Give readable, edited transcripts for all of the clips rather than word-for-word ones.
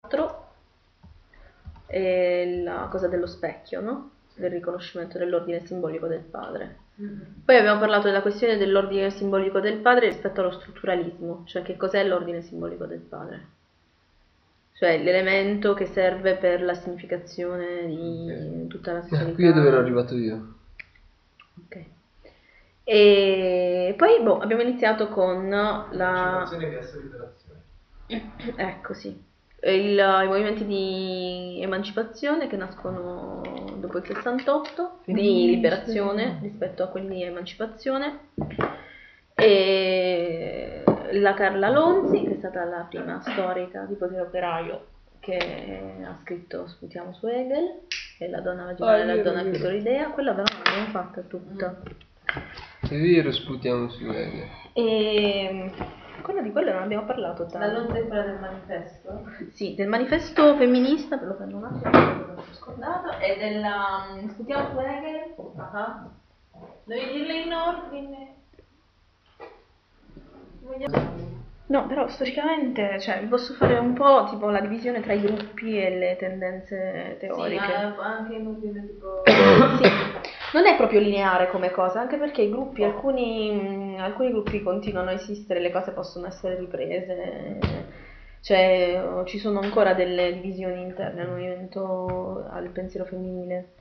è la cosa dello specchio, no? Del riconoscimento dell'ordine simbolico del padre. Poi abbiamo parlato della questione dell'ordine simbolico del padre rispetto allo strutturalismo, cioè che cos'è l'ordine simbolico del padre, cioè l'elemento che serve per la significazione di tutta la sessualità. Qui è dove ero arrivato io. Ok. E poi abbiamo iniziato con la emancipazione verso liberazione. ecco, sì. I movimenti di emancipazione che nascono dopo il 68, di liberazione rispetto a quelli di emancipazione, e la Carla Lonzi, che è stata la prima storica di potere operaio che ha scritto Sputiamo su Hegel, e la donna vaginale e la donna clitoridea. Quella però non l'abbiamo fatta tutta. È vero, Sputiamo su Hegel. E di quello non abbiamo parlato tanto. La Lonzi è quella del manifesto? Sì, del manifesto femminista, ve lo prendo un attimo, me l'ho scordato, e della Sputiamo su Hegel. Devi dirle in ordine. No, però storicamente, cioè, vi posso fare un po' tipo la divisione tra i gruppi e le tendenze teoriche. Sì, anche in ordine tipo... Sì, non è proprio lineare come cosa, anche perché i gruppi, alcuni gruppi continuano a esistere, le cose possono essere riprese, cioè ci sono ancora delle divisioni interne al movimento, al pensiero femminile.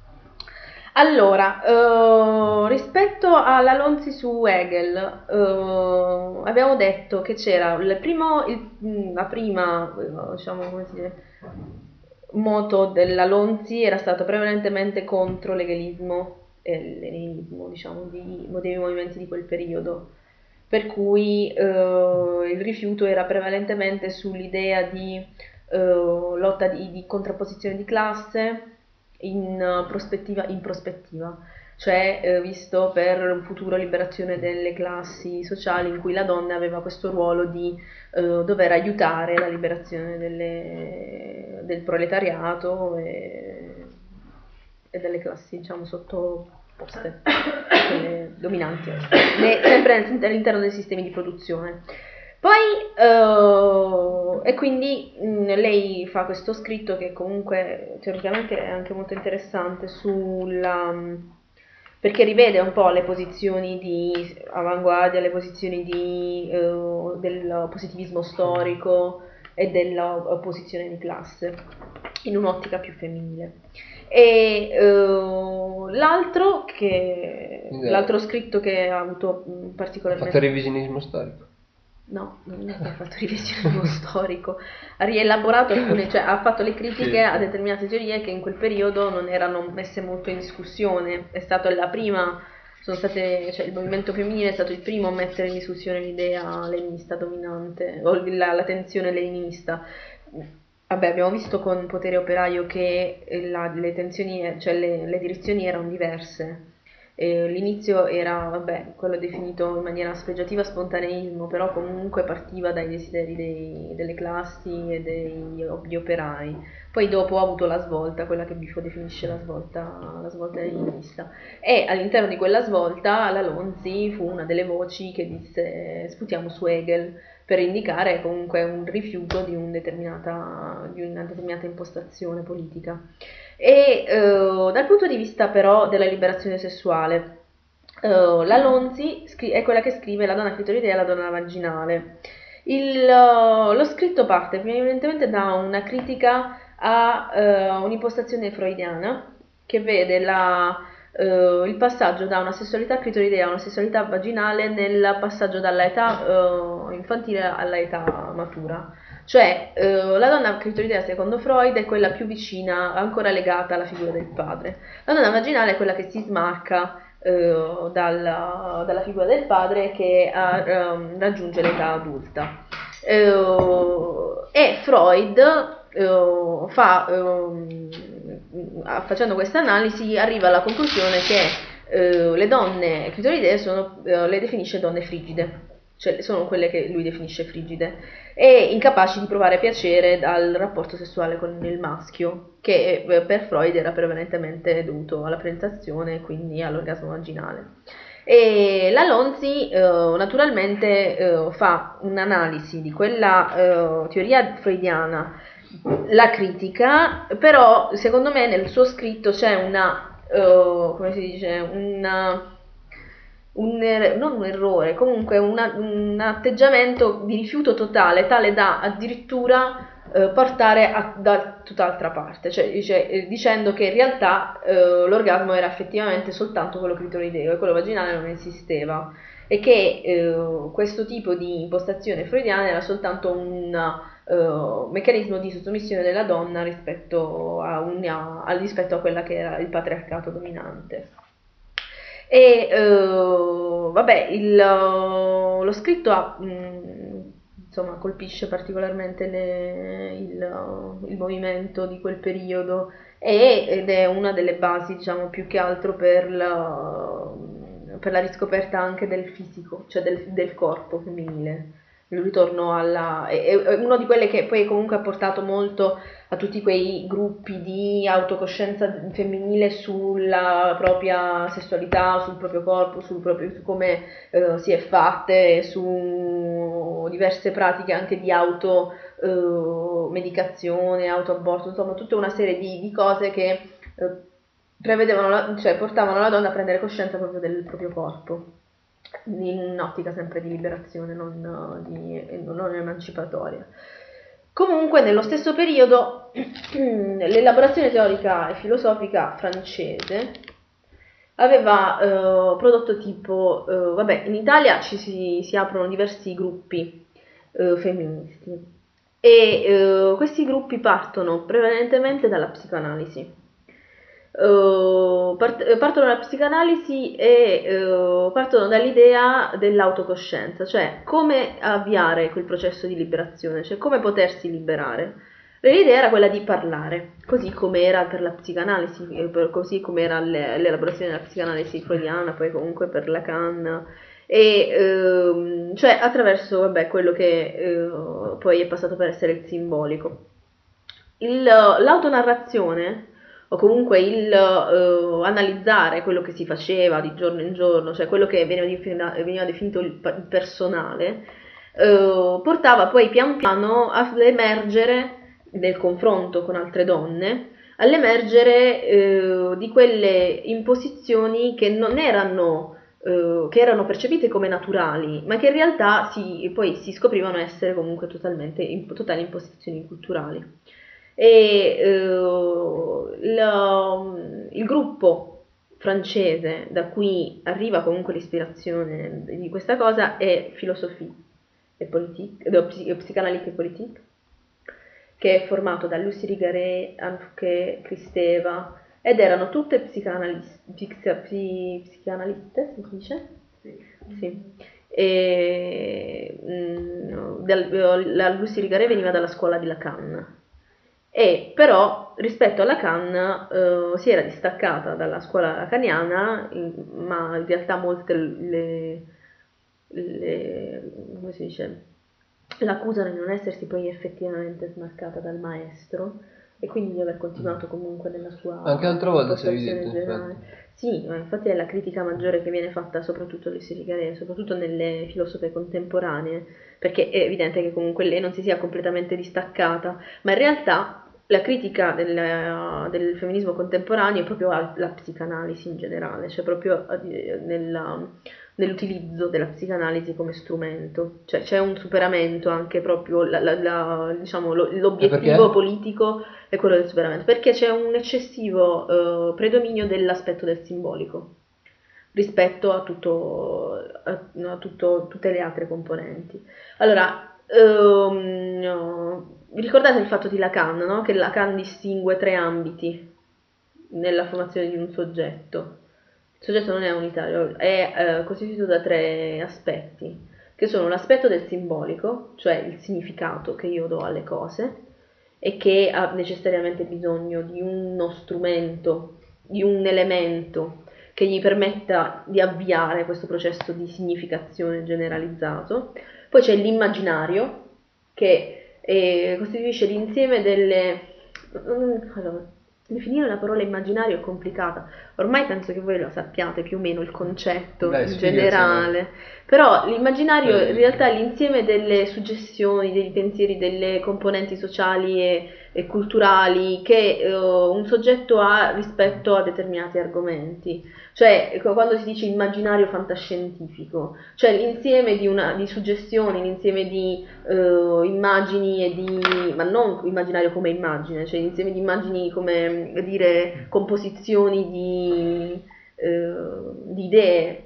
Allora, rispetto alla Lonzi su Hegel, abbiamo detto che c'era la prima, diciamo, come si dice, moto della Lonzi era stato prevalentemente contro l'hegelismo e il leninismo, diciamo, dei movimenti di quel periodo, per cui il rifiuto era prevalentemente sull'idea di lotta di contrapposizione di classe in prospettiva, cioè visto per un futuro liberazione delle classi sociali in cui la donna aveva questo ruolo di dover aiutare la liberazione del proletariato e delle classi, diciamo, sottoposte, quelle dominanti, sempre all'interno dei sistemi di produzione. Poi, e quindi lei fa questo scritto che comunque teoricamente è anche molto interessante perché rivede un po' le posizioni di avanguardia, le posizioni del positivismo storico e dell'opposizione di classe in un'ottica più femminile. E l'altro scritto che ha avuto particolarmente... Ha fatto revisionismo storico. No, non è che ha fatto revisionismo storico, ha rielaborato alcune, cioè ha fatto le critiche a determinate teorie che in quel periodo non erano messe molto in discussione. È stato la prima, cioè il movimento femminile è stato il primo a mettere in discussione l'idea leninista dominante, o la tensione leninista. Vabbè, abbiamo visto con Potere Operaio che le tensioni, cioè le direzioni erano diverse. L'inizio era, vabbè, quello definito in maniera spregiativa spontaneismo, però comunque partiva dai desideri delle classi e degli operai. Poi dopo ha avuto la svolta, quella che Bifo definisce la svolta leninista. E all'interno di quella svolta la Lonzi fu una delle voci che disse sputiamo su Hegel, per indicare comunque un rifiuto di una determinata impostazione politica. E dal punto di vista però della liberazione sessuale, la Lonzi è quella che scrive La donna clitoridea e la donna vaginale. Lo scritto parte evidentemente da una critica a un'impostazione freudiana che vede il passaggio da una sessualità clitoridea a una sessualità vaginale nel passaggio dalla età infantile alla età matura. Cioè la donna clitoridea secondo Freud è quella più vicina, ancora legata alla figura del padre. La donna vaginale è quella che si smarca dalla figura del padre che raggiunge l'età adulta. E Freud facendo questa analisi arriva alla conclusione che le donne clitoridee le definisce donne frigide, cioè sono quelle che lui definisce frigide e incapaci di provare piacere dal rapporto sessuale con il maschio, che per Freud era prevalentemente dovuto alla penetrazione e quindi all'orgasmo vaginale. E la Lonzi naturalmente fa un'analisi di quella teoria freudiana la critica, però secondo me nel suo scritto c'è una, come si dice, non un errore, comunque un atteggiamento di rifiuto totale, tale da addirittura portare da tutt'altra parte, cioè dicendo che in realtà l'orgasmo era effettivamente soltanto quello clitorideo e quello vaginale non esisteva, e che questo tipo di impostazione freudiana era soltanto un meccanismo di sottomissione della donna rispetto a quella che era il patriarcato dominante. E vabbè, lo scritto insomma, colpisce particolarmente il movimento di quel periodo ed è una delle basi, diciamo, più che altro per la riscoperta anche del fisico, cioè del corpo femminile. Il ritorno è uno di quelle che poi comunque ha portato molto a tutti quei gruppi di autocoscienza femminile sulla propria sessualità, sul proprio corpo, su come si è fatte, su diverse pratiche anche di automedicazione, autoaborto, insomma tutta una serie di cose che cioè portavano la donna a prendere coscienza proprio del proprio corpo, in un'ottica sempre di liberazione, non emancipatoria. Comunque nello stesso periodo l'elaborazione teorica e filosofica francese aveva prodotto tipo, vabbè, in Italia si aprono diversi gruppi femministi e questi gruppi partono prevalentemente dalla psicoanalisi. Partono dalla psicanalisi e partono dall'idea dell'autocoscienza, cioè come avviare quel processo di liberazione, cioè come potersi liberare. L'idea era quella di parlare, così come era per la psicanalisi, così come era l'elaborazione della psicanalisi freudiana, poi comunque per Lacan, e cioè attraverso, vabbè, quello che poi è passato per essere il simbolico. L'autonarrazione, o comunque il analizzare quello che si faceva di giorno in giorno, cioè quello che veniva definito il personale, portava poi pian piano all'emergere del confronto con altre donne, all'emergere di quelle imposizioni che non erano che erano percepite come naturali, ma che in realtà poi si scoprivano essere comunque totali imposizioni culturali. E il gruppo francese da cui arriva comunque l'ispirazione di questa cosa è Philosophie et Politique, Psychanalyse et Politique, che è formato da Lucie Rigaret, Anne Fouquet, Kristeva, ed erano tutte psicanaliste, si dice? Sì. E, la Lucie Rigaret veniva dalla scuola di Lacan. E però rispetto a Lacan si era distaccata dalla scuola lacaniana, ma in realtà molte come si dice, l'accusano di non essersi poi effettivamente smarcata dal maestro e quindi di aver continuato comunque nella sua anche altre volte si è impostazione detto, generale. Sì, ma infatti è la critica maggiore che viene fatta soprattutto alle Rigaret, soprattutto nelle filosofe contemporanee, perché è evidente che comunque lei non si sia completamente distaccata, ma in realtà la critica del femminismo contemporaneo è proprio alla psicanalisi in generale, cioè proprio nell'utilizzo della psicanalisi come strumento, cioè c'è un superamento anche proprio, diciamo, l'obiettivo politico è quello del superamento, perché c'è un eccessivo predominio dell'aspetto del simbolico rispetto a tutte le altre componenti. Allora, vi ricordate il fatto di Lacan, no? Che Lacan distingue 3 ambiti nella formazione di un soggetto. Il soggetto non è unitario, è costituito da 3 aspetti, che sono l'aspetto del simbolico, cioè il significato che io do alle cose e che ha necessariamente bisogno di uno strumento, di un elemento che gli permetta di avviare questo processo di significazione generalizzato. Poi c'è l'immaginario, che costituisce l'insieme delle... Allora, definire la parola immaginario è complicata, ormai penso che voi lo sappiate più o meno il concetto in generale, però l'immaginario in realtà è l'insieme delle suggestioni, dei pensieri, delle componenti sociali e e culturali che un soggetto ha rispetto a determinati argomenti. Cioè, quando si dice immaginario fantascientifico, cioè l'insieme di suggestioni, l'insieme di immagini e ma non immaginario come immagine, cioè l'insieme di immagini come dire composizioni di idee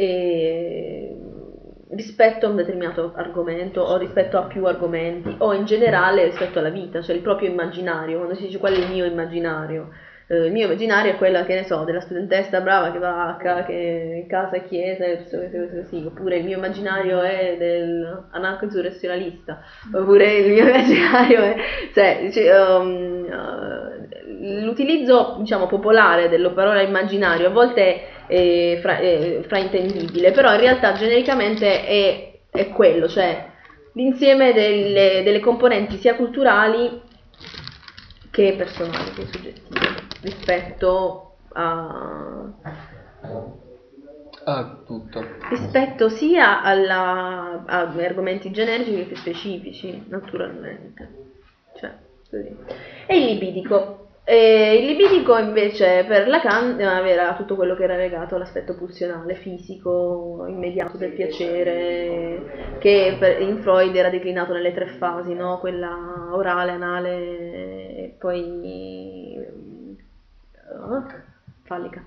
rispetto a un determinato argomento o rispetto a più argomenti o in generale rispetto alla vita, cioè il proprio immaginario. Quando si dice qual è il mio immaginario è quella, che ne so, della studentessa brava che va che casa e chiesa e cose così, oppure il mio immaginario è dell'anarco-insurrezionalista, oppure il mio immaginario è l'utilizzo, diciamo, popolare della parola immaginario a volte è fraintendibile, però in realtà genericamente è quello, cioè l'insieme delle componenti sia culturali che personali, che soggettive, rispetto a tutto. Rispetto sia a argomenti generici che specifici, naturalmente. Cioè, così. E il libidico. Il libidico invece per Lacan era tutto quello che era legato all'aspetto pulsionale, fisico, immediato del piacere, che in Freud era declinato nelle 3 fasi, no? Quella orale, anale e poi fallica.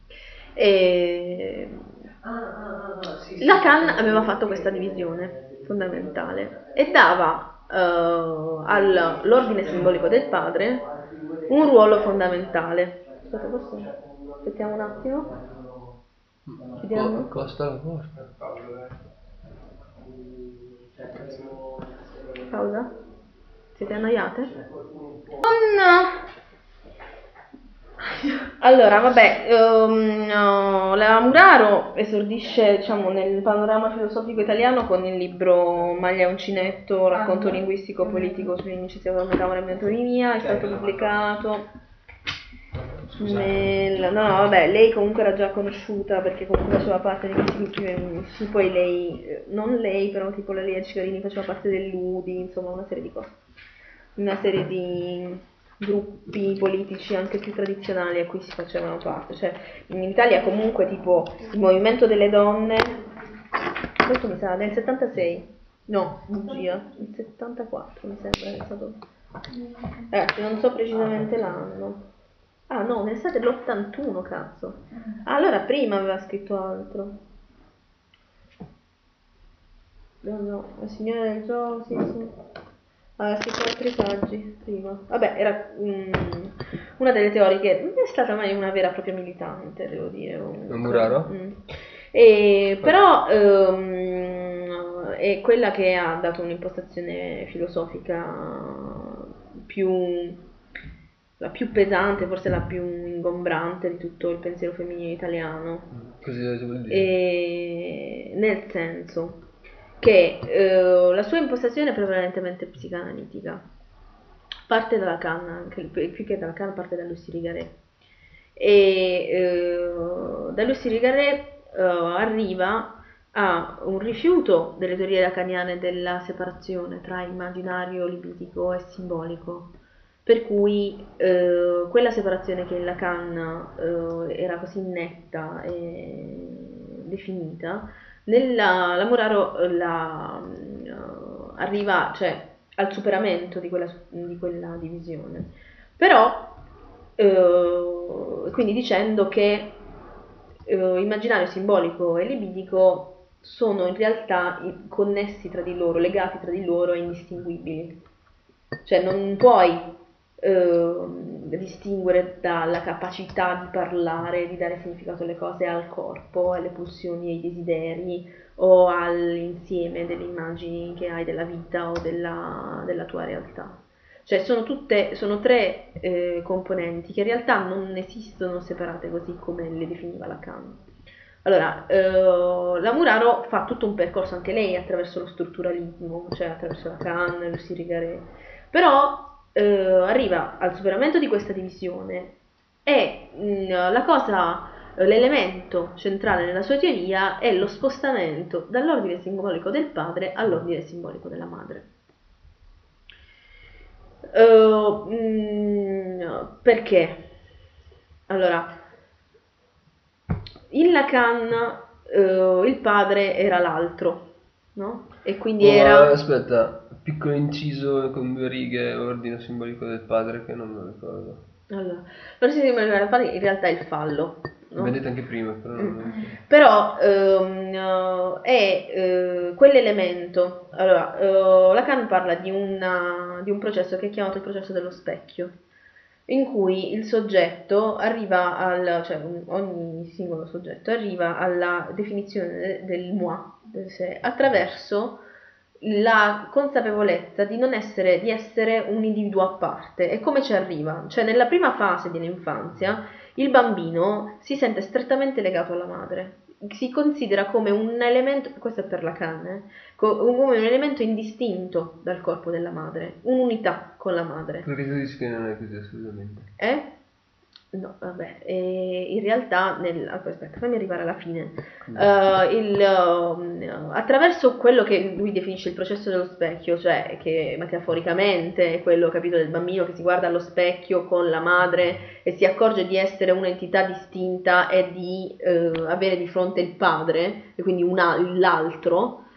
Lacan aveva fatto questa divisione fondamentale e dava all'ordine simbolico del padre un ruolo fondamentale. Aspetta, forse aspettiamo un attimo. Chiudiamo. Costa la porta. Pausa? Siete annoiate? Allora, vabbè, la Muraro esordisce, diciamo, nel panorama filosofico italiano con il libro Maglia uncinetto, racconto linguistico politico sull'iniziativa della Camera di Metonimia, è stato pubblicato vabbè, lei comunque era già conosciuta perché comunque faceva parte di questi gruppi femministi, poi lei, non lei, però tipo la Lia Cicarini faceva parte dell'UDI, insomma una serie di cose, una serie di gruppi politici anche più tradizionali a cui si facevano parte, cioè in Italia comunque tipo il movimento delle donne, questo mi sa del 76, no, bugia, il 74 mi sembra che è stato, non so precisamente l'anno. Ah no, nell'estate dell'81, cazzo. Allora prima aveva scritto altro. No, la signora del gioco, sì. Aveva scritto altri saggi prima. Vabbè, era una delle teoriche, non è stata mai una vera e propria militante, devo dire. Muraro? Però è quella che ha dato un'impostazione filosofica la più pesante, forse la più ingombrante di tutto il pensiero femminile italiano. Cosa vuol dire? Nel senso che la sua impostazione è prevalentemente psicanalitica, parte da Lacan, anche più che da Lacan parte da Lucy Irigaray, e da Lucy Irigaray arriva a un rifiuto delle teorie lacaniane della separazione tra immaginario, libidico e simbolico, per cui quella separazione che in Lacan era così netta e definita, la Muraro arriva, cioè, al superamento di quella divisione, però quindi dicendo che immaginario, simbolico e libidico sono in realtà connessi tra di loro, legati tra di loro e indistinguibili, cioè non puoi distinguere dalla capacità di parlare, di dare significato alle cose, al corpo, alle pulsioni, ai desideri o all'insieme delle immagini che hai della vita o della tua realtà. Cioè sono 3 componenti che in realtà non esistono separate così come le definiva Lacan. Allora, la Muraro fa tutto un percorso anche lei attraverso lo strutturalismo, cioè attraverso Lacan, Lucy Irigaray, però arriva al superamento di questa divisione e l'elemento centrale nella sua teoria è lo spostamento dall'ordine simbolico del padre all'ordine simbolico della madre. Perché? Allora, in Lacan il padre era l'altro, no? E quindi era... Aspetta, piccolo inciso con 2 righe, ordine simbolico del padre che non lo ricordo. Allora, il padre in realtà è il fallo, no? Vedete anche prima, però Però è quell'elemento. Allora, Lacan parla di un processo che è chiamato il processo dello specchio, in cui il soggetto arriva cioè ogni singolo soggetto arriva alla definizione del moi, del sé, attraverso la consapevolezza di non essere, di essere un individuo a parte. E come ci arriva? Cioè, nella prima fase dell'infanzia il bambino si sente strettamente legato alla madre, si considera come un elemento, questo è per Lacan, come un elemento indistinto dal corpo della madre, un'unità con la madre. Perché tu dici che non è così assolutamente? No, vabbè, in realtà, aspetta, fammi arrivare alla fine. Attraverso quello che lui definisce il processo dello specchio, cioè che metaforicamente è quello, capito, del bambino che si guarda allo specchio con la madre e si accorge di essere un'entità distinta e di avere di fronte il padre, e quindi l'altro.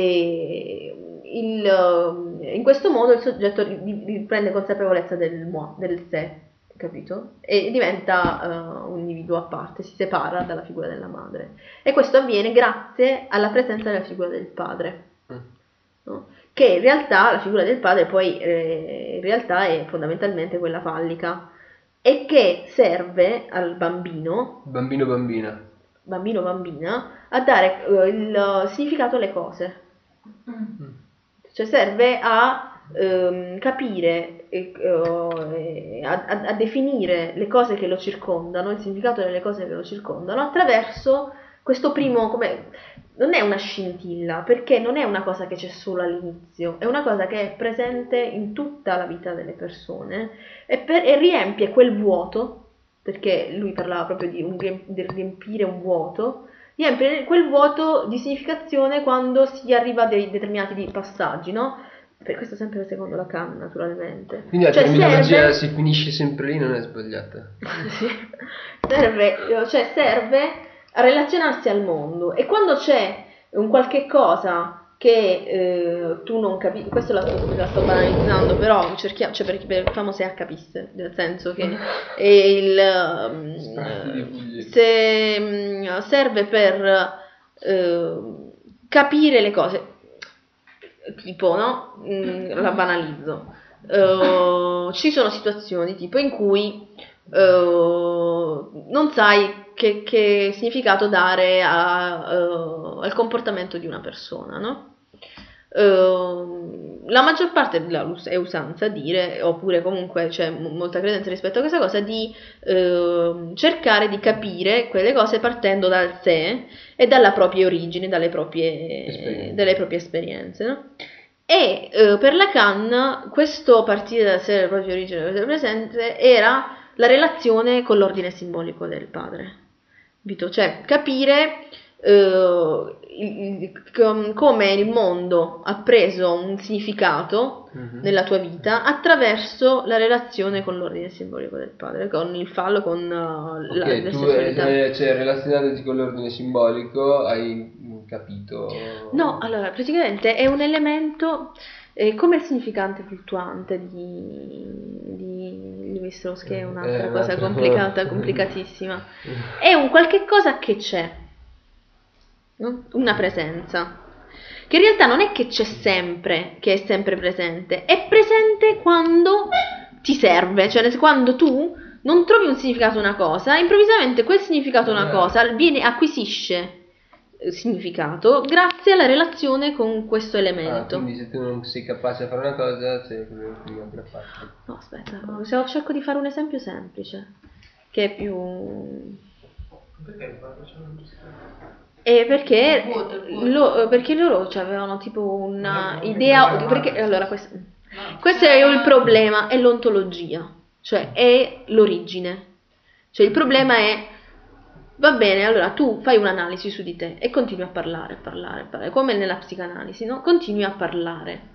In questo modo il soggetto prende consapevolezza del moi, del sé, capito? E diventa un individuo a parte, si separa dalla figura della madre. E questo avviene grazie alla presenza della figura del padre, no? Che in realtà la figura del padre poi in realtà è fondamentalmente quella fallica e che serve al bambina a dare il significato alle cose. Cioè serve a capire, a definire le cose che lo circondano, il significato delle cose che lo circondano attraverso questo primo, non è una scintilla, perché non è una cosa che c'è solo all'inizio, è una cosa che è presente in tutta la vita delle persone e riempie quel vuoto, perché lui parlava proprio di riempire un vuoto, riempie quel vuoto di significazione quando si arriva a dei determinati passaggi, no? Per questo sempre secondo Lacan, naturalmente. Quindi la terminologia si finisce sempre lì, non è sbagliata. Sì. Serve a relazionarsi al mondo, e quando c'è un qualche cosa che tu non capisci, questo la sto banalizzando, però cerchiamo, cioè facciamo se capisse, nel senso che se serve per capire le cose, tipo, no? La banalizzo. Ci sono situazioni tipo in cui non sai che significato dare al comportamento di una persona, no? La maggior parte è usanza dire, oppure comunque c'è molta credenza rispetto a questa cosa, di cercare di capire quelle cose partendo dal sé e dalla propria origine, dalle proprie esperienze, no? E per Lacan questo partire da sé, dalle proprie origini, dalle proprie presenze, era la relazione con l'ordine simbolico del padre, cioè capire come il mondo ha preso un significato nella tua vita attraverso la relazione con l'ordine simbolico del padre, con il fallo, con la sessualità. Cioè, relazionandoti con l'ordine simbolico hai capito? No, allora praticamente è un elemento come il significante fluttuante di Levi-Strauss, che è un'altra cosa complicata, complicatissima. È un qualche cosa che c'è, no? Una presenza che in realtà non è che c'è sempre, che è sempre presente, è presente quando ti serve, cioè quando tu non trovi un significato a una cosa, improvvisamente quel significato a una cosa acquisisce significato grazie alla relazione con questo elemento. Quindi se tu non sei capace a fare una cosa, c'è un'altra parte. No, aspetta, cerco di fare un esempio semplice, che è più... Perché facciamo giusto? Perché loro avevano tipo una idea, perché allora questo è il problema, è l'ontologia, cioè è l'origine. Cioè il problema è, va bene, allora tu fai un'analisi su di te e continui a parlare, come nella psicanalisi, no? Continui a parlare.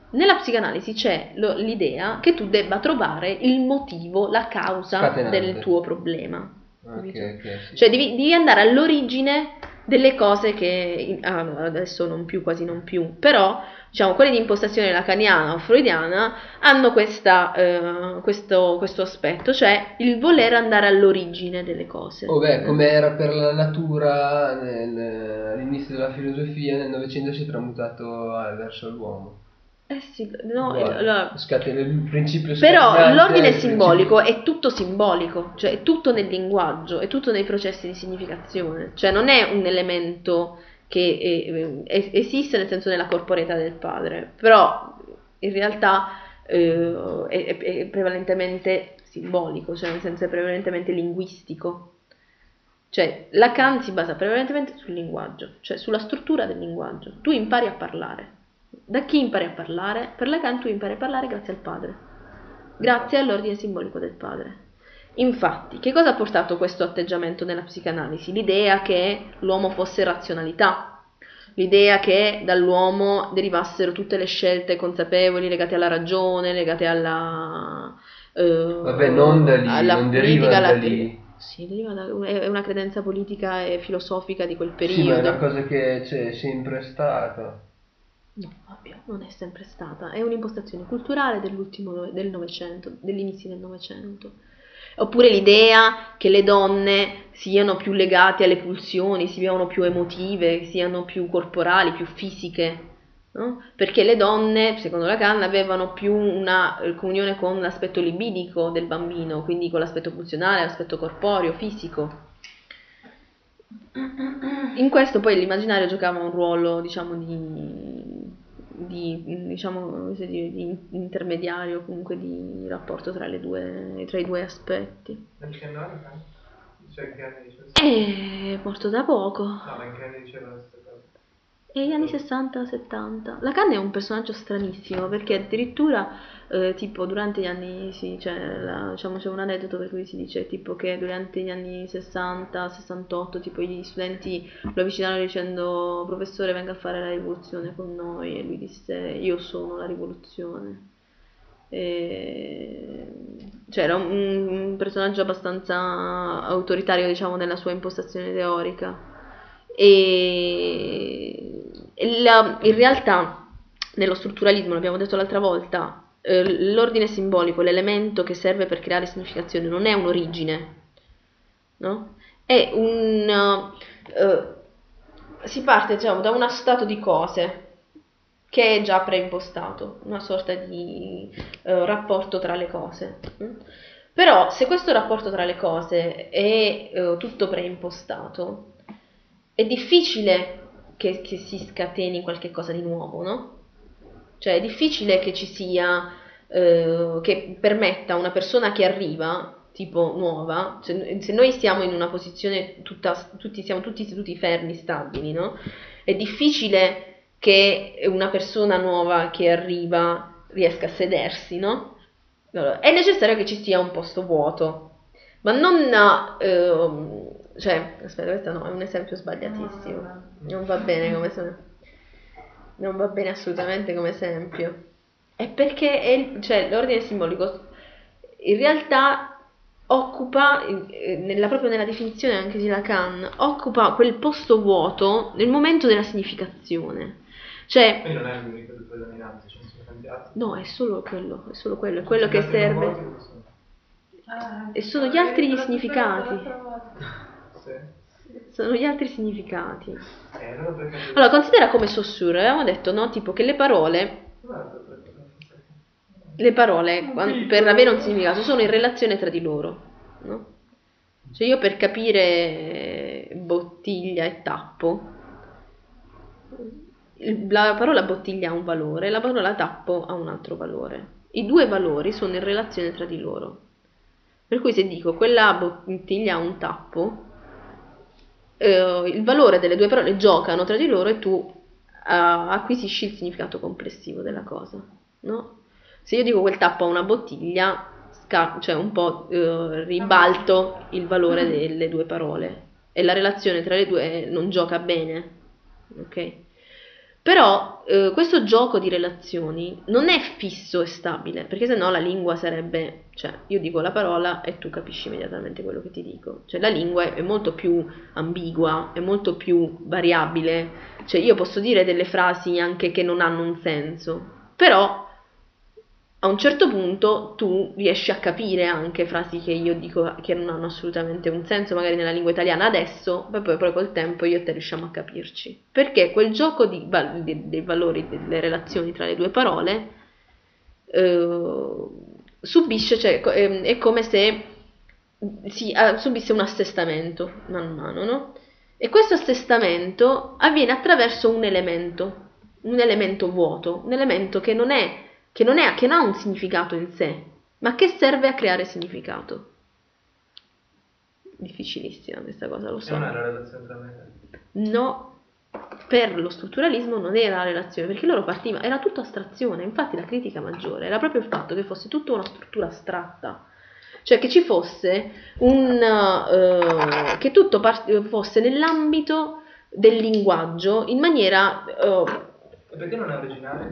Nella psicanalisi c'è l'idea che tu debba trovare il motivo, la causa Scatenante. del tuo problema. Capito? Sì. Cioè devi andare all'origine delle cose che adesso non più, quasi non più, però diciamo quelle di impostazione lacaniana o freudiana hanno questo aspetto, cioè il voler andare all'origine delle cose. Come era per la natura all'inizio della filosofia, nel Novecento si è tramutato verso l'uomo. Sì, no, Il principio però scatenante, l'ordine il simbolico è tutto simbolico, cioè è tutto nel linguaggio, è tutto nei processi di significazione, cioè non è un elemento che esiste nel senso nella corporeità del padre, però in realtà è prevalentemente simbolico, cioè nel senso è prevalentemente linguistico. Cioè Lacan si basa prevalentemente sul linguaggio, cioè sulla struttura del linguaggio. Tu impari a parlare. Da chi impari a parlare? Per Lacan tu impari a parlare grazie al padre, grazie all'ordine simbolico del padre. Infatti, che cosa ha portato questo atteggiamento nella psicanalisi? L'idea che l'uomo fosse razionalità, l'idea che dall'uomo derivassero tutte le scelte consapevoli legate alla ragione, legate alla Vabbè, non da lì, alla non politica, deriva da lì. Sì, è una credenza politica e filosofica di quel periodo. Sì, ma è una cosa che c'è sempre stata. No, ovvio, non è sempre stata, è un'impostazione culturale del Novecento, dell'inizio del Novecento. Oppure l'idea che le donne siano più legate alle pulsioni, siano più emotive, siano più corporali, più fisiche, no? Perché le donne, secondo Lacan, avevano più una comunione con l'aspetto libidico del bambino, quindi con l'aspetto pulsionale, l'aspetto corporeo, fisico. In questo poi l'immaginario giocava un ruolo, diciamo, di intermediario, comunque di rapporto tra i due aspetti. In che anno? Cioè, che anni diceva? È morto da poco. No, ma in che anni diceva queste cose? Negli anni 60-70. Lacan è un personaggio stranissimo perché addirittura tipo durante gli anni diciamo c'è un aneddoto per cui si dice tipo che durante gli anni 60-68 tipo gli studenti lo avvicinano dicendo professore venga a fare la rivoluzione con noi e lui disse io sono la rivoluzione. Cioè era un personaggio abbastanza autoritario diciamo nella sua impostazione teorica. E in realtà nello strutturalismo, l'abbiamo detto l'altra volta, l'ordine simbolico, l'elemento che serve per creare significazione non è un'origine, no? È si parte diciamo da uno stato di cose che è già preimpostato, una sorta di rapporto tra le cose. Però se questo rapporto tra le cose è tutto preimpostato, è difficile che si scateni qualche cosa di nuovo, no? Cioè è difficile che ci sia, che permetta a una persona che arriva, tipo nuova, se noi stiamo in una posizione, siamo tutti seduti fermi, stabili, no? È difficile che una persona nuova che arriva riesca a sedersi, no? Allora, è necessario che ci sia un posto vuoto, ma non... cioè, aspetta, questo no, è un esempio sbagliatissimo. Non va bene come non va bene assolutamente come esempio. È perché l'ordine simbolico in realtà occupa, proprio nella definizione anche di Lacan, occupa quel posto vuoto nel momento della significazione. Cioè, quindi non è l'unico predominante, ce ne sono tanti altri. No, è solo quello, è quello che serve. E sono gli altri gli significati. Sono gli altri significati. Allora, considera come Saussure, avevamo detto, no? Tipo che le parole per avere un significato sono in relazione tra di loro, no? Cioè io per capire bottiglia e tappo, la parola bottiglia ha un valore, la parola tappo ha un altro valore. I due valori sono in relazione tra di loro. Per cui se dico quella bottiglia ha un tappo, il valore delle due parole giocano tra di loro e tu acquisisci il significato complessivo della cosa, no? Se io dico quel tappo ha una bottiglia, cioè un po' ribalto il valore delle due parole e la relazione tra le due non gioca bene, ok? Però questo gioco di relazioni non è fisso e stabile, perché sennò la lingua sarebbe, cioè io dico la parola e tu capisci immediatamente quello che ti dico. Cioè la lingua è molto più ambigua, è molto più variabile, cioè io posso dire delle frasi anche che non hanno un senso, però a un certo punto tu riesci a capire anche frasi che io dico che non hanno assolutamente un senso, magari nella lingua italiana adesso, poi col tempo io e te riusciamo a capirci. Perché quel gioco dei valori, delle relazioni tra le due parole subisce, cioè è come se subisse un assestamento man mano, no? E questo assestamento avviene attraverso un elemento vuoto, un elemento che non ha un significato in sé, ma che serve a creare significato. Difficilissima questa cosa, lo so. Non è la relazione tra me e te. No, per lo strutturalismo non era la relazione, perché loro partivano, era tutto astrazione. Infatti la critica maggiore era proprio il fatto che fosse tutta una struttura astratta, cioè che ci fosse che tutto fosse nell'ambito del linguaggio in maniera E perché non è originale?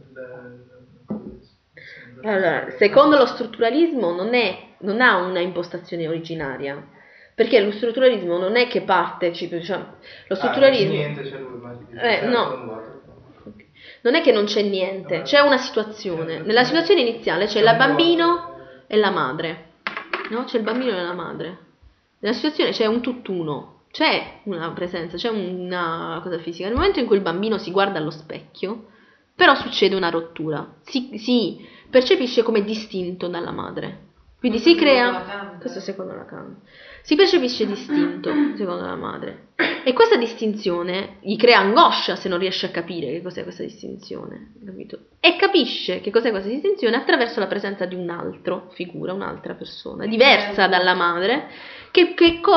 allora, secondo lo strutturalismo non ha una impostazione originaria, perché lo strutturalismo non è che parte, diciamo, lo strutturalismo niente, c'è lui, ma no. Non è che non c'è niente, c'è una situazione. Nella situazione iniziale c'è il bambino e la madre, no? C'è il bambino e la madre. Nella situazione c'è un tutt'uno, c'è una presenza, c'è una cosa fisica. Nel momento in cui il bambino si guarda allo specchio, però succede una rottura. Si percepisce come distinto dalla madre. Quindi si crea, questo secondo Lacan, si percepisce distinto secondo la madre. E questa distinzione gli crea angoscia se non riesce a capire che cos'è questa distinzione, capito? E capisce che cos'è questa distinzione attraverso la presenza di un'altra figura, un'altra persona, diversa dalla madre, che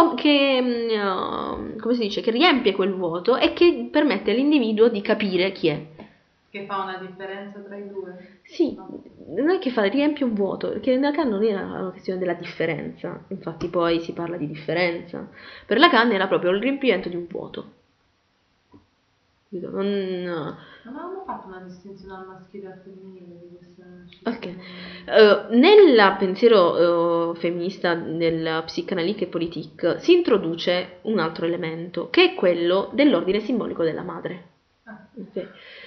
come si dice, che riempie quel vuoto e che permette all'individuo di capire chi è. Che fa una differenza tra i due? Sì, non è che riempie un vuoto, perché in Lacan non era una questione della differenza, infatti poi si parla di differenza. Per Lacan era proprio il riempimento di un vuoto. Non avevamo fatto una distinzione al maschile e al femminile di Ok. questa Nel pensiero femminista, nella psicanalisi e politique, si introduce un altro elemento, che è quello dell'ordine simbolico della madre. Okay.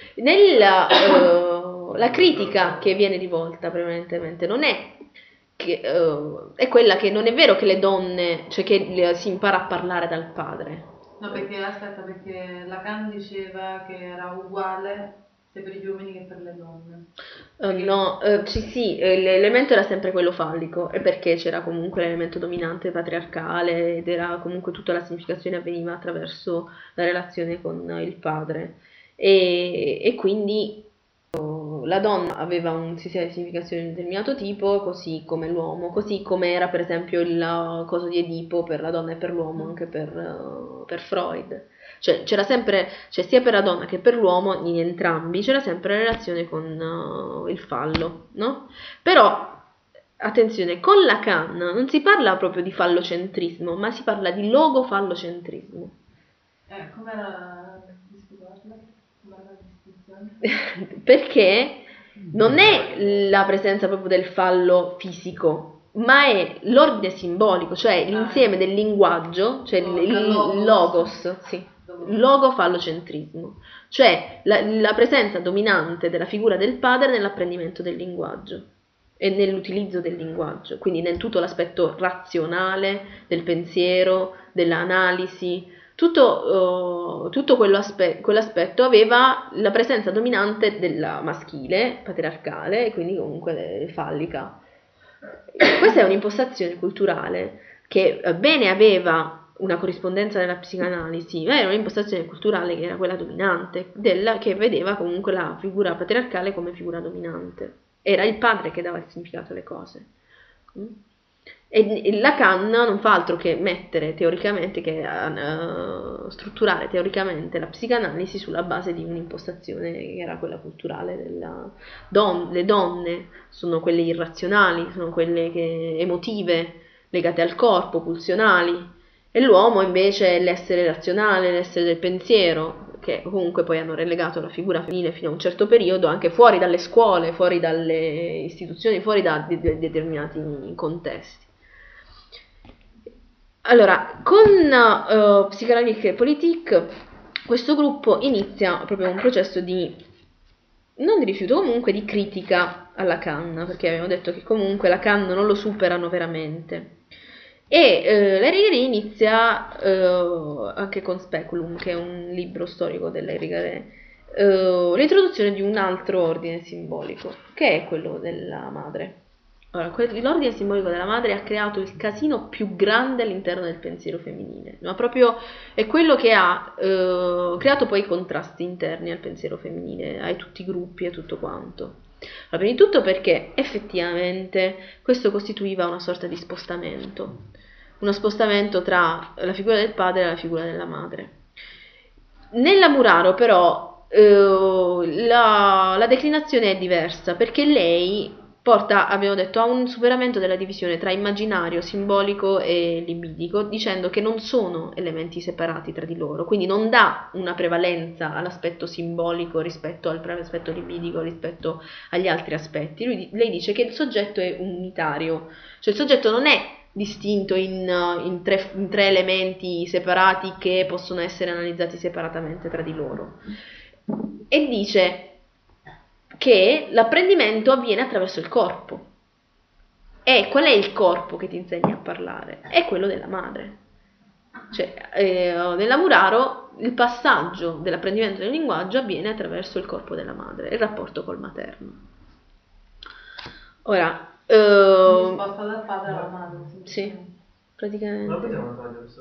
La critica che viene rivolta prevalentemente non è che, è quella che non è vero che le donne, cioè che si impara a parlare dal padre. No, perché Lacan diceva che era uguale sia per gli uomini che per le donne. No, sì, l'elemento era sempre quello fallico, e perché c'era comunque l'elemento dominante patriarcale ed era comunque tutta la significazione avveniva attraverso la relazione con il padre. E quindi la donna aveva un sistema di significazione di un determinato tipo, così come l'uomo, così come era per esempio il coso di Edipo per la donna e per l'uomo anche per Freud. Cioè c'era sempre, cioè sia per la donna che per l'uomo, in entrambi c'era sempre la relazione con il fallo, no? Però attenzione, con Lacan non si parla proprio di fallocentrismo, ma si parla di logofallocentrismo. Com'era discuterla? Perché non è la presenza proprio del fallo fisico, ma è l'ordine simbolico, cioè l'insieme del linguaggio, cioè il logos, sì, logofallocentrismo, cioè la presenza dominante della figura del padre nell'apprendimento del linguaggio e nell'utilizzo del linguaggio, quindi in tutto l'aspetto razionale del pensiero, dell'analisi. Tutto quell'aspetto aveva la presenza dominante della maschile, patriarcale, e quindi comunque fallica. Questa è un'impostazione culturale che bene aveva una corrispondenza nella psicanalisi, ma era un'impostazione culturale che era quella dominante, che vedeva comunque la figura patriarcale come figura dominante. Era il padre che dava il significato alle cose. E Lacan non fa altro che mettere teoricamente, strutturare teoricamente la psicanalisi sulla base di un'impostazione che era quella culturale le donne sono quelle irrazionali, sono quelle emotive, legate al corpo, pulsionali, e l'uomo invece è l'essere razionale, l'essere del pensiero, che comunque poi hanno relegato la figura femminile fino a un certo periodo anche fuori dalle scuole, fuori dalle istituzioni, fuori da determinati contesti. Allora, con Psychanalyse Politique questo gruppo inizia proprio un processo di, non di rifiuto, comunque di critica a Lacan, perché abbiamo detto che comunque Lacan non lo superano veramente. E l'Érigaret inizia anche con Speculum, che è un libro storico dell'Érigaret, l'introduzione di un altro ordine simbolico, che è quello della madre. Allora, l'ordine simbolico della madre ha creato il casino più grande all'interno del pensiero femminile, ma proprio è quello che ha creato poi i contrasti interni al pensiero femminile, ai tutti i gruppi e tutto quanto. Allora, prima di tutto perché effettivamente questo costituiva una sorta di spostamento, uno spostamento tra la figura del padre e la figura della madre. Nella Muraro però la declinazione è diversa, perché lei porta, abbiamo detto, a un superamento della divisione tra immaginario, simbolico e libidico, dicendo che non sono elementi separati tra di loro, quindi non dà una prevalenza all'aspetto simbolico rispetto all'aspetto libidico, rispetto agli altri aspetti. Lei dice che il soggetto è unitario, cioè il soggetto non è distinto in tre elementi separati che possono essere analizzati separatamente tra di loro. E dice che l'apprendimento avviene attraverso il corpo. E qual è il corpo che ti insegna a parlare? È quello della madre. Cioè, nella Muraro il passaggio dell'apprendimento del linguaggio avviene attraverso il corpo della madre, il rapporto col materno. Ora, sposta dal padre alla madre. sì, praticamente. Non potevano togliere questo.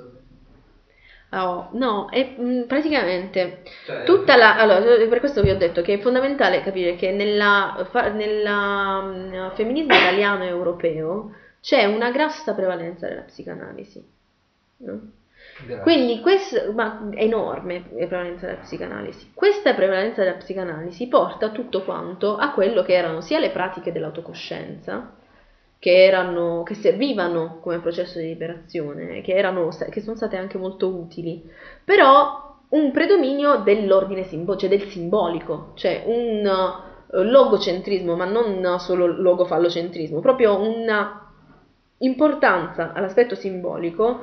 No, è praticamente Cioè, tutta la. Allora, per questo vi ho detto che è fondamentale capire che nella femminismo italiano e europeo c'è una grassa prevalenza della psicanalisi, no? Quindi ma enorme prevalenza della psicanalisi. Questa prevalenza della psicanalisi porta tutto quanto a quello che erano sia le pratiche dell'autocoscienza, che servivano come processo di liberazione, che sono state anche molto utili, però un predominio dell'ordine simbolico, cioè del simbolico, cioè un logocentrismo, ma non solo logofallocentrismo, proprio una importanza all'aspetto simbolico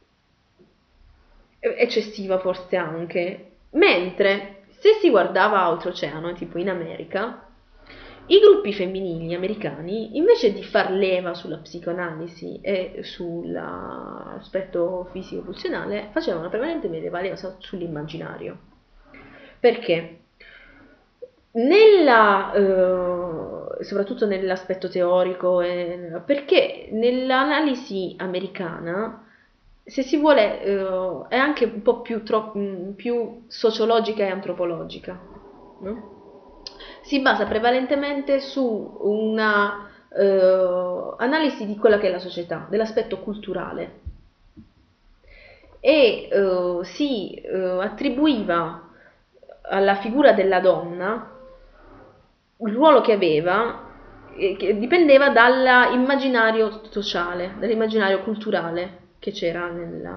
eccessiva forse anche, mentre se si guardava oltreoceano, tipo in America, i gruppi femminili americani, invece di far leva sulla psicoanalisi e sull'aspetto fisico-pulsionale, facevano prevalentemente leva sull'immaginario. Perché? Soprattutto nell'aspetto teorico, perché nell'analisi americana, se si vuole, è anche un po' più sociologica e antropologica, no? Si basa prevalentemente su una analisi di quella che è la società, dell'aspetto culturale, e si attribuiva alla figura della donna il ruolo che aveva, che dipendeva dall'immaginario sociale, dall'immaginario culturale che c'era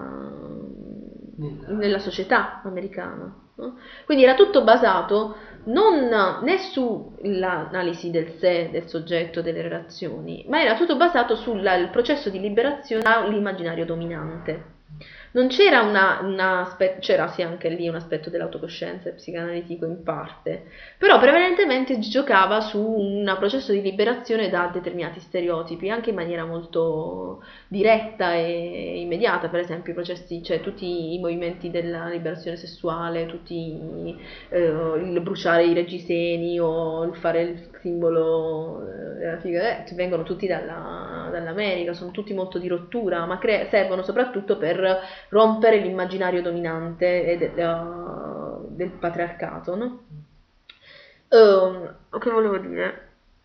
nella società americana, no? Quindi era tutto basato né sull'analisi del sé, del soggetto, delle relazioni, ma era tutto basato sul processo di liberazione dall'immaginario dominante. Non c'era c'era sì anche lì un aspetto dell'autocoscienza psicanalitico in parte, però prevalentemente giocava su un processo di liberazione da determinati stereotipi, anche in maniera molto diretta e immediata. Per esempio i processi, cioè tutti i movimenti della liberazione sessuale, il bruciare i reggiseni o il fare il simbolo della figa, vengono tutti dall'America, sono tutti molto di rottura, ma servono soprattutto per rompere l'immaginario dominante del patriarcato, no? Che volevo dire?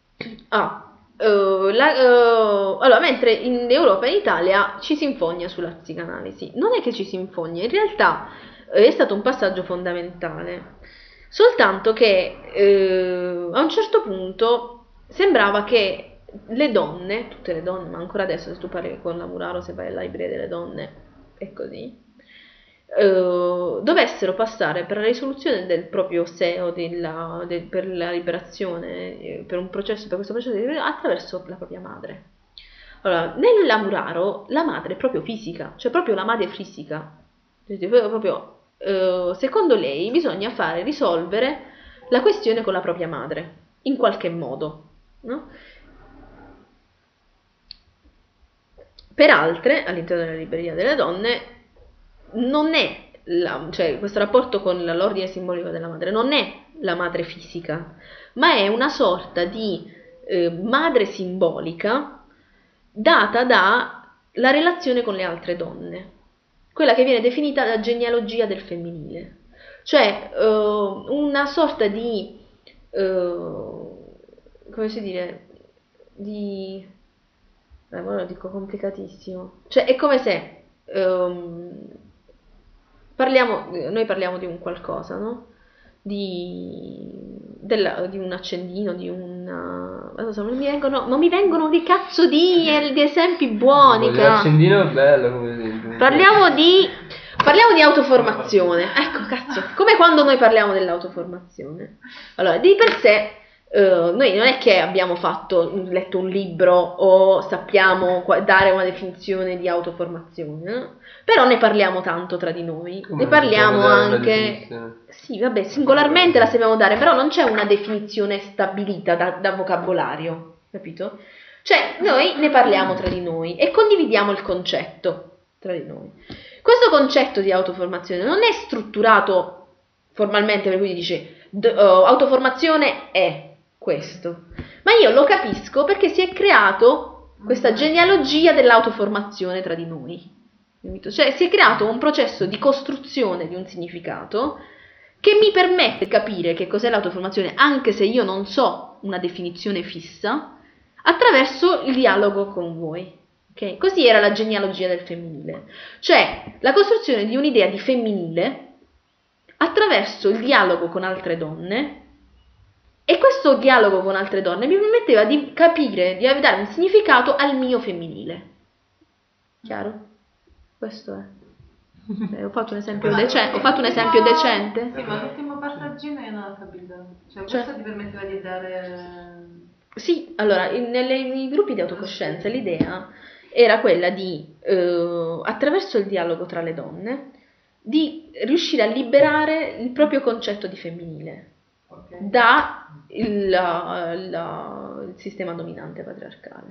Allora, mentre in Europa e in Italia ci si infogna sulla psicanalisi, non è che ci si infogna, in realtà è stato un passaggio fondamentale, soltanto che a un certo punto sembrava che le donne, tutte le donne, ma ancora adesso se tu parli con la Muraro, se vai alla libreria delle donne è così, dovessero passare per la risoluzione del proprio SEO, per la liberazione, per questo processo di liberazione attraverso la propria madre. Allora, nell'Amuraro la madre è proprio fisica, cioè proprio la madre fisica. Proprio, secondo lei bisogna risolvere la questione con la propria madre, in qualche modo, no? Per altre, all'interno della libreria delle donne, non è cioè questo rapporto con l'ordine simbolico della madre non è la madre fisica, ma è una sorta di madre simbolica data dalla relazione con le altre donne, quella che viene definita la genealogia del femminile, cioè una sorta di come si dire, ora lo dico complicatissimo, cioè è come se noi parliamo di un qualcosa, no? Di un accendino, non mi vengono di cazzo di esempi buoni. L'accendino è bello come esempio. Parliamo di autoformazione. Ecco, cazzo, come quando noi parliamo dell'autoformazione. Allora, di per sé noi non è che abbiamo letto un libro o sappiamo dare una definizione di autoformazione, no? Però ne parliamo tanto tra di noi, ne parliamo anche, sì, vabbè, singolarmente la sappiamo dare, però non c'è una definizione stabilita da vocabolario, capito? Cioè noi ne parliamo tra di noi e condividiamo il concetto tra di noi. Questo concetto di autoformazione non è strutturato formalmente, per cui dice autoformazione è questo, ma io lo capisco perché si è creato questa genealogia dell'autoformazione tra di noi, cioè si è creato un processo di costruzione di un significato che mi permette di capire che cos'è l'autoformazione, anche se io non so una definizione fissa, attraverso il dialogo con voi. Okay? Così era la genealogia del femminile, cioè la costruzione di un'idea di femminile attraverso il dialogo con altre donne. E questo dialogo con altre donne mi permetteva di capire, di dare un significato al mio femminile. Chiaro? Questo è. Ho fatto un esempio decente? Sì, ma l'ultimo passaggino io non ho capito. Cioè, questo ti permetteva di dare... Sì, allora, nei gruppi di autocoscienza l'idea era quella di, attraverso il dialogo tra le donne, di riuscire a liberare il proprio concetto di femminile. Okay. Da il sistema dominante patriarcale.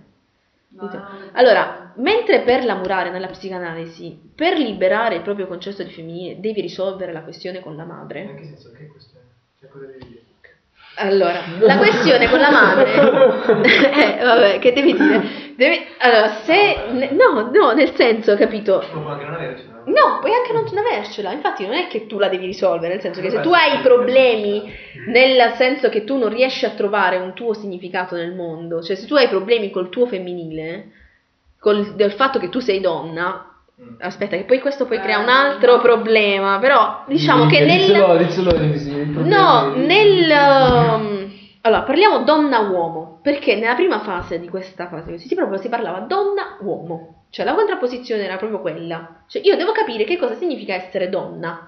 Allora, mentre per l'amurare nella psicanalisi, per liberare il proprio concetto di femminile, devi risolvere la questione con la madre. In che senso? Che questione? Cioè, cosa devi dire? Allora, la questione con la madre vabbè, che devi dire? Allora, no, nel senso, capito? Può anche non avercela. No, puoi anche non avercela, infatti non è che tu la devi risolvere, nel senso che se tu hai problemi, nel senso che tu non riesci a trovare un tuo significato nel mondo, cioè se tu hai problemi col tuo femminile, del fatto che tu sei donna, aspetta, che poi questo poi crea un altro problema, però diciamo che allora parliamo donna-uomo, perché nella prima fase di questa fase proprio si parlava donna-uomo, cioè la contrapposizione era proprio quella, cioè io devo capire che cosa significa essere donna.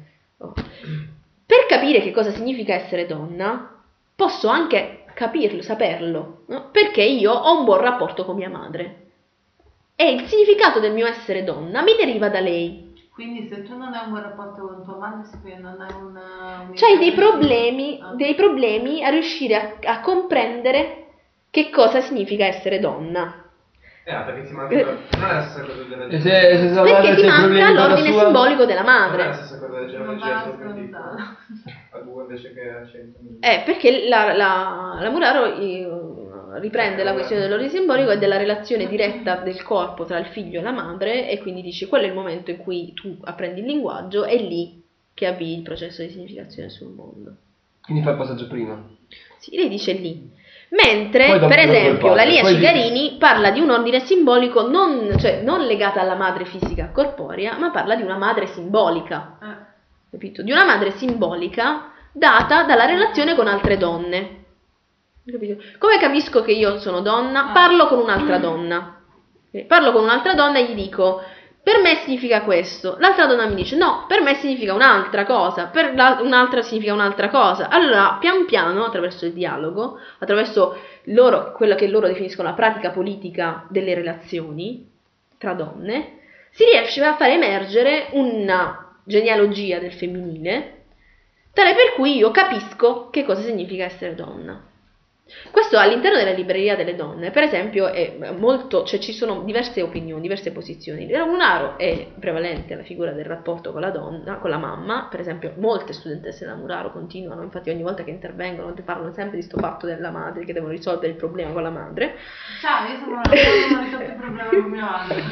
Per capire che cosa significa essere donna posso anche capirlo, saperlo, no? Perché io ho un buon rapporto con mia madre e il significato del mio essere donna mi deriva da lei. Quindi se tu non hai un buon rapporto con tua madre, non hai c'hai dei problemi a riuscire a comprendere che cosa significa essere donna. Perché ti manca non è la stessa cosa della perché ti manca l'ordine simbolico della madre. Non è la stessa cosa della genealogia a 2 invece che a 100. Perché la Muraro riprende la questione dell'ordine simbolico e della relazione diretta del corpo tra il figlio e la madre, e quindi dice quello è il momento in cui tu apprendi il linguaggio, è lì che avvii il processo di significazione sul mondo. Quindi fa il passaggio prima. Sì, lei dice lì. Mentre, per esempio, la Lia Cigarini parla di un ordine simbolico non legata alla madre fisica corporea, ma parla di una madre simbolica. Capito? Di una madre simbolica data dalla relazione con altre donne. Capito? Come capisco che io sono donna? Parlo con un'altra donna. Parlo con un'altra donna e gli dico: per me significa questo. L'altra donna mi dice no, per me significa un'altra cosa, un'altra significa un'altra cosa. Allora, pian piano, attraverso il dialogo, attraverso quella che loro definiscono la pratica politica delle relazioni tra donne, si riesce a far emergere una genealogia del femminile, tale per cui io capisco che cosa significa essere donna. Questo all'interno della libreria delle donne, per esempio, è molto, cioè ci sono diverse opinioni, diverse posizioni. Munaro è prevalente la figura del rapporto con la donna, con la mamma. Per esempio, molte studentesse da Munaro continuano, infatti ogni volta che intervengono parlano sempre di sto fatto della madre, che devono risolvere il problema con la madre. Ciao, io sono una donna, non ho risolto il problema con mia madre.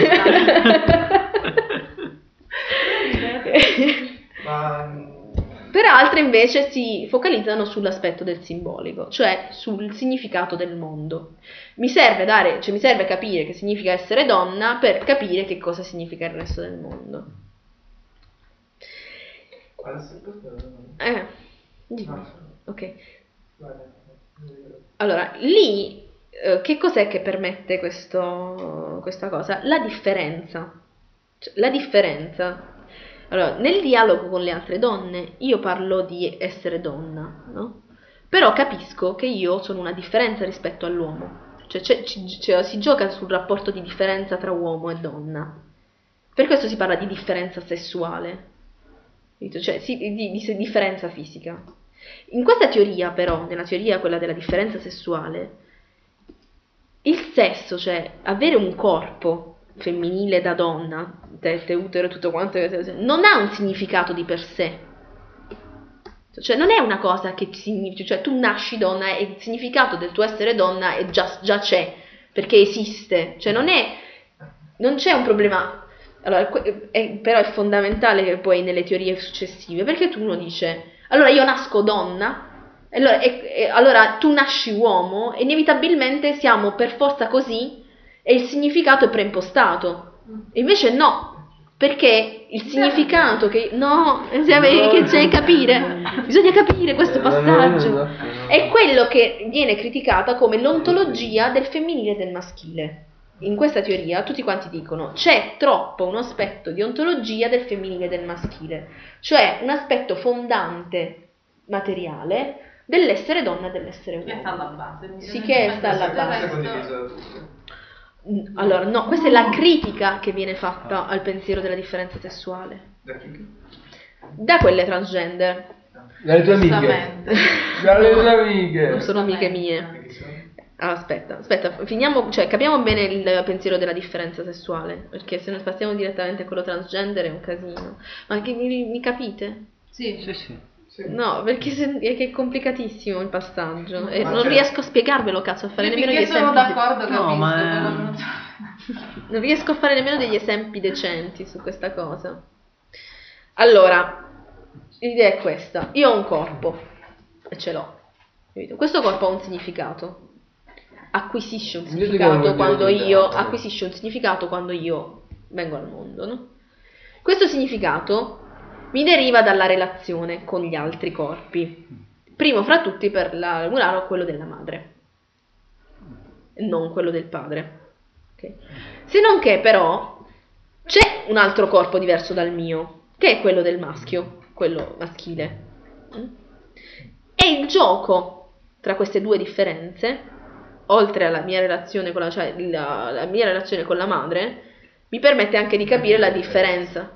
Per altre invece si focalizzano sull'aspetto del simbolico, cioè sul significato del mondo. Mi serve capire che significa essere donna per capire che cosa significa il resto del mondo. Ok. Allora, lì che cos'è che permette questa cosa? La differenza. Cioè, la differenza. Allora, nel dialogo con le altre donne io parlo di essere donna, no? Però capisco che io sono una differenza rispetto all'uomo. Cioè si gioca sul rapporto di differenza tra uomo e donna. Per questo si parla di differenza sessuale, cioè di differenza fisica. In questa teoria però, nella teoria quella della differenza sessuale, il sesso, cioè avere un corpo femminile da donna, tette, utero e tutto quanto, non ha un significato di per sé. Cioè non è una cosa che significa, cioè tu nasci donna e il significato del tuo essere donna è già c'è, perché esiste, cioè non c'è un problema. Allora, però è fondamentale che poi nelle teorie successive, perché uno dice, allora io nasco donna, allora tu nasci uomo, e inevitabilmente siamo per forza così, e il significato è preimpostato. Invece no, perché il significato che c'è capire, bisogna capire questo passaggio, è quello che viene criticata come l'ontologia del femminile e del maschile. In questa teoria tutti quanti dicono c'è troppo un aspetto di ontologia del femminile e del maschile, cioè un aspetto fondante materiale dell'essere donna e dell'essere uomo. Che sta alla base. Sì, che sta alla base. Allora, no, questa è la critica che viene fatta al pensiero della differenza sessuale. Da chi? Da quelle transgender. Dalle tue amiche. Dalle tue amiche. Non sono amiche mie. Aspetta, finiamo, cioè capiamo bene il pensiero della differenza sessuale, perché se noi passiamo direttamente a quello transgender è un casino. Ma che mi capite? Sì. No, perché è che è complicatissimo il passaggio e non certo. riesco a spiegarvelo, cazzo, a fare nemmeno degli esempi. Sono d'accordo, capisco. No, ma Non riesco a fare nemmeno degli esempi decenti su questa cosa. Allora, l'idea è questa: io ho un corpo e ce l'ho. Capito? Questo corpo ha un significato. Acquisisce un significato quando io vengo al mondo, no? Questo significato mi deriva dalla relazione con gli altri corpi. Primo fra tutti per la Munaro quello della madre, non quello del padre. Okay. Se non che però c'è un altro corpo diverso dal mio, che è quello del maschio, quello maschile. E il gioco tra queste due differenze, oltre alla mia relazione con la mia relazione con la madre, mi permette anche di capire la differenza.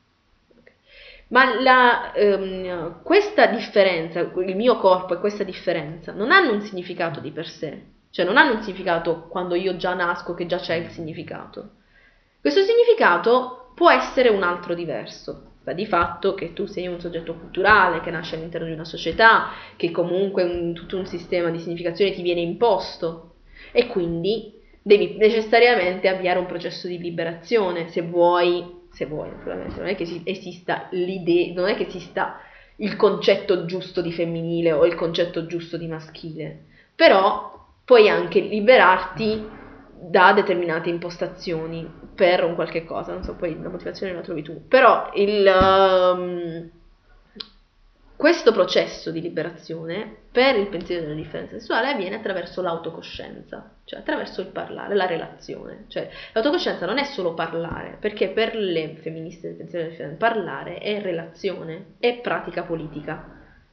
Ma questa differenza, il mio corpo e questa differenza, non hanno un significato di per sé. Cioè non hanno un significato quando io già nasco, che già c'è il significato. Questo significato può essere un altro diverso. Sta di fatto che tu sei un soggetto culturale, che nasce all'interno di una società, che comunque tutto un sistema di significazione ti viene imposto. E quindi devi necessariamente avviare un processo di liberazione, se vuoi, naturalmente. Non è che esista l'idea, non è che esista il concetto giusto di femminile o il concetto giusto di maschile. Però puoi anche liberarti da determinate impostazioni per un qualche cosa, non so, poi la motivazione la trovi tu, però questo processo di liberazione per il pensiero della differenza sessuale avviene attraverso l'autocoscienza, cioè attraverso il parlare, la relazione. Cioè l'autocoscienza non è solo parlare, perché per le femministe del pensiero della differenza parlare è relazione, è pratica politica.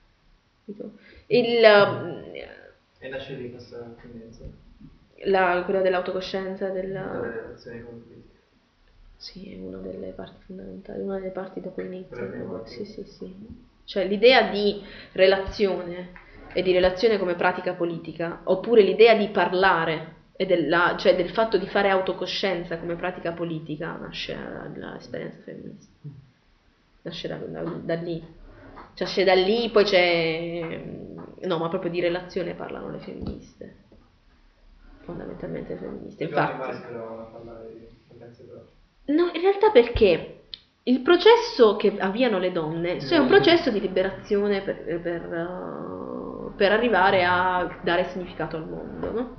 E nasce lì questa tendenza? Quella dell'autocoscienza, La relazione con il sì, è una delle parti fondamentali, una delle parti da cui inizia. Però Sì. Cioè l'idea di relazione e di relazione come pratica politica, oppure l'idea di parlare e cioè del fatto di fare autocoscienza come pratica politica nasce dall'esperienza femminista. Nasce da lì. Cioè, nasce da lì, poi c'è... No, ma proprio di relazione parlano le femministe. Fondamentalmente le femministe. Infatti... No, in realtà perché il processo che avviano le donne è un processo di liberazione per arrivare a dare significato al mondo, no?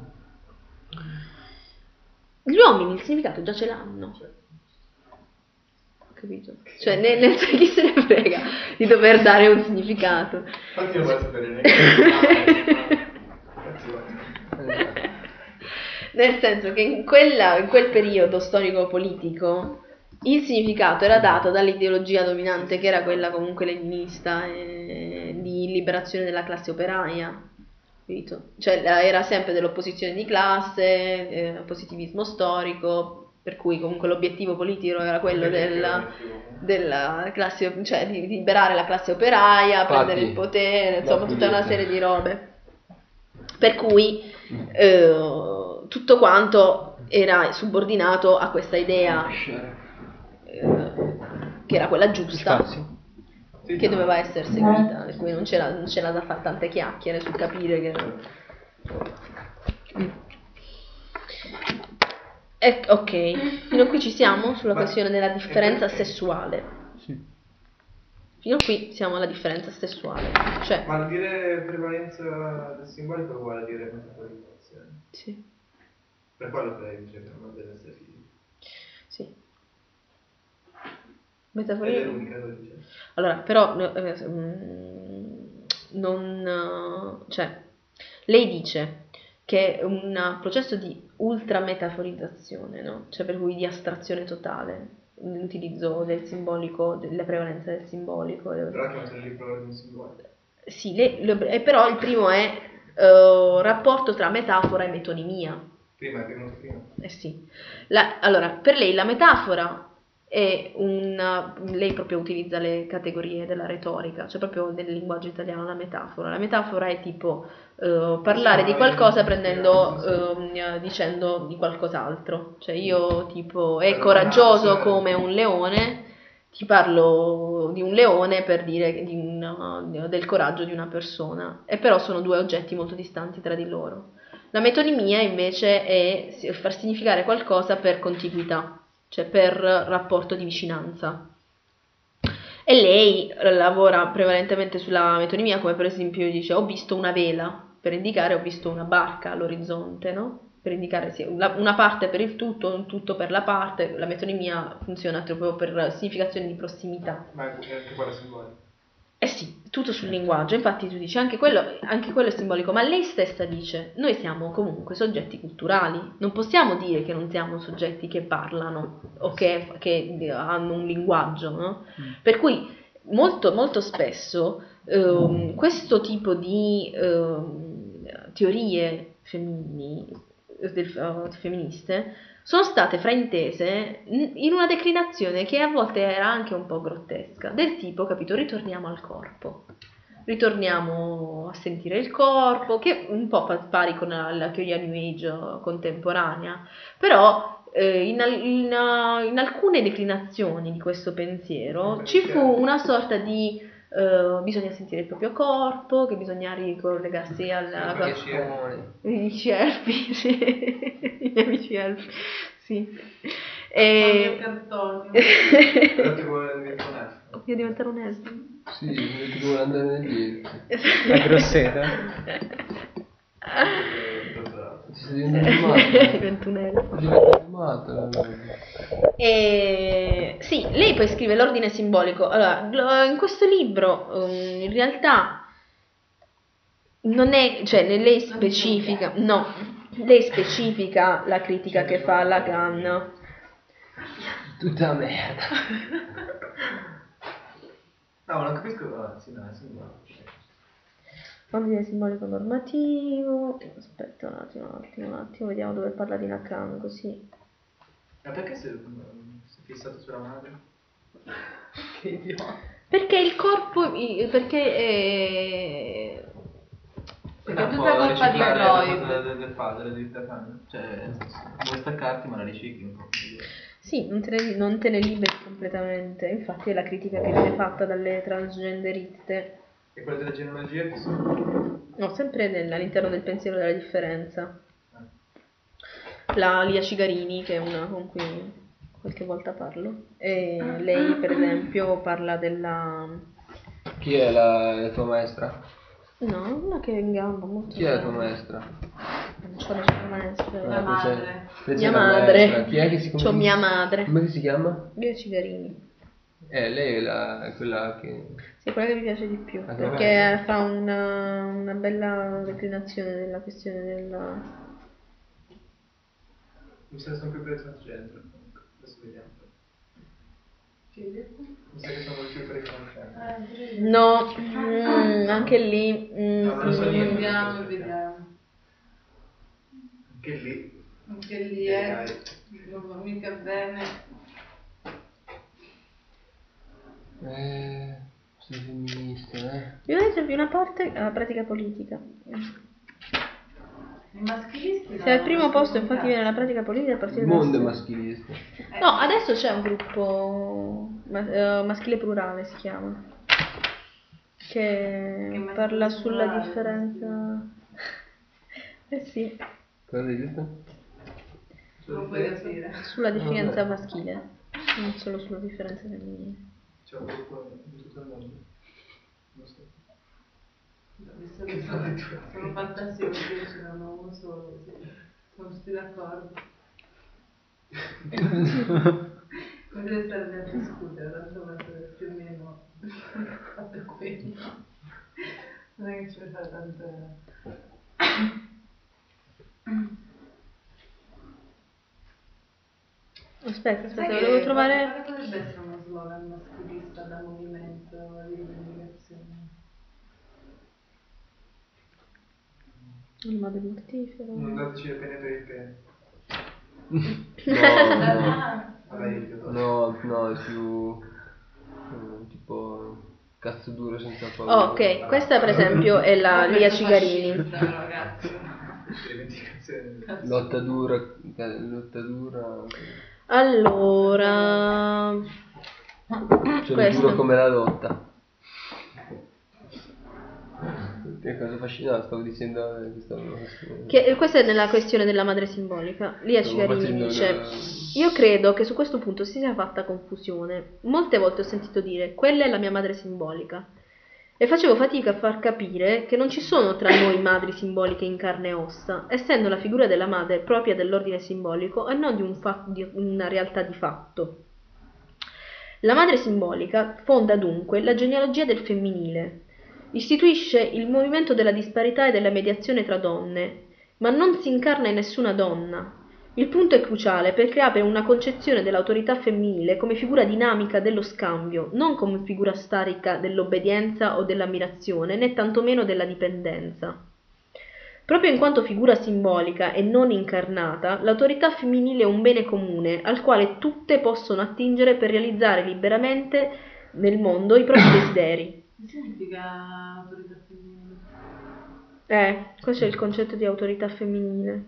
Gli uomini il significato già ce l'hanno. Capito? Cioè, chi se ne frega di dover dare un significato. Infatti io voglio sapere Nel senso che in quel periodo storico-politico il significato era dato dall'ideologia dominante, che era quella comunque leninista, di liberazione della classe operaia. Capito? Cioè era sempre dell'opposizione di classe, positivismo storico, per cui comunque l'obiettivo politico era quello della classe, cioè di liberare la classe operaia, prendere il potere, insomma tutta una serie di robe. Per cui tutto quanto era subordinato a questa idea che era quella giusta, che doveva essere seguita, per cui non c'era da fare tante chiacchiere sul capire che... ok, fino a qui ci siamo sulla questione della differenza sessuale. Sì. Fino a qui siamo alla differenza sessuale. Cioè, ma dire prevalenza del simbolico è uguale a dire metaforizzazione. sì. Per quello che lei dice che non deve essere fisico. Sì. Ed è l'unica che dice. Allora, però cioè, lei dice che è un processo di ultrametaforizzazione, no? Cioè per cui di astrazione totale, l'utilizzo del simbolico, della prevalenza del simbolico. Però che mettere lì proprio un simbolico. Sì, però il primo è rapporto tra metafora e metonimia. Prima è venuto prima. Sì. Allora, per lei la metafora è lei proprio utilizza le categorie della retorica, cioè proprio nel linguaggio italiano la metafora. La metafora è tipo parlare di qualcosa dicendo di qualcos'altro. Cioè io tipo è coraggioso come un leone, ti parlo di un leone per dire del coraggio di una persona, e però sono due oggetti molto distanti tra di loro. La metonimia invece è far significare qualcosa per contiguità, cioè per rapporto di vicinanza. E lei lavora prevalentemente sulla metonimia, come per esempio dice ho visto una vela, per indicare ho visto una barca all'orizzonte, no? Per indicare una parte per il tutto, un tutto per la parte. La metonimia funziona proprio per significazioni di prossimità. Ma è anche quello simbolico. Eh sì, tutto sul linguaggio, infatti tu dici anche quello è simbolico, ma lei stessa dice noi siamo comunque soggetti culturali, non possiamo dire che non siamo soggetti che parlano o che hanno un linguaggio, no? Per cui molto, molto spesso questo tipo di teorie femministe sono state fraintese in una declinazione che a volte era anche un po' grottesca, del tipo, capito, ritorniamo al corpo, ritorniamo a sentire il corpo, che un po' pari con la teoria New Age contemporanea, però in alcune declinazioni di questo pensiero ci fu una sorta di bisogna sentire il proprio corpo, che bisogna ricollegarsi i cervi, sì. Gli amici elfi, sì. Però ti vuole diventare Voglio diventare un elfo. Sì, ti vuole andare nel dietro. La grosseta? Sei diventato matto. Divento un elfo. Sei diventato matto. Sì, lei poi scrive l'ordine simbolico. Allora, in questo libro, in realtà, non è, cioè, lei specifica, no, lei specifica la critica che fa a Lacan. Tutta merda. No, non capisco. Sì, no, Ordine simbolico normativo. Aspetta un attimo, vediamo dove parla di Lacan, così. Ma perché sei fissato sulla madre? Che idiota. Perché il corpo, perché È tutta colpa di Freud. Del padre di Stefano. Cioè, vuoi staccarti ma la ricicli un po'. sì, non te ne liberi completamente. Infatti è la critica che viene fatta dalle transgenderiste. E quella della genealogia che sono? No, sempre all'interno del pensiero della differenza. La Lia Cigarini, che è una con cui qualche volta parlo, e lei per esempio parla della... Chi è la tua maestra? No, una che è in gamba, molto Chi è la tua brava. maestra? Non c'ho nessuna maestra. La madre. Mia madre. Chi è che si C'ho mia madre. Come si chiama? Lia Cigarini. Lei è quella che... Sì, quella che mi piace di più, La tua perché maestra? fa una bella declinazione della questione della... Mi sa che sono più per il transgender. Adesso vediamo. Mi sa che sono più per il transgender. No, anche lì... No, non so niente. Vediamo. Anche lì. Anche lì è. Non va mica bene. Sei femminista, Io ad esempio una parte è la pratica politica. I maschilisti. Se al primo posto infatti viene la pratica politica a partire Il da... mondo è maschilista. No, adesso c'è un gruppo maschile plurale si chiama, che parla sulla plurale, differenza... sì, Cosa hai detto? Non puoi capire. sulla differenza Vabbè. maschile, non solo sulla differenza femminile. C'è un gruppo di tutto il mondo. Non so. Visto che sono fantasiosi, ce n'hanno uno solo, sì. Sono tutti d'accordo. Non deve stare a discutere, tanto va più o meno fatto quello. Non è che ci vuole fare tante... Aspetta, Sai che volevo trovare... quale potrebbe essere uno slogan maschilista da movimento di rivendicazione? Il modo mortifero. Non dateci le pene per il pene. No, è più tipo cazzo duro senza paura. Ok, questa per esempio è la Lia Cigarini. Ragazzi. Rivendicazione. Lotta dura. Allora... Cioè Questo. duro come la lotta. Che cosa affascinante, stavo dicendo Questa è nella questione della madre simbolica. Lia Stavo Cigarini facendo dice: una- io credo che su questo punto si sia fatta confusione. Molte volte ho sentito dire quella è la mia madre simbolica e facevo fatica a far capire che non ci sono tra noi madri simboliche in carne e ossa, essendo la figura della madre propria dell'ordine simbolico e non di una realtà di fatto. La madre simbolica fonda dunque la genealogia del femminile, istituisce il movimento della disparità e della mediazione tra donne, ma non si incarna in nessuna donna. Il punto è cruciale perché apre una concezione dell'autorità femminile come figura dinamica dello scambio, non come figura starica dell'obbedienza o dell'ammirazione, né tantomeno della dipendenza. Proprio in quanto figura simbolica e non incarnata, l'autorità femminile è un bene comune al quale tutte possono attingere per realizzare liberamente nel mondo i propri desideri. Che significa autorità femminile? Questo è il concetto di autorità femminile.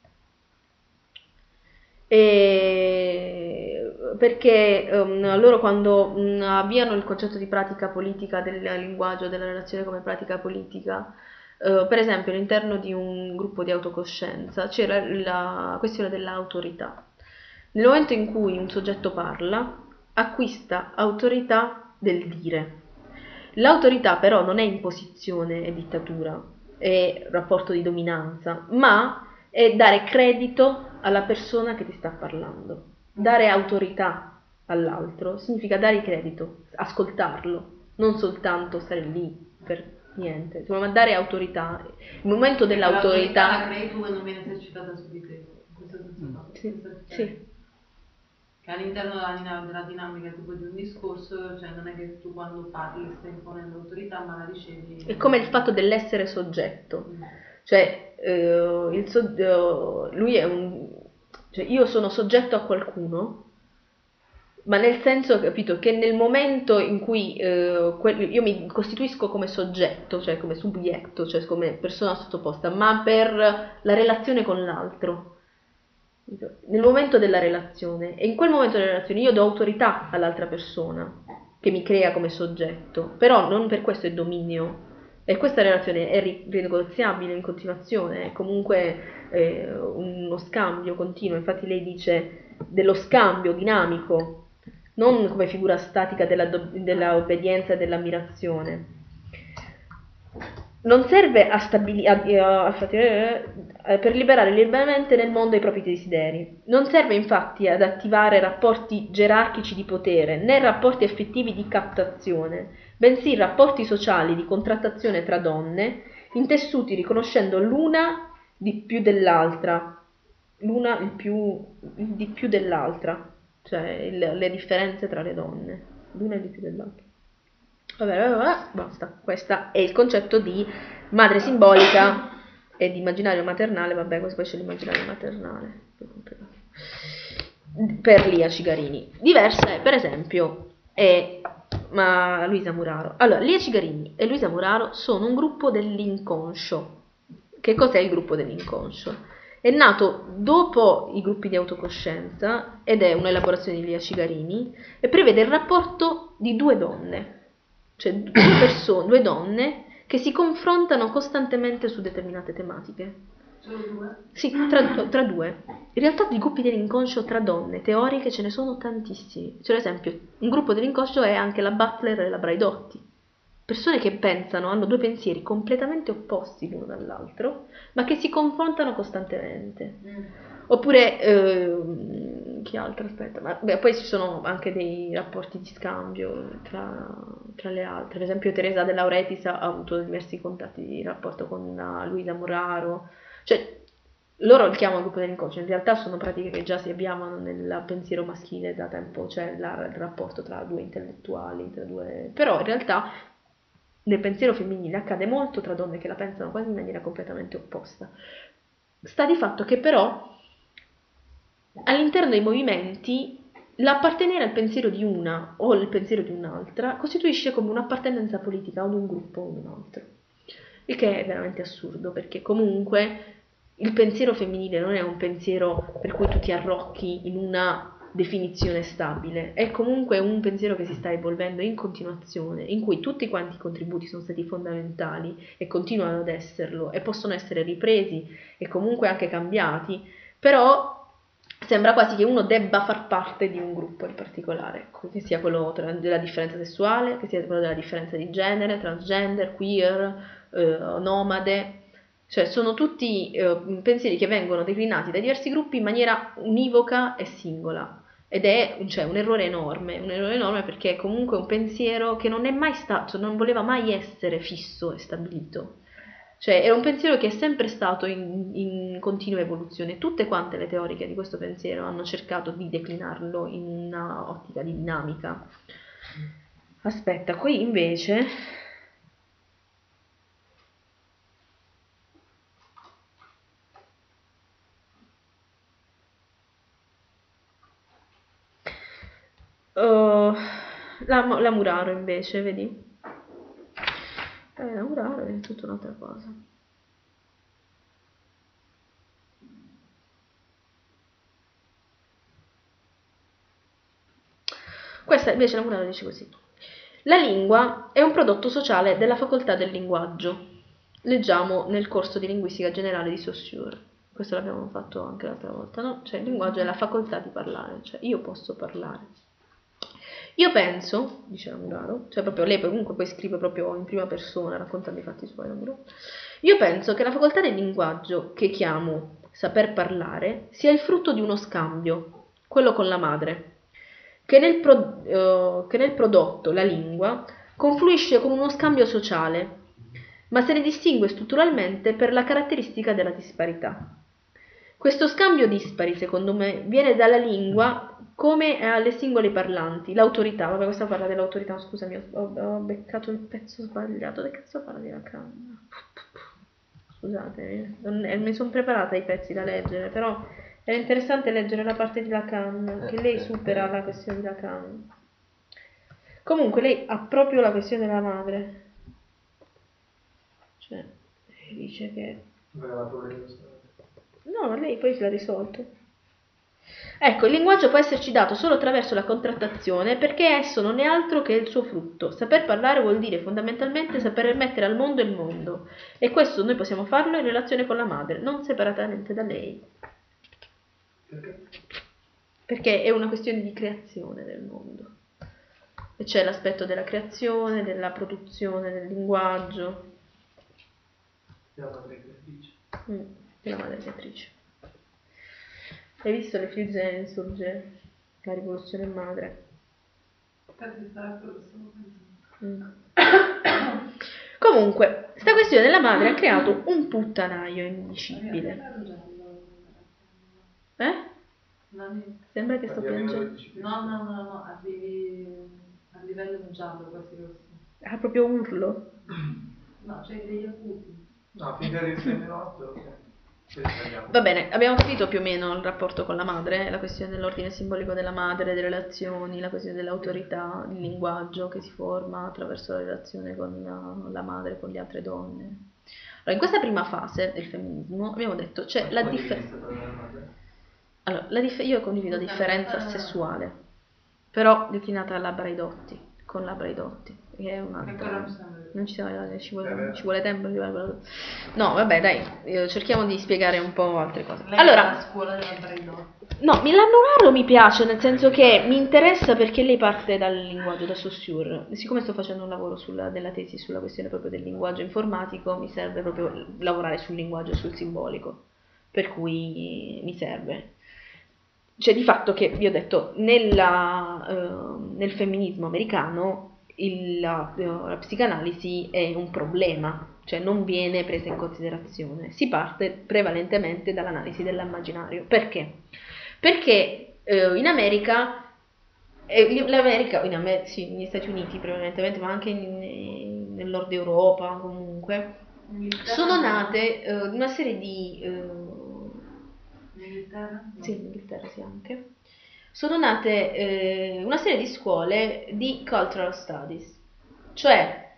Perché loro quando avviano il concetto di pratica politica del linguaggio, della relazione come pratica politica, per esempio all'interno di un gruppo di autocoscienza c'era la questione dell'autorità. Nel momento in cui un soggetto parla, acquista autorità del dire. L'autorità però non è imposizione e dittatura, è rapporto di dominanza, ma è dare credito alla persona che ti sta parlando. Dare autorità all'altro significa dare credito, ascoltarlo, non soltanto stare lì per niente, ma dare autorità. Il momento dell'autorità la crei tu e non viene esercitata su di te. Sì. Che all'interno della dinamica tipo di un discorso, cioè non è che tu quando parli stai imponendo autorità, ma la ricevi. È come il fatto dell'essere soggetto, cioè lui è cioè io sono soggetto a qualcuno, ma nel senso, capito, che nel momento in cui io mi costituisco come soggetto, cioè come subbietto, cioè come persona sottoposta, ma per la relazione con l'altro, nel momento della relazione, e in quel momento della relazione io do autorità all'altra persona che mi crea come soggetto, però non per questo è dominio, e questa relazione è rinegoziabile in continuazione, è comunque uno scambio continuo. Infatti lei dice dello scambio dinamico, non come figura statica della obbedienza e dell'ammirazione. Non serve per liberare liberamente nel mondo i propri desideri. Non serve infatti ad attivare rapporti gerarchici di potere, né rapporti effettivi di captazione, bensì rapporti sociali di contrattazione tra donne, intessuti riconoscendo l'una di più dell'altra, di più dell'altra, cioè le differenze tra le donne, l'una di più dell'altra. Vabbè, basta. Questo è il concetto di madre simbolica e di immaginario maternale. Vabbè, questo poi c'è l'immaginario maternale per Lia Cigarini. Diversa è, per esempio, Luisa Muraro. Allora, Lia Cigarini e Luisa Muraro sono un gruppo dell'inconscio. Che cos'è il gruppo dell'inconscio? È nato dopo i gruppi di autocoscienza ed è un'elaborazione di Lia Cigarini e prevede il rapporto di due donne. Cioè due donne che si confrontano costantemente su determinate tematiche. Solo due? Sì, tra due. In realtà di gruppi dell'inconscio tra donne teoriche ce ne sono tantissimi. Cioè, ad esempio, un gruppo dell'inconscio è anche la Butler e la Braidotti. Persone che pensano, hanno due pensieri completamente opposti l'uno dall'altro, ma che si confrontano costantemente. Oppure, chi altro? Aspetta, poi ci sono anche dei rapporti di scambio tra le altre. Per esempio Teresa De Lauretiis ha avuto diversi contatti di rapporto con Luisa Muraro. Cioè, loro li chiamano gruppo dell'inconscio, in realtà sono pratiche che già si avviavano nel pensiero maschile da tempo, cioè il rapporto tra due intellettuali, però in realtà nel pensiero femminile accade molto tra donne che la pensano quasi in maniera completamente opposta. Sta di fatto che però all'interno dei movimenti l'appartenere al pensiero di una o al pensiero di un'altra costituisce come un'appartenenza politica ad un gruppo o ad un altro, il che è veramente assurdo, perché comunque il pensiero femminile non è un pensiero per cui tu ti arrocchi in una definizione stabile, è comunque un pensiero che si sta evolvendo in continuazione, in cui tutti quanti i contributi sono stati fondamentali e continuano ad esserlo e possono essere ripresi e comunque anche cambiati, però sembra quasi che uno debba far parte di un gruppo in particolare, che sia quello della differenza sessuale, che sia quello della differenza di genere, transgender, queer, nomade. Cioè sono tutti pensieri che vengono declinati da diversi gruppi in maniera univoca e singola, ed è un errore enorme perché è comunque un pensiero che non è mai stato, non voleva mai essere fisso e stabilito, cioè era un pensiero che è sempre stato in continua evoluzione. Tutte quante le teoriche di questo pensiero hanno cercato di declinarlo in una ottica di dinamica. Aspetta, qui invece la Muraro invece, vedi? La Muraro è tutta un'altra cosa. Questa invece la Muraro dice così: la lingua è un prodotto sociale della facoltà del linguaggio. Leggiamo nel corso di linguistica generale di Saussure. Questo l'abbiamo fatto anche l'altra volta, no? Cioè il linguaggio è la facoltà di parlare, cioè io posso parlare. Io penso, dice la Muraro, cioè proprio lei comunque poi scrive proprio in prima persona, raccontando i fatti suoi, io penso che la facoltà del linguaggio, che chiamo saper parlare, sia il frutto di uno scambio, quello con la madre, che nel prodotto, la lingua, confluisce con uno scambio sociale, ma se ne distingue strutturalmente per la caratteristica della disparità. Questo scambio dispari, secondo me, viene dalla lingua come alle singole parlanti. L'autorità, vabbè, questa parla dell'autorità, scusami, ho beccato il pezzo sbagliato. Che cazzo parla di Lacan? Scusate, mi sono preparata i pezzi da leggere, però era interessante leggere la parte di Lacan, che lei supera la questione di Lacan. Comunque lei ha proprio la questione della madre. Cioè, dice che... No, lei poi se l'ha risolto. Ecco, il linguaggio può esserci dato solo attraverso la contrattazione perché esso non è altro che il suo frutto. Saper parlare vuol dire fondamentalmente saper mettere al mondo il mondo, e questo noi possiamo farlo in relazione con la madre, non separatamente da lei. Perché? Perché è una questione di creazione del mondo. E c'è l'aspetto della creazione, della produzione del linguaggio. La madre creatrice. La madre creatrice. Hai visto le figlie insorge? La rivoluzione madre. Comunque, sta questione della madre ha creato un puttanaio indicibile. Sembra che sto piangendo. No, arrivi a livello giallo quasi così. Ha proprio urlo. No, c'è degli acuti. No, finché arrivi ok. Va bene, abbiamo capito più o meno il rapporto con la madre, la questione dell'ordine simbolico della madre, delle relazioni, la questione dell'autorità, il linguaggio che si forma attraverso la relazione con la madre, con le altre donne. Allora, in questa prima fase del femminismo abbiamo detto c'è la differenza. Allora, io condivido la differenza sessuale, però declinata alla Braidotti, con la Braidotti, che è un'altra. Non ci vuole tempo. No, vabbè, dai, cerchiamo di spiegare un po' altre cose. Allora, la scuola della Braidotti. No, Milano Raro mi piace, nel senso che mi interessa perché lei parte dal linguaggio, da Saussure. Siccome sto facendo un lavoro della tesi sulla questione proprio del linguaggio informatico, mi serve proprio lavorare sul linguaggio e sul simbolico, per cui mi serve. Cioè, di fatto che, vi ho detto, nel femminismo americano la psicanalisi è un problema, cioè non viene presa in considerazione. Si parte prevalentemente dall'analisi dell'immaginario. Perché? Perché in America, sì, negli Stati Uniti prevalentemente, ma anche nel nord Europa comunque, sono nate una serie di... Inghilterra? No. Sì, in Inghilterra sì anche. Sono nate una serie di scuole di cultural studies, cioè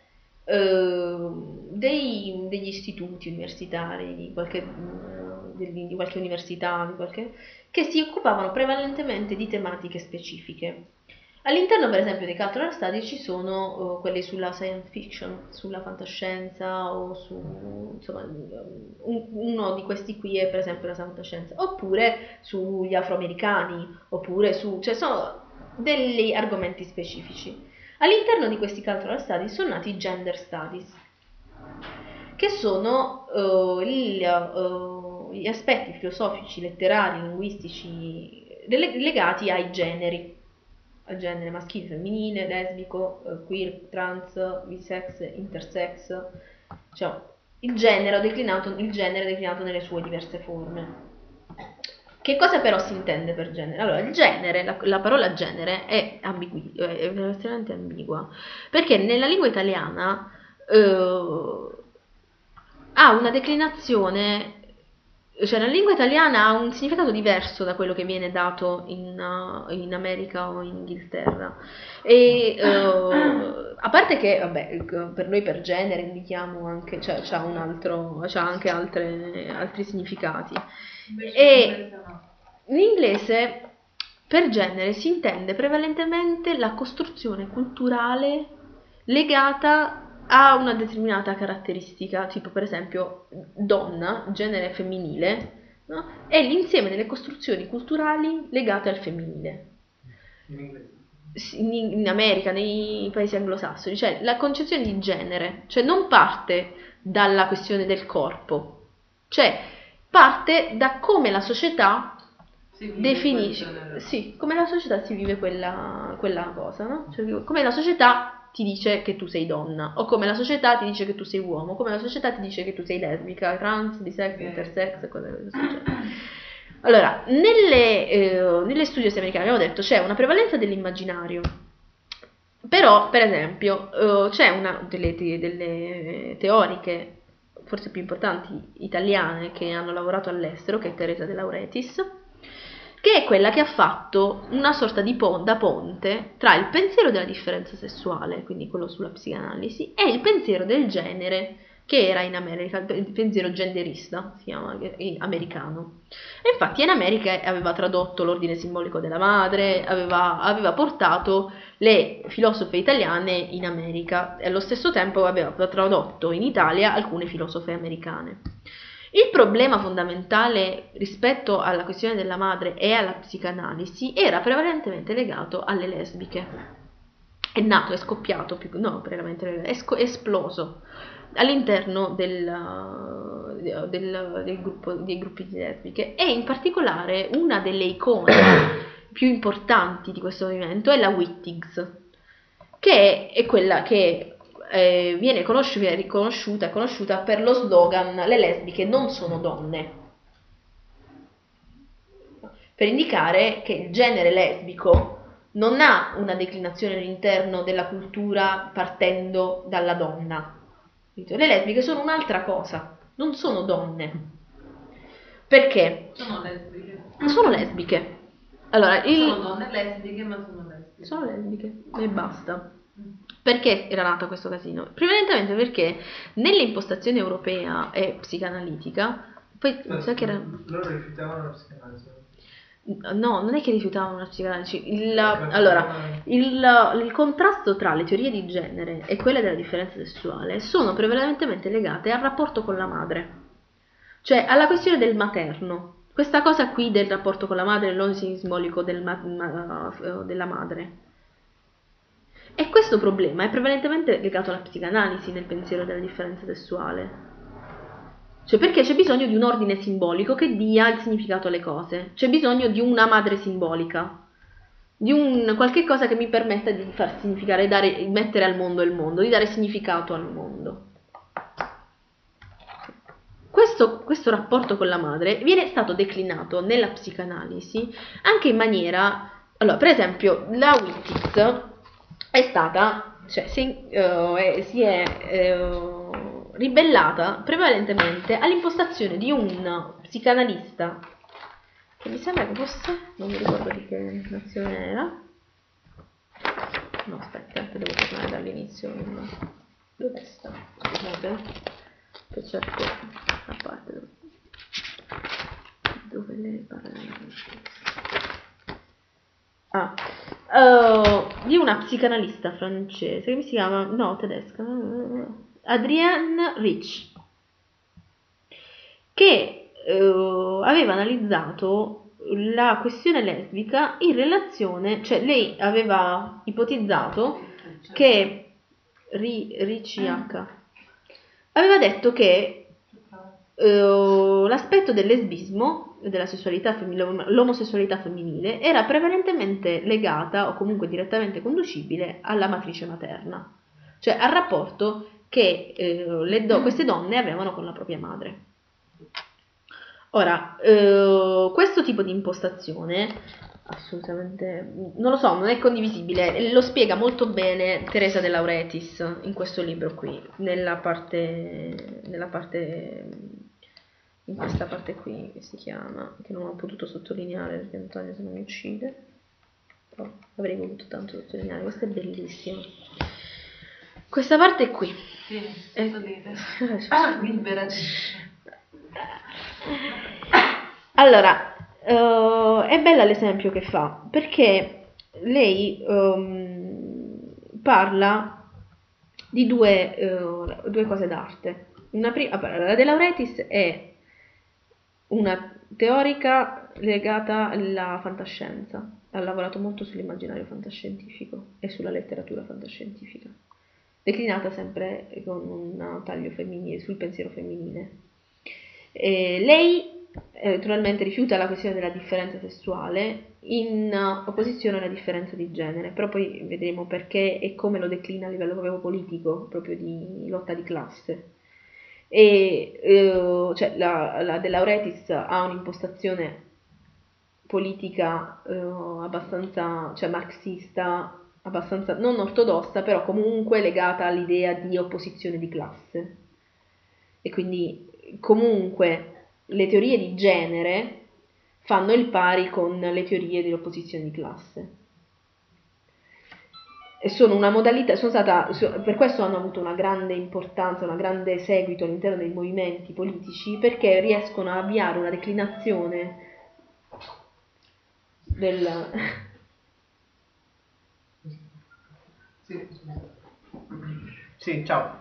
degli istituti universitari di qualche università, che si occupavano prevalentemente di tematiche specifiche. All'interno, per esempio, dei cultural studies ci sono quelli sulla science fiction, sulla fantascienza, o su, insomma, uno di questi qui è per esempio la fantascienza, oppure sugli afroamericani, oppure cioè sono degli argomenti specifici. All'interno di questi cultural studies sono nati i gender studies, che sono gli aspetti filosofici, letterari, linguistici legati ai generi, al genere maschile, femminile, lesbico, queer, trans, bisex, intersex, cioè il genere declinato nelle sue diverse forme. Che cosa però si intende per genere? Allora, il genere, la parola genere è estremamente ambigua, perché nella lingua italiana ha una declinazione, cioè la lingua italiana ha un significato diverso da quello che viene dato in America o in Inghilterra, e a parte che vabbè, per noi per genere indichiamo anche, cioè c'ha anche altri significati, e in inglese per genere si intende prevalentemente la costruzione culturale legata ha una determinata caratteristica, tipo per esempio donna, genere femminile, no? È l'insieme delle costruzioni culturali legate al femminile. In inglese? In America, nei paesi anglosassoni, cioè la concezione di genere, cioè non parte dalla questione del corpo, cioè parte da come la società definisce, definisce, sì, come la società si vive quella cosa, no? Cioè, come la società ti dice che tu sei donna, o come la società ti dice che tu sei uomo, come la società ti dice che tu sei lesbica, trans, bisex, intersex, cose del genere. Allora, nelle studiosi americane abbiamo detto c'è una prevalenza dell'immaginario, però, per esempio, c'è una delle teoriche forse più importanti italiane che hanno lavorato all'estero, che è Teresa De Laurentiis, che è quella che ha fatto una sorta di da ponte tra il pensiero della differenza sessuale, quindi quello sulla psicanalisi, e il pensiero del genere, che era in America, il pensiero genderista, si chiama, americano. E infatti in America aveva tradotto l'ordine simbolico della madre, aveva portato le filosofe italiane in America e allo stesso tempo aveva tradotto in Italia alcune filosofe americane. Il problema fondamentale rispetto alla questione della madre e alla psicanalisi era prevalentemente legato alle lesbiche. È nato, è scoppiato, è esploso all'interno dei gruppi di lesbiche, e in particolare una delle icone più importanti di questo movimento è la Wittigs, che è quella che viene riconosciuta e conosciuta per lo slogan "le lesbiche non sono donne", per indicare che il genere lesbico non ha una declinazione all'interno della cultura partendo dalla donna. Le lesbiche sono un'altra cosa, non sono donne. Perché? Sono lesbiche. Sono lesbiche. Allora, Sono donne lesbiche, ma sono lesbiche. Sono lesbiche e basta. Perché era nata questo casino? Prevalentemente perché nell'impostazione europea e psicanalitica, poi sai che era... Loro rifiutavano la psicanalisi. No, non è che rifiutavano la psicanalisi. Il contrasto tra le teorie di genere e quelle della differenza sessuale sono prevalentemente legate al rapporto con la madre, cioè alla questione del materno. Questa cosa qui del rapporto con la madre, l'ordine simbolico della madre. E questo problema è prevalentemente legato alla psicanalisi nel pensiero della differenza sessuale. Cioè, perché c'è bisogno di un ordine simbolico che dia il significato alle cose. C'è bisogno di una madre simbolica, di un qualche cosa che mi permetta di far significare, mettere al mondo il mondo, di dare significato al mondo. Questo rapporto con la madre viene stato declinato nella psicanalisi anche in maniera... Allora, per esempio, la Wittigs è stata... cioè si è ribellata prevalentemente all'impostazione di un psicanalista che mi sembra che fosse, non mi ricordo di che nazione era. No, aspetta, devo tornare dall'inizio. Dove sta? Scusate, che cerco a parte dove le parole. Di una psicanalista francese che si chiama, no, tedesca, Adrienne Rich, che aveva analizzato la questione lesbica in relazione, cioè lei aveva ipotizzato che Ricci aveva detto che l'aspetto del lesbismo, della sessualità l'omosessualità femminile era prevalentemente legata o comunque direttamente conducibile alla matrice materna, cioè al rapporto che queste donne avevano con la propria madre. Ora, questo tipo di impostazione assolutamente, non lo so, non è condivisibile, lo spiega molto bene Teresa De Laurentiis in questo libro qui, in questa parte qui che si chiama, che non ho potuto sottolineare perché Antonio se non mi uccide, però avrei voluto tanto sottolineare, questa è bellissima. Questa parte qui. Sì, libera. Allora, è bella l'esempio che fa, perché lei parla di due cose d'arte. La De Laurentiis è una teorica legata alla fantascienza, ha lavorato molto sull'immaginario fantascientifico e sulla letteratura fantascientifica, declinata sempre con un taglio femminile, sul pensiero femminile. Lei naturalmente rifiuta la questione della differenza sessuale in opposizione alla differenza di genere, però poi vedremo perché e come lo declina a livello proprio politico, proprio di lotta di classe. E cioè la De Laurentiis ha un'impostazione politica abbastanza, cioè marxista, abbastanza non ortodossa, però comunque legata all'idea di opposizione di classe. E quindi comunque le teorie di genere fanno il pari con le teorie dell'opposizione di classe. E sono una modalità, per questo hanno avuto una grande importanza, un grande seguito all'interno dei movimenti politici, perché riescono a avviare una declinazione del... Sì, ciao.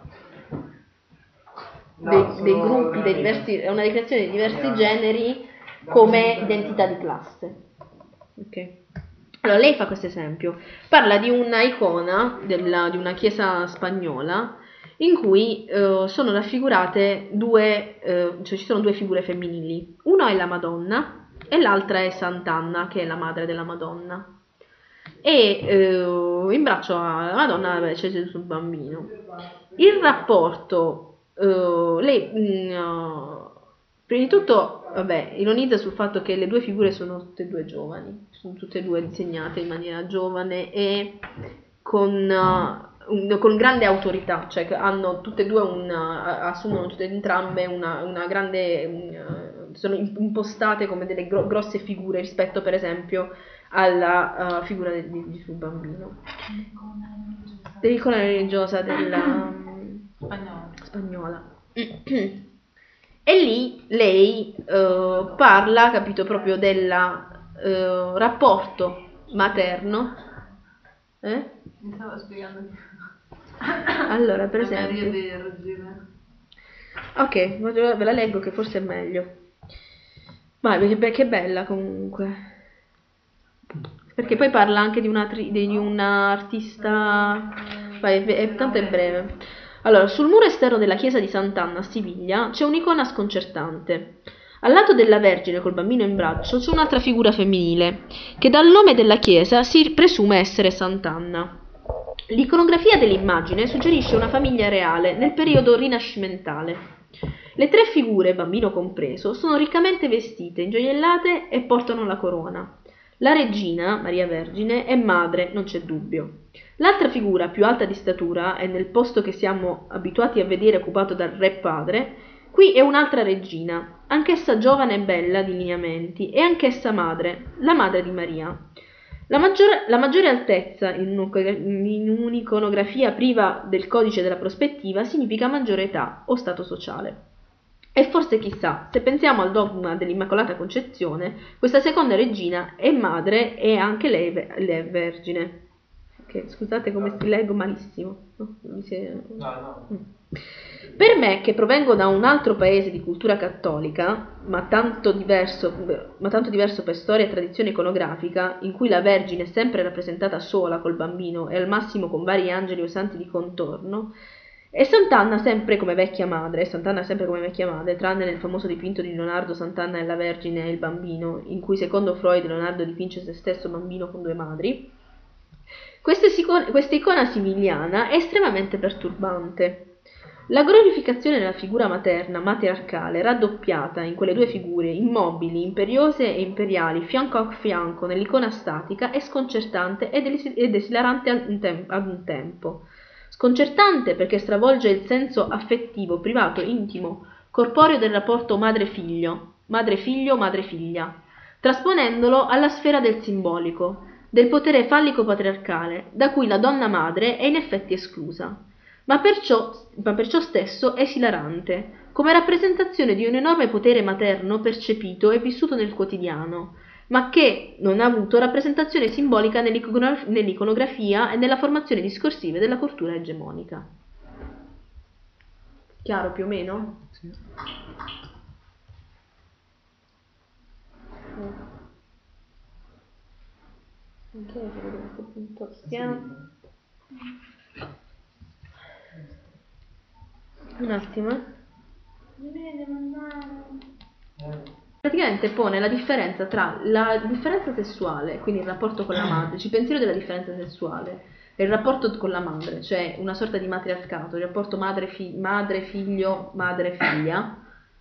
dei gruppi, dei diversi, è una declinazione di diversi generi come identità di classe. Ok. Allora lei fa questo esempio, parla di una icona di una chiesa spagnola in cui sono raffigurate cioè ci sono due figure femminili, una è la Madonna e l'altra è Sant'Anna, che è la madre della Madonna, e in braccio alla Madonna c'è Gesù bambino. Il rapporto, lei prima di tutto ironizza sul fatto che le due figure sono tutte e due giovani, sono tutte e due disegnate in maniera giovane e con grande autorità, cioè che hanno tutte e due assumono tutte ed entrambe una grande, sono impostate come delle grosse figure rispetto per esempio alla figura di Gesù bambino, dell'icona religiosa della spagnola. E lì lei parla, capito, proprio del rapporto materno. Mi stava spiegando allora, per esempio, Maria Vergine. ok, ve la leggo che forse è meglio. Ma che bella comunque, perché poi parla anche di un artista. Tanto è breve. Allora, sul muro esterno della chiesa di Sant'Anna a Siviglia c'è un'icona sconcertante. Al lato della Vergine col bambino in braccio c'è un'altra figura femminile, che dal nome della chiesa si presume essere Sant'Anna. L'iconografia dell'immagine suggerisce una famiglia reale nel periodo rinascimentale. Le tre figure, bambino compreso, sono riccamente vestite, ingioiellate e portano la corona. La regina, Maria Vergine, è madre, non c'è dubbio. L'altra figura, più alta di statura e nel posto che siamo abituati a vedere occupato dal re padre, qui è un'altra regina, anch'essa giovane e bella di lineamenti, e anch'essa madre, la madre di Maria. La maggiore altezza in un'iconografia priva del codice della prospettiva significa maggiore età o stato sociale. E forse chissà, se pensiamo al dogma dell'Immacolata Concezione, questa seconda regina è madre e anche lei è vergine. Okay, scusate come leggo malissimo. No. Per me, che provengo da un altro paese di cultura cattolica, ma tanto diverso per storia e tradizione iconografica, in cui la Vergine è sempre rappresentata sola col bambino e al massimo con vari angeli o santi di contorno, e Sant'Anna sempre come vecchia madre, tranne nel famoso dipinto di Leonardo Sant'Anna e la Vergine e il bambino, in cui secondo Freud Leonardo dipinge se stesso bambino con due madri. Questa icona siviliana è estremamente perturbante. La glorificazione della figura materna, matriarcale, raddoppiata in quelle due figure immobili, imperiose e imperiali, fianco a fianco nell'icona statica, è sconcertante ed esilarante ad un tempo. Sconcertante perché stravolge il senso affettivo, privato, intimo, corporeo del rapporto madre-figlio, madre-figlia, trasponendolo alla sfera del simbolico, del potere fallico-patriarcale, da cui la donna madre è in effetti esclusa. Ma perciò stesso è esilarante, come rappresentazione di un enorme potere materno percepito e vissuto nel quotidiano, ma che non ha avuto rappresentazione simbolica nell'iconografia e nella formazione discorsiva della cultura egemonica. Chiaro più o meno? Sì. Ok, vediamo a che punto stiamo. Un attimo. Mi viene a mandare. praticamente pone la differenza tra la differenza sessuale, quindi il rapporto con la madre, il pensiero della differenza sessuale e il rapporto con la madre, cioè una sorta di matriarcato, il rapporto madre-figlio, madre-figlia,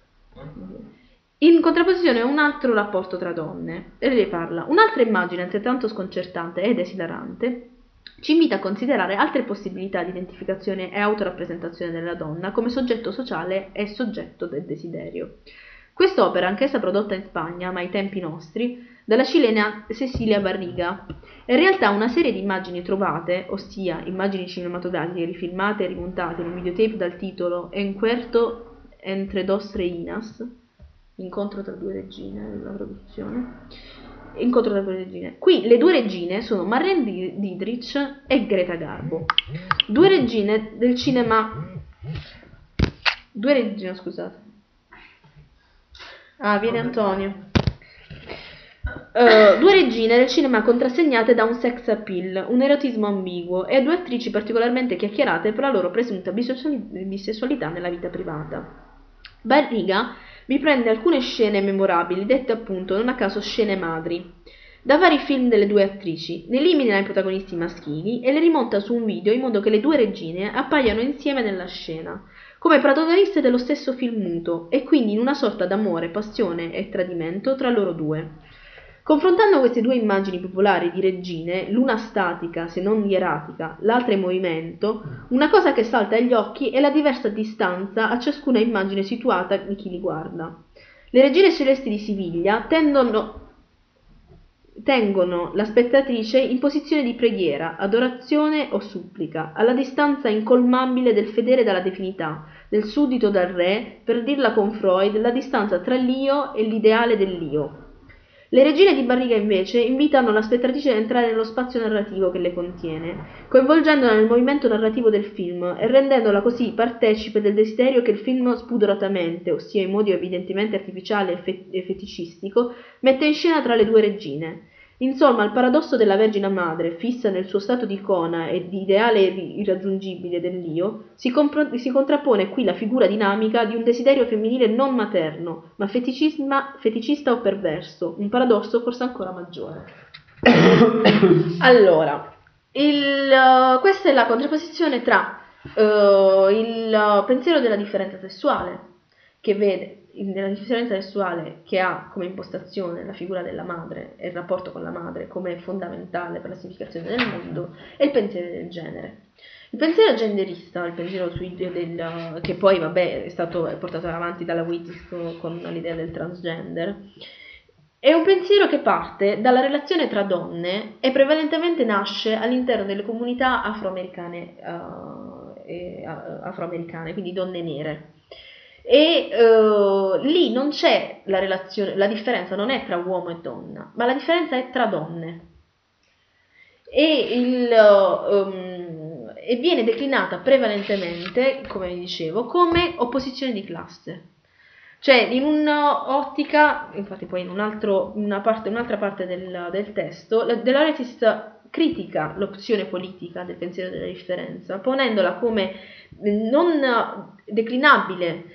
in contrapposizione a un altro rapporto tra donne. E lei parla: un'altra immagine altrettanto sconcertante ed esilarante ci invita a considerare altre possibilità di identificazione e autorappresentazione della donna come soggetto sociale e soggetto del desiderio. Quest'opera, anch'essa prodotta in Spagna, ma ai tempi nostri, dalla cilena Cecilia Barriga, è in realtà una serie di immagini trovate, ossia immagini cinematografiche rifilmate e rimontate in un videotape dal titolo Encuentro entre dos reinas, incontro tra due regine, la traduzione. Incontro tra due regine. Qui le due regine sono Marlene Dietrich e Greta Garbo. Due regine del cinema. Due regine, scusate. Ah, viene Antonio. Due regine del cinema contrassegnate da un sex appeal, un erotismo ambiguo e due attrici particolarmente chiacchierate per la loro presunta bisessualità nella vita privata. Barriga vi prende alcune scene memorabili, dette appunto non a caso scene madri, da vari film delle due attrici, ne elimina i protagonisti maschili e le rimonta su un video in modo che le due regine appaiano insieme nella scena, come protagoniste dello stesso film muto, e quindi in una sorta d'amore, passione e tradimento tra loro due. Confrontando queste due immagini popolari di regine, l'una statica, se non ieratica, l'altra in movimento, una cosa che salta agli occhi è la diversa distanza a ciascuna immagine situata di chi li guarda. Le regine celesti di Siviglia tengono la spettatrice in posizione di preghiera, adorazione o supplica, alla distanza incolmabile del fedele dalla divinità, del suddito dal re, per dirla con Freud, la distanza tra l'io e l'ideale dell'io. Le regine di Barriga invece invitano la spettatrice ad entrare nello spazio narrativo che le contiene, coinvolgendola nel movimento narrativo del film e rendendola così partecipe del desiderio che il film spudoratamente, ossia in modo evidentemente artificiale e feticistico, mette in scena tra le due regine. Insomma, il paradosso della Vergine Madre, fissa nel suo stato di icona e di ideale irraggiungibile dell'io, si contrappone qui la figura dinamica di un desiderio femminile non materno, ma feticista o perverso, un paradosso forse ancora maggiore. Allora, questa è la contrapposizione tra il pensiero della differenza sessuale, che vede nella differenza sessuale, che ha come impostazione la figura della madre e il rapporto con la madre come fondamentale per la significazione del mondo, e il pensiero del genere. Il pensiero genderista, il pensiero che poi è stato portato avanti dalla Wittich con l'idea del transgender, è un pensiero che parte dalla relazione tra donne e prevalentemente nasce all'interno delle comunità afroamericane, quindi donne nere. E lì non c'è la relazione, la differenza non è tra uomo e donna, ma la differenza è tra donne. E viene declinata prevalentemente, come vi dicevo, come opposizione di classe. Cioè, in un'ottica, infatti poi in un'altra parte del testo, Deleuze critica l'opzione politica del pensiero della differenza, ponendola come non declinabile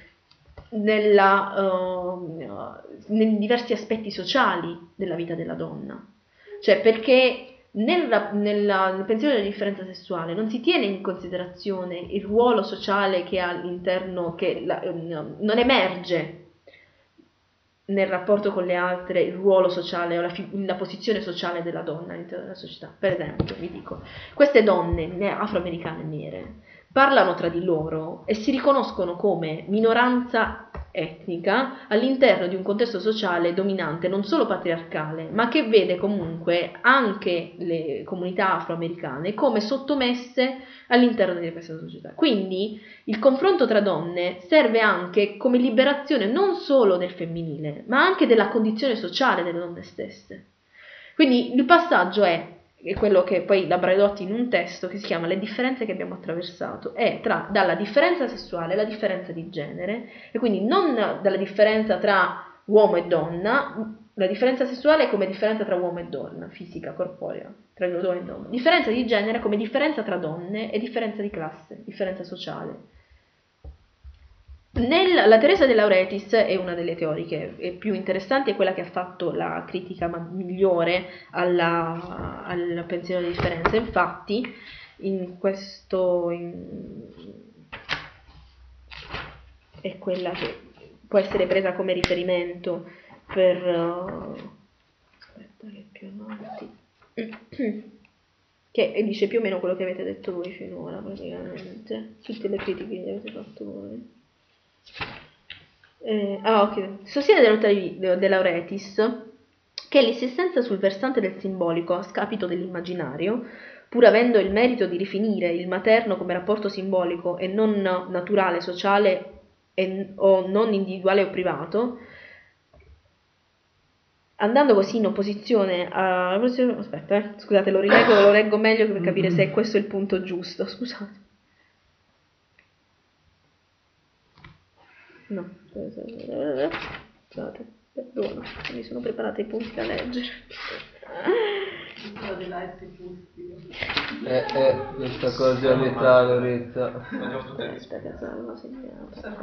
nei diversi aspetti sociali della vita della donna. Cioè, perché nel pensiero della differenza sessuale non si tiene in considerazione il ruolo sociale che ha all'interno, non emerge nel rapporto con le altre il ruolo sociale o la posizione sociale della donna all'interno della società. Per esempio, vi dico, queste donne afroamericane nere parlano tra di loro e si riconoscono come minoranza etnica all'interno di un contesto sociale dominante, non solo patriarcale, ma che vede comunque anche le comunità afroamericane come sottomesse all'interno di questa società. Quindi il confronto tra donne serve anche come liberazione non solo del femminile, ma anche della condizione sociale delle donne stesse. Quindi il passaggio è quello che poi l'ha tradotto in un testo che si chiama Le differenze che abbiamo attraversato, è dalla differenza sessuale alla differenza di genere, e quindi non dalla differenza tra uomo e donna, la differenza sessuale come differenza tra uomo e donna, fisica, corporea, tra uomo e donna, differenza di genere come differenza tra donne e differenza di classe, differenza sociale. La Teresa De Lauretis è una delle teoriche più interessanti, è quella che ha fatto la critica migliore al pensiero di differenza. Infatti, è quella che può essere presa come riferimento per aspetta che più avanti che dice più o meno quello che avete detto voi finora, praticamente tutte le critiche che avete fatto voi. Ok. Sostiene De Lauretis che l'insistenza sul versante del simbolico a scapito dell'immaginario, pur avendo il merito di rifinire il materno come rapporto simbolico e non naturale, sociale o non individuale o privato, andando così in opposizione a... Aspetta, scusate, lo leggo meglio per capire se questo è il punto giusto, scusate. No, scusate, perdono, mi sono preparata i punti da leggere. Questa cosa è metà, Loretta. Aspetta, che sono segnata.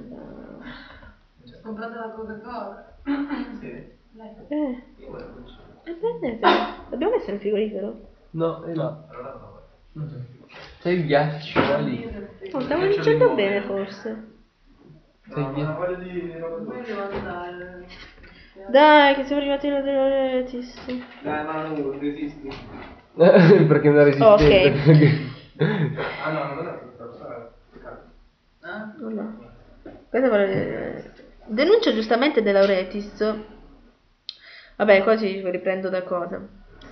Ho comprato la Coca-Cola. Sì. Prendete. Dobbiamo essere in frigorifero? No, è là. Sei il ghiaccio lì. Oh, stavo dicendo bene forse. No, voglia di roba Poi devo andare. Dai, che siamo arrivati alla De Lauretis. Dai, ma non resisti. Perché è una resistenza. Ah no, non è No. Questa denuncia giustamente De Lauretis. Vabbè, qua ci riprendo da cosa.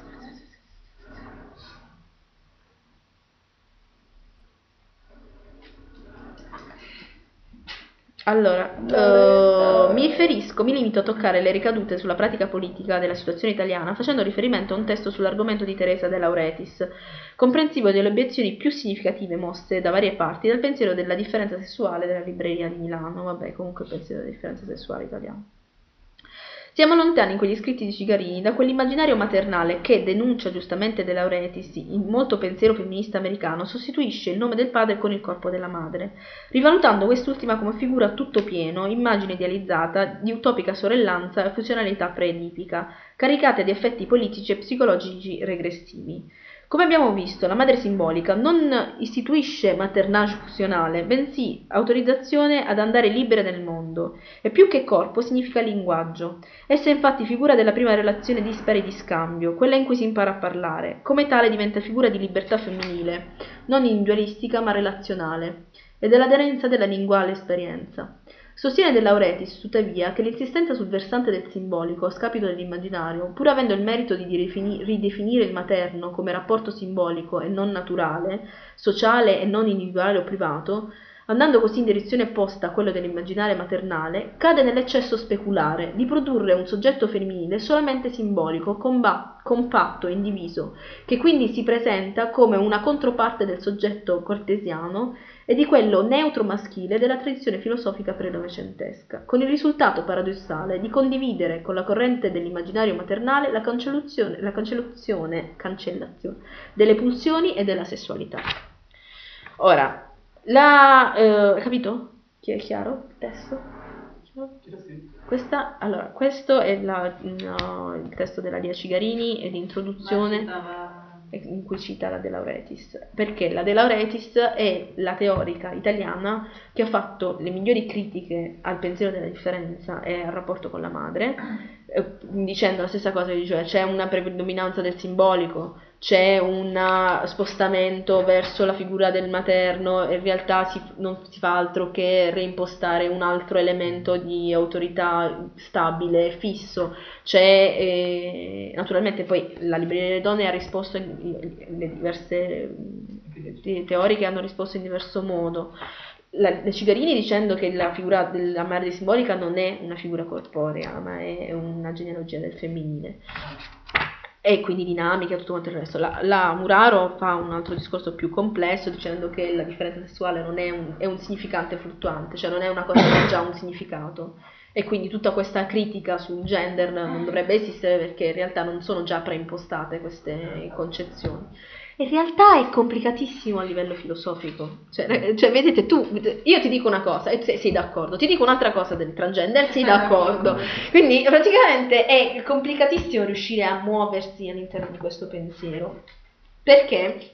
Allora, mi limito a toccare le ricadute sulla pratica politica della situazione italiana facendo riferimento a un testo sull'argomento di Teresa De Lauretis, comprensivo delle obiezioni più significative mosse da varie parti del pensiero della differenza sessuale della libreria di Milano. Vabbè, comunque il pensiero della differenza sessuale italiana. Siamo lontani con gli scritti di Cigarini da quell'immaginario maternale che, denuncia giustamente De Lauretis, in molto pensiero femminista americano, sostituisce il nome del padre con il corpo della madre, rivalutando quest'ultima come figura a tutto pieno, immagine idealizzata di utopica sorellanza e funzionalità pre-edipica, caricata di effetti politici e psicologici regressivi. Come abbiamo visto, la madre simbolica non istituisce maternage funzionale, bensì autorizzazione ad andare libere nel mondo, e più che corpo significa linguaggio. Essa è infatti figura della prima relazione dispari di scambio, quella in cui si impara a parlare. Come tale diventa figura di libertà femminile, non individualistica ma relazionale, e dell'aderenza della lingua all'esperienza. Sostiene De Lauretis, tuttavia, che l'insistenza sul versante del simbolico a scapito dell'immaginario, pur avendo il merito di ridefinire il materno come rapporto simbolico e non naturale, sociale e non individuale o privato, andando così in direzione opposta a quello dell'immaginario maternale, cade nell'eccesso speculare di produrre un soggetto femminile solamente simbolico, compatto e indiviso, che quindi si presenta come una controparte del soggetto cartesiano e di quello neutro maschile della tradizione filosofica pre-novecentesca, con il risultato paradossale di condividere con la corrente dell'immaginario maternale la cancellazione delle pulsioni e della sessualità. Ora, capito? Chi è chiaro il testo? Questo è il testo della Lia Cigarini e l'introduzione in cui cita la De Lauretis, perché la De Lauretis è la teorica italiana che ha fatto le migliori critiche al pensiero della differenza e al rapporto con la madre, dicendo la stessa cosa, cioè c'è una predominanza del simbolico, c'è un spostamento verso la figura del materno e in realtà non si fa altro che reimpostare un altro elemento di autorità stabile, fisso. C'è naturalmente poi la Libreria delle Donne ha risposto, le diverse teoriche hanno risposto in diverso modo. Le Cigarini dicendo che la figura della madre simbolica non è una figura corporea, ma è una genealogia del femminile. E quindi dinamica, tutto quanto il resto. La Muraro fa un altro discorso più complesso dicendo che la differenza sessuale non è un significante fluttuante, cioè non è una cosa che ha già un significato. E quindi tutta questa critica sul gender non dovrebbe esistere perché in realtà non sono già preimpostate queste concezioni. In realtà è complicatissimo a livello filosofico. Cioè, vedete, io ti dico una cosa e sei d'accordo, ti dico un'altra cosa del transgender, sei d'accordo. Quindi praticamente è complicatissimo riuscire a muoversi all'interno di questo pensiero. Perché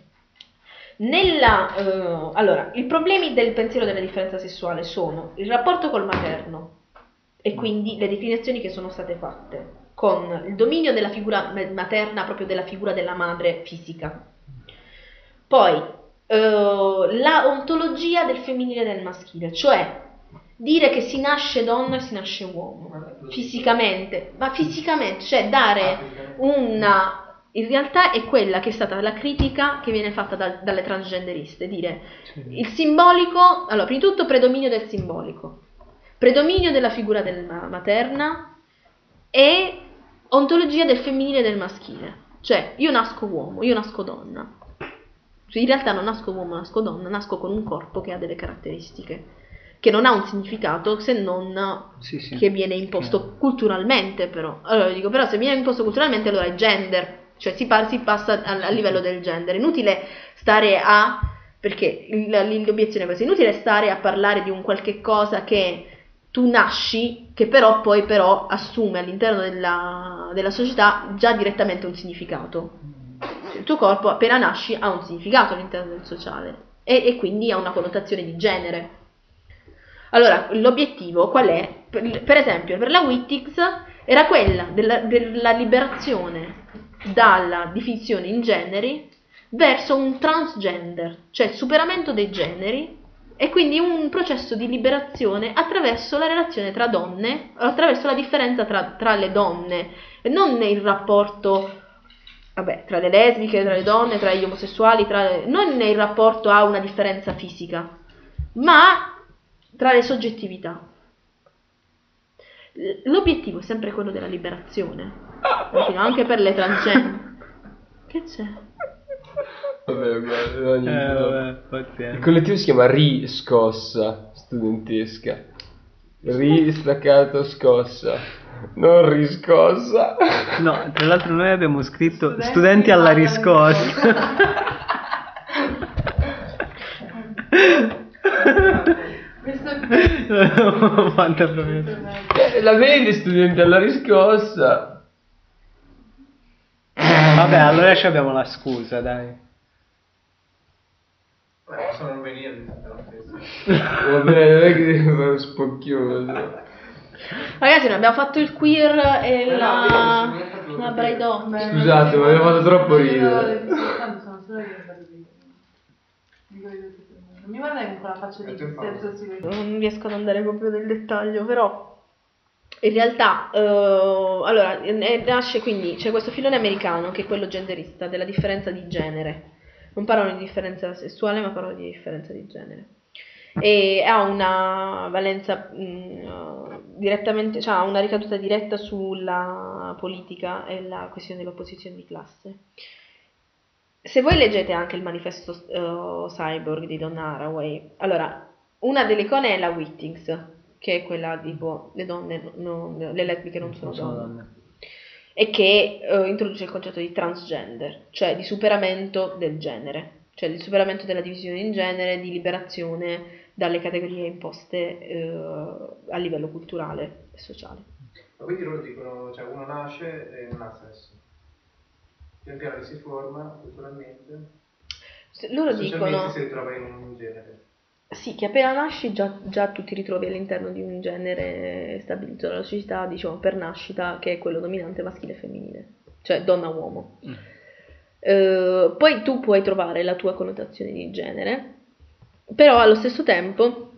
allora, i problemi del pensiero della differenza sessuale sono il rapporto col materno e quindi le definizioni che sono state fatte con il dominio della figura materna, proprio della figura della madre fisica. Poi la ontologia del femminile e del maschile, cioè dire che si nasce donna e si nasce uomo fisicamente, cioè dare in realtà è quella che è stata la critica che viene fatta dalle transgenderiste, dire il simbolico, allora prima di tutto predominio del simbolico, predominio della figura materna e ontologia del femminile e del maschile, cioè io nasco uomo, io nasco donna. In realtà non nasco uomo, nasco donna, nasco con un corpo che ha delle caratteristiche, che non ha un significato se non che viene imposto culturalmente, però. Allora dico, però se viene imposto culturalmente allora è gender, cioè si passa a livello del gender. Inutile stare perché l'obiezione è questa, inutile stare a parlare di un qualche cosa che tu nasci, che però poi assume all'interno della società già direttamente un significato. Il tuo corpo appena nasci ha un significato all'interno del sociale e quindi ha una connotazione di genere. Allora, l'obiettivo qual è? Per esempio, per la Wittig era quella della liberazione dalla definizione in generi verso un transgender, cioè il superamento dei generi e quindi un processo di liberazione attraverso la relazione tra donne, attraverso la differenza tra le donne, e non il rapporto tra le lesbiche, tra le donne, tra gli omosessuali, non il rapporto a una differenza fisica, ma tra le soggettività. L'obiettivo è sempre quello della liberazione, anche per le transgender. Che c'è? Vabbè, il collettivo si chiama Riscossa studentesca. Ristaccato scossa, non riscossa. No, tra l'altro noi abbiamo scritto studenti alla riscossa. La vedi studenti alla riscossa? Vabbè, allora ci abbiamo la scusa, dai. Possono non venire. Vabbè, non è che devi fare spocchioso. Ragazzi, noi abbiamo fatto il queer e la Braidò. Scusate, ma mi ha fatto troppo ridere. Non mi guardai con quella faccia di tristezza. Non riesco ad andare proprio nel dettaglio, però in realtà allora nasce, quindi c'è questo filone americano che è quello genderista della differenza di genere. Non parlano di differenza sessuale, ma parlano di differenza di genere. E ha una valenza direttamente, cioè ha una ricaduta diretta sulla politica e la questione dell'opposizione di classe. Se voi leggete anche il manifesto Cyborg di Donna Haraway, allora una delle icone è la Wittig, che è quella tipo le donne, le lesbiche non sono donne. E che introduce il concetto di transgender, cioè di superamento del genere, cioè di superamento della divisione in genere, di liberazione dalle categorie imposte a livello culturale e sociale. Ma quindi loro dicono, cioè uno nasce e non ha sesso, pian piano si forma culturalmente, loro dicono si ritrova in un genere. Sì, che appena nasci già tu ti ritrovi all'interno di un genere stabilito dalla società, diciamo, per nascita, che è quello dominante maschile e femminile, cioè donna-uomo. Poi tu puoi trovare la tua connotazione di genere, però allo stesso tempo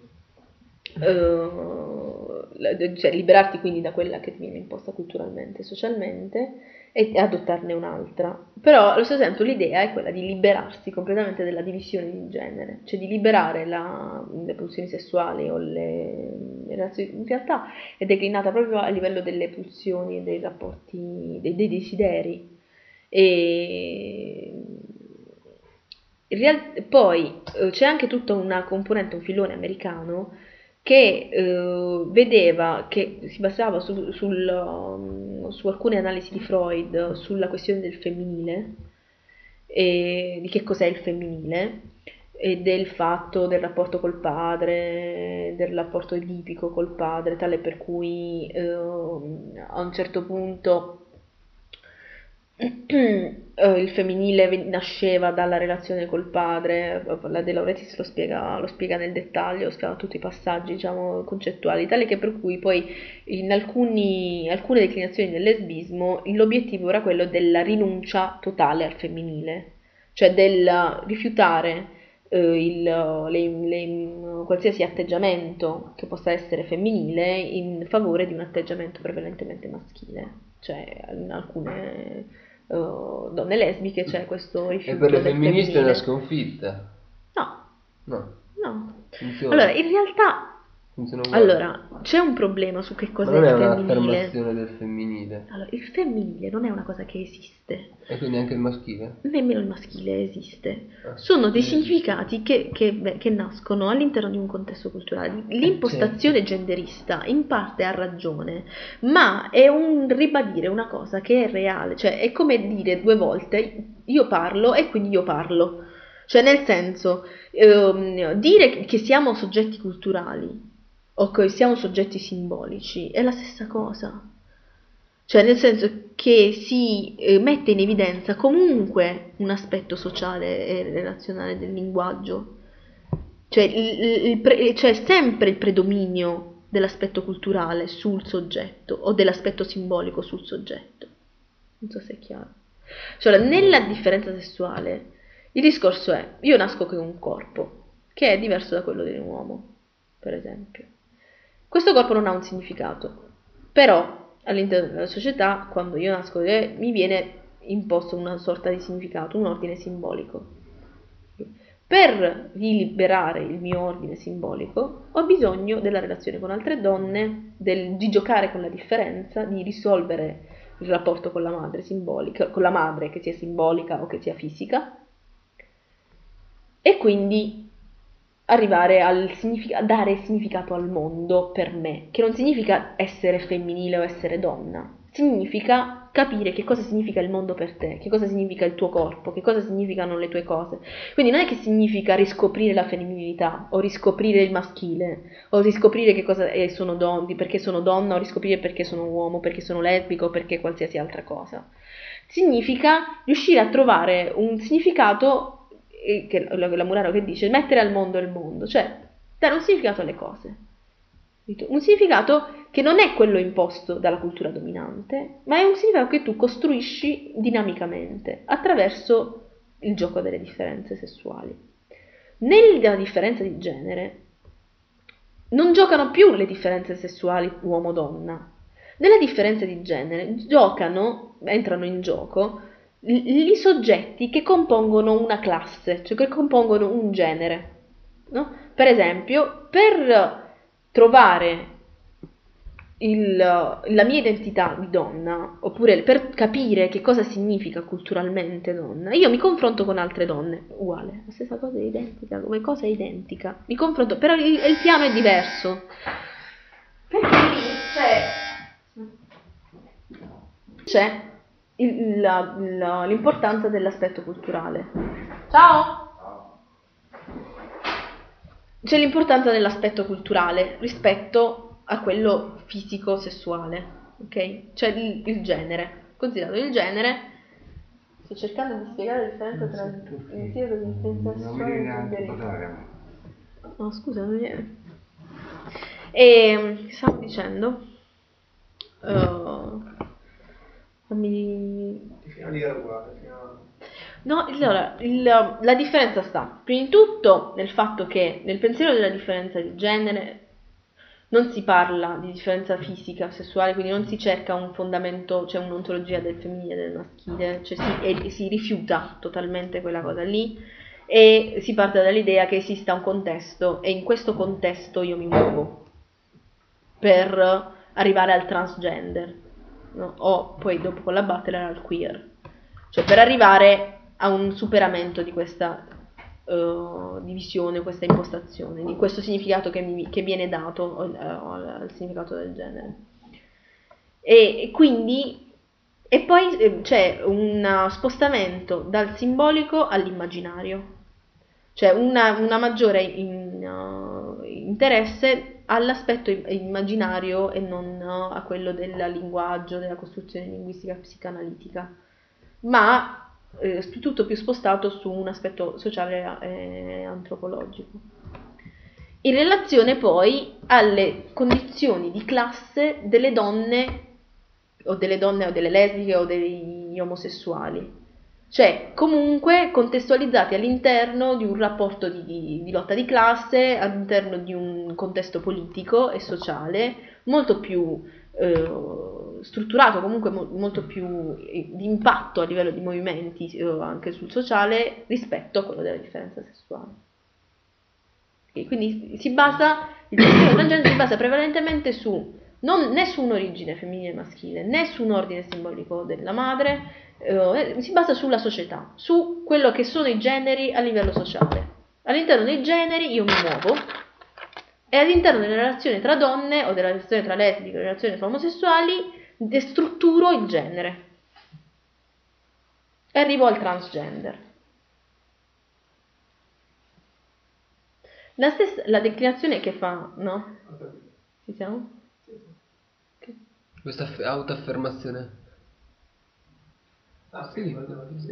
cioè liberarti quindi da quella che ti viene imposta culturalmente e socialmente e adottarne un'altra. Però allo stesso tempo l'idea è quella di liberarsi completamente della divisione di genere, cioè di liberare le pulsioni sessuali o le relazioni. In realtà è declinata proprio a livello delle pulsioni e dei rapporti, dei desideri. E poi c'è anche tutta una componente, un filone americano che vedeva, che si basava su alcune analisi di Freud sulla questione del femminile, di che cos'è il femminile e del fatto del rapporto col padre, del rapporto edipico col padre, tale per cui a un certo punto il femminile nasceva dalla relazione col padre. La De Laurentiis lo spiega nel dettaglio, spiega tutti i passaggi, diciamo, concettuali, tale che per cui poi in alcune declinazioni del lesbismo l'obiettivo era quello della rinuncia totale al femminile, cioè del rifiutare qualsiasi atteggiamento che possa essere femminile in favore di un atteggiamento prevalentemente maschile, cioè in alcune donne lesbiche c'è questo E rifiuto per le del femministe è femminile. una sconfitta. No, No, funziona. allora in realtà Funziona uguale. allora c'è un problema su che Ma cos'è non è il femminile. un'affermazione del femminile. Allora, il femminile non è una cosa che esiste, E quindi anche il maschile? nemmeno il maschile esiste. Ah, Sono dei esiste. significati che nascono all'interno di un contesto culturale. L'impostazione genderista in parte ha ragione, ma è un ribadire una cosa che è reale, cioè è come dire due volte io parlo e quindi io parlo. Cioè nel senso, dire che siamo soggetti culturali o che siamo soggetti simbolici è la stessa cosa. Cioè nel senso che si mette in evidenza comunque un aspetto sociale e relazionale del linguaggio, cioè c'è sempre il predominio dell'aspetto culturale sul soggetto o dell'aspetto simbolico sul soggetto. Non so se è chiaro. Cioè nella differenza sessuale il discorso è: io nasco con un corpo che è diverso da quello di un uomo, per esempio. Questo corpo non ha un significato, però all'interno della società, quando io nasco, mi viene imposto una sorta di significato, un ordine simbolico. Per liberare il mio ordine simbolico ho bisogno della relazione con altre donne, di giocare con la differenza, di risolvere il rapporto con la madre simbolica, con la madre che sia simbolica o che sia fisica, e quindi arrivare a dare significato al mondo per me, che non significa essere femminile o essere donna, significa capire che cosa significa il mondo per te, che cosa significa il tuo corpo, che cosa significano le tue cose. Quindi non è che significa riscoprire la femminilità o riscoprire il maschile o riscoprire che cosa sono perché sono donna, o riscoprire perché sono uomo, perché sono lesbico o perché qualsiasi altra cosa. Significa riuscire a trovare un significato, che la Murano che dice, mettere al mondo il mondo, cioè dare un significato alle cose, un significato che non è quello imposto dalla cultura dominante, ma è un significato che tu costruisci dinamicamente attraverso il gioco delle differenze sessuali. Nella differenza di genere non giocano più le differenze sessuali uomo-donna. Nella differenza di genere entrano in gioco i soggetti che compongono una classe, cioè che compongono un genere, no? Per esempio, per trovare la mia identità di donna, oppure per capire che cosa significa culturalmente donna, io mi confronto con altre donne, uguale, la stessa cosa è identica, come cosa è identica, mi confronto, però il piano è diverso, perché lì c'è l'importanza dell'aspetto culturale. Ciao! C'è l'importanza dell'aspetto culturale rispetto a quello fisico-sessuale, ok? Cioè il genere. Considerato il genere, sto cercando di spiegare la differenza tra l'insieme dell'intensa sessuale e il. No, scusa, non viene. E stavo dicendo. Fino lì era uguale. No, allora, la differenza sta prima di tutto nel fatto che nel pensiero della differenza di genere non si parla di differenza fisica, sessuale, quindi non si cerca un fondamento, cioè un'ontologia del femminile e del maschile, cioè si rifiuta totalmente quella cosa lì e si parte dall'idea che esista un contesto e in questo contesto io mi muovo per arrivare al transgender, no? O poi dopo con la battere al queer, cioè per arrivare a un superamento di questa divisione, questa impostazione, di questo significato che viene dato al significato del genere. E quindi E poi c'è un spostamento dal simbolico all'immaginario, cioè una maggiore interesse all'aspetto immaginario e non a quello del linguaggio, della costruzione linguistica psicanalitica, ma tutto più spostato su un aspetto sociale e antropologico. In relazione poi alle condizioni di classe delle donne o delle lesbiche o degli omosessuali, cioè comunque contestualizzati all'interno di un rapporto di lotta di classe, all'interno di un contesto politico e sociale molto più strutturato, comunque molto più di impatto a livello di movimenti anche sul sociale rispetto a quello della differenza sessuale. E quindi il pensiero transgender si basa prevalentemente né su un'origine femminile e maschile, né su un ordine simbolico della madre, si basa sulla società, su quello che sono i generi a livello sociale. All'interno dei generi io mi muovo e all'interno delle relazioni tra donne o della relazione tra lesbiche o delle relazioni tra omosessuali destrutturo il genere e arrivo al transgender. La declinazione che fa, no? Ci siamo? Okay. Questa autoaffermazione. Ah, Sì, sì, sì.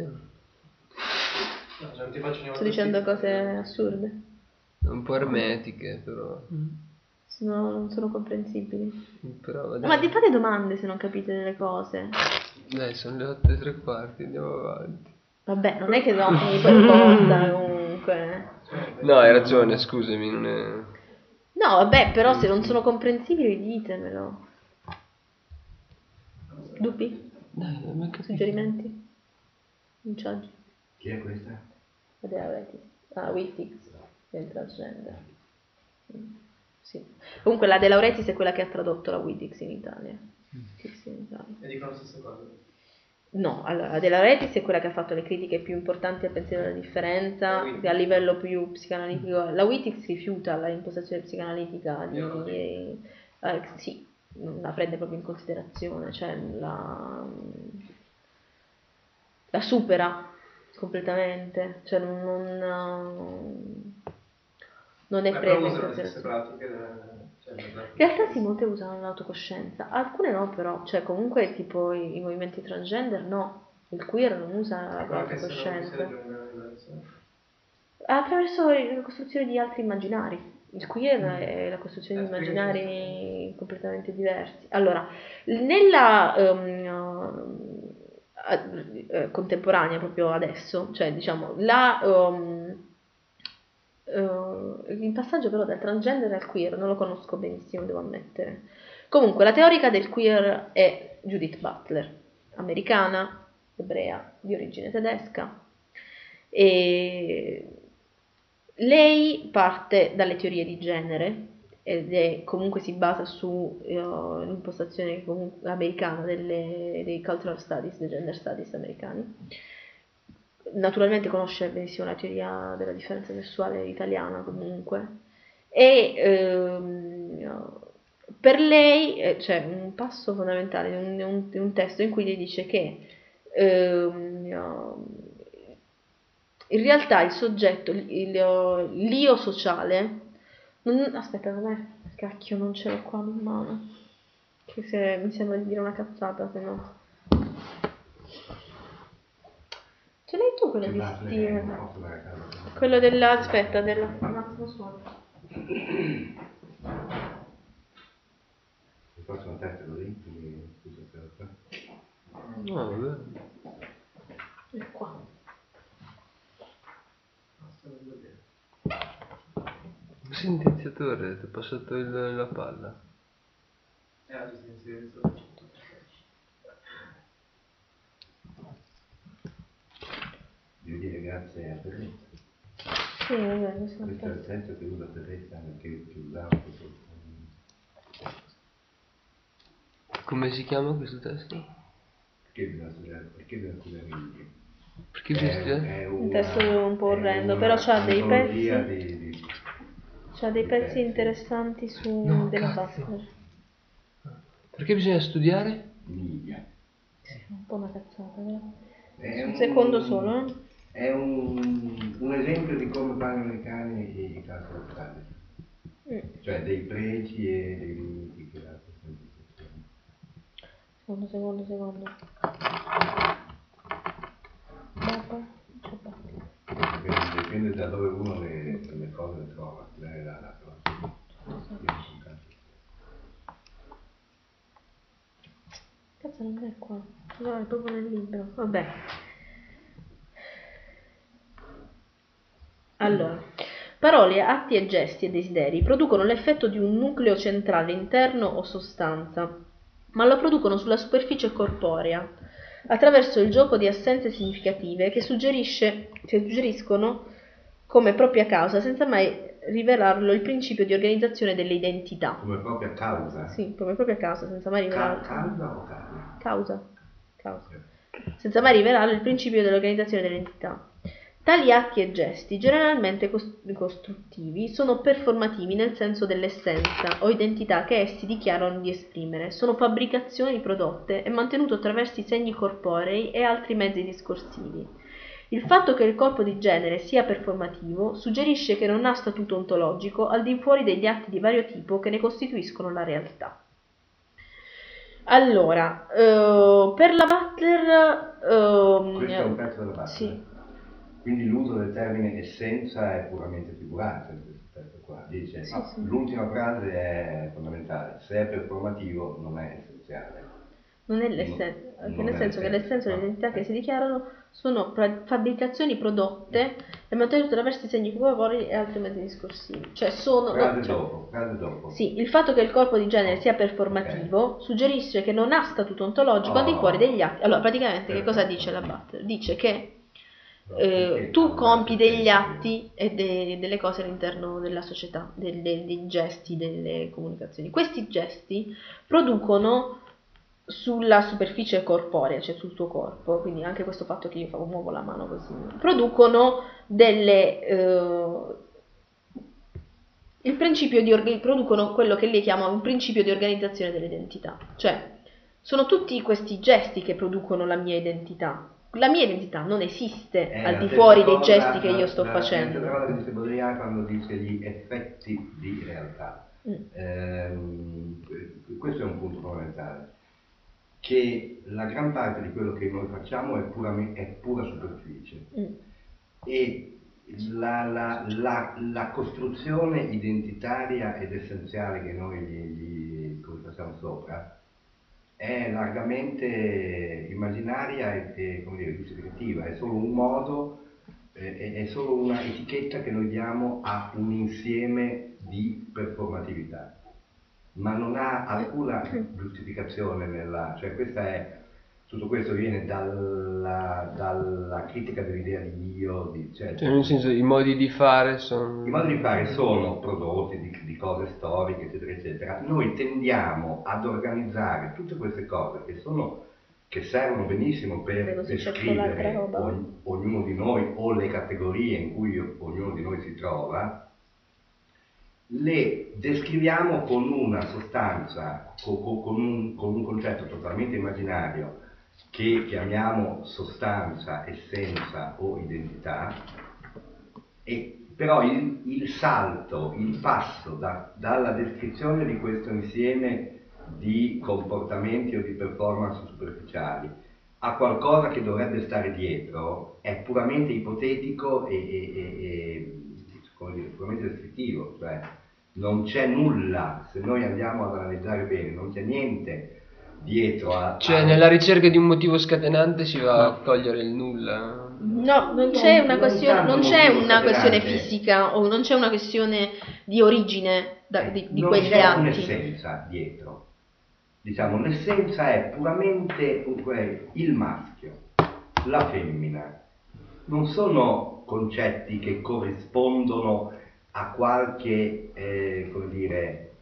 no, non ti faccio Sto dicendo cose assurde. Un po' ermetiche, però. Non sono comprensibili. Però Ma fate domande se non capite delle cose. dai, sono le 8:15, andiamo avanti. Vabbè, non è che no, finì per forza comunque. No, hai ragione, scusami, non è... No, vabbè, però se non sono comprensibili ditemelo. Dubbi? Dai, non mi capito. Suggerimenti? Inciaggi? Chi è questa? Wittix è il transgender. Sì. Comunque la De Laurentiis è quella che ha tradotto la Wittix in Italia. Sì, in Italia. E dicono la stessa cosa. No, allora la De Laurentiis è quella che ha fatto le critiche più importanti al pensiero della differenza a livello più psicanalitico. La Wittix rifiuta l'impostazione psicanalitica sì, non la prende proprio in considerazione, cioè la supera completamente, cioè non è presa in le stesse considerazione. pratiche. In realtà sì, molte usano l'autocoscienza, alcune no però, cioè comunque tipo i movimenti transgender no, il queer non usa l'autocoscienza. Attraverso la costruzione di altri immaginari. Il queer è la costruzione di immaginari completamente diversi. Allora, nella contemporanea, proprio adesso, cioè diciamo, il passaggio però dal transgender al queer non lo conosco benissimo, devo ammettere. Comunque, la teorica del queer è Judith Butler, americana, ebrea, di origine tedesca. E lei parte dalle teorie di genere ed comunque si basa su l'impostazione americana dei cultural studies, dei gender studies americani. Naturalmente conosce benissimo la teoria della differenza sessuale italiana comunque e per lei c'è un passo fondamentale di un testo in cui lei dice che in realtà il soggetto, l'io sociale, aspetta, cacchio, non ce l'ho qua in mano, che se mi sembra di dire una cazzata, se no. Ce l'hai tu quello di Steven? Quello della, aspetta, un attimo solo. Mi faccio un test così? No, vabbè. È qua. Un sinteziatore, ti ho passato la palla. Oggi si inizia. Devo dire grazie a Teresa. Sì, vabbè, lo so. Questo è il senso che usa Teresa, che usavo. Come si chiama questo testo? Perché bisogna studiare Rilke? Perché bisogna studiare? Un testo un po' orrendo, però c'ha dei pezzi. C'ha dei pezzi interessanti su No, della cazzo. Butler. Perché bisogna studiare? Emilia. Un po' una cazzata, vero? È Un secondo solo. È un esempio di come fanno gli americani i calcoli statici. Cioè dei pregi e dei limiti che ha questa impostazione. Secondo. Dipende da dove uno le cose le trova. Lei è la cosa. Cazzo, non è qua. No, è proprio nel libro. Vabbè. Allora, parole, atti e gesti e desideri producono l'effetto di un nucleo centrale interno o sostanza, ma lo producono sulla superficie corporea, attraverso il gioco di assenze significative che suggeriscono come propria causa, senza mai rivelarlo il principio di organizzazione delle identità. Come propria causa? Sì, come propria causa, senza mai rivelarlo. Causa o causa? Causa. Senza mai rivelarlo il principio dell'organizzazione delle entità. Tali atti e gesti, generalmente costruttivi, sono performativi nel senso dell'essenza o identità che essi dichiarano di esprimere. Sono fabbricazioni prodotte e mantenute attraverso i segni corporei e altri mezzi discorsivi. Il fatto che il corpo di genere sia performativo suggerisce che non ha statuto ontologico al di fuori degli atti di vario tipo che ne costituiscono la realtà. Allora, per la Butler... Questo è un pezzo della Butler? Sì. Quindi l'uso del termine essenza è puramente figurante in questo pezzo qua. Dice, Sì, no, sì. l'ultima frase è fondamentale, se è performativo non è essenziale. Non è l'essenza, Non nel è senso che l'essenza e no. l'identità che si dichiarano sono fabbricazioni prodotte e mantenute attraverso i segni corporei e altri mezzi discorsivi. Cioè sono... Frase no, cioè, dopo. sì, il fatto che il corpo di genere sia performativo suggerisce che non ha statuto ontologico al di fuori degli atti. Allora, praticamente che cosa dice la Butler? Dice che tu compi degli atti e delle cose all'interno della società, dei gesti, delle comunicazioni. Questi gesti producono sulla superficie corporea, cioè sul tuo corpo, quindi anche questo fatto che io muovo la mano così, producono producono quello che lei chiama un principio di organizzazione dell'identità, cioè sono tutti questi gesti che producono la mia identità. La mia identità non esiste al di fuori dei gesti che io sto facendo. La cosa che dice Baudrillard quando dice gli effetti di realtà. Questo è un punto fondamentale, che la gran parte di quello che noi facciamo è pura superficie. E la costruzione identitaria ed essenziale che noi gli facciamo sopra è largamente immaginaria e come dire, giustificativa, è solo un modo, è solo una etichetta che noi diamo a un insieme di performatività, ma non ha alcuna giustificazione cioè tutto questo viene dalla critica dell'idea di Dio, cioè nel senso i modi di fare sono... I modi di fare sono prodotti di cose storiche, eccetera, eccetera. Noi tendiamo ad organizzare tutte queste cose che servono benissimo per descrivere ognuno di noi o le categorie in cui ognuno di noi si trova, le descriviamo con una sostanza, con un concetto totalmente immaginario che chiamiamo sostanza, essenza o identità, però il salto, il passo dalla descrizione di questo insieme di comportamenti o di performance superficiali a qualcosa che dovrebbe stare dietro è puramente ipotetico e come dire, puramente descrittivo, cioè non c'è nulla, se noi andiamo ad analizzare bene, non c'è niente dietro Cioè nella ricerca di un motivo scatenante si va a cogliere il nulla. No, non c'è una questione fisica o non c'è una questione di origine di quegli atti. Non c'è un'essenza dietro. Diciamo, l'essenza è puramente il maschio, la femmina. Non sono concetti che corrispondono a qualche, come dire,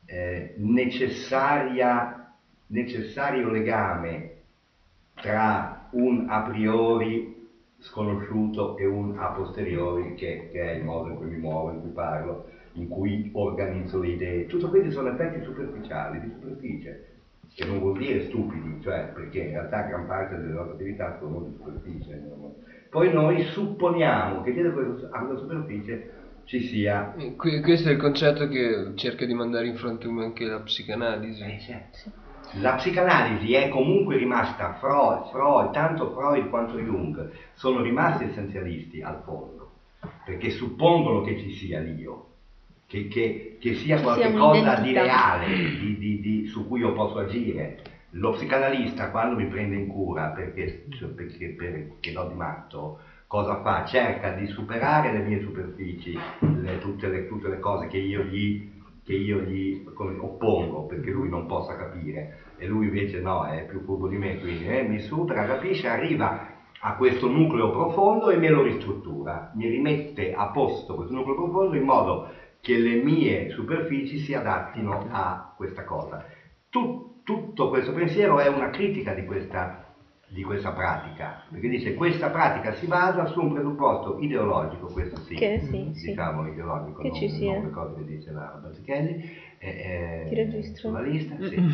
necessario legame tra un a priori sconosciuto e un a posteriori che è il modo in cui mi muovo, in cui parlo, in cui organizzo le idee. Tutto questi sono effetti superficiali, di superficie. che non vuol dire stupidi, cioè perché in realtà gran parte delle nostre attività sono di superficie. Poi noi supponiamo che dietro alla superficie ci sia... Questo è il concetto che cerca di mandare in fronte anche la psicanalisi. Certo. La psicanalisi è comunque rimasta, Freud, tanto Freud quanto Jung sono rimasti essenzialisti al fondo, perché suppongono che ci sia l'io, che sia qualcosa di reale, su cui io posso agire. Lo psicanalista, quando mi prende in cura perché l'ho di matto, cosa fa? Cerca di superare le mie superfici, tutte le cose che io gli oppongo perché lui non possa capire, e lui invece no, è più furbo di me, quindi mi supera, capisce, arriva a questo nucleo profondo e me lo ristruttura, mi rimette a posto questo nucleo profondo in modo che le mie superfici si adattino a questa cosa. Tutto questo pensiero è una critica di questa pratica, perché dice questa pratica si basa su un presupposto ideologico, questo sì, diciamo ideologico, che ci sia. non le cose che dice la Bazzichelli, Ti registro. sulla lista, sì.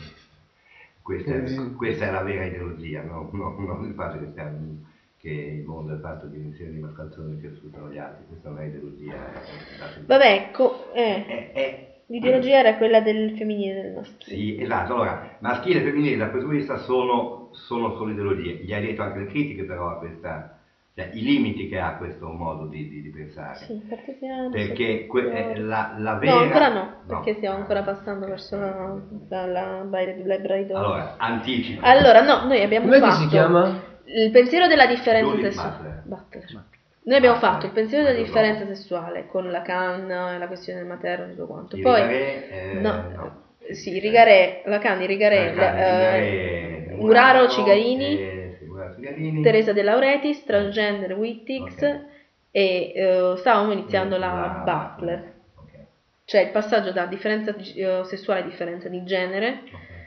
Questa è la vera ideologia, non il fatto che il mondo è fatto di insieme di mascalzoni che sfruttano gli altri, questa non è ideologia. Vabbè, l'ideologia era quella del femminile e del maschile. Sì, esatto. Allora, maschile e femminile da questo punto di vista sono solo ideologie. Gli hai detto anche le critiche però a questa, cioè i limiti che ha questo modo di pensare. Sì, cartesiano. Perché la vera... No, ancora no, perché stiamo ancora passando verso la Library Door. Allora, anticipo. Allora, no, noi abbiamo Come fatto... si chiama? Il pensiero della differenza Judith sessuale. Butler. Noi abbiamo fatto il pensiero della differenza sessuale con Lacan e la questione del materno e tutto quanto. Poi Rigaré, Lacan, Rigaré, Muraro Cigarini, Teresa De Lauretis, Transgender Wittig e stavamo iniziando la Butler. Cioè il passaggio da differenza sessuale a differenza di genere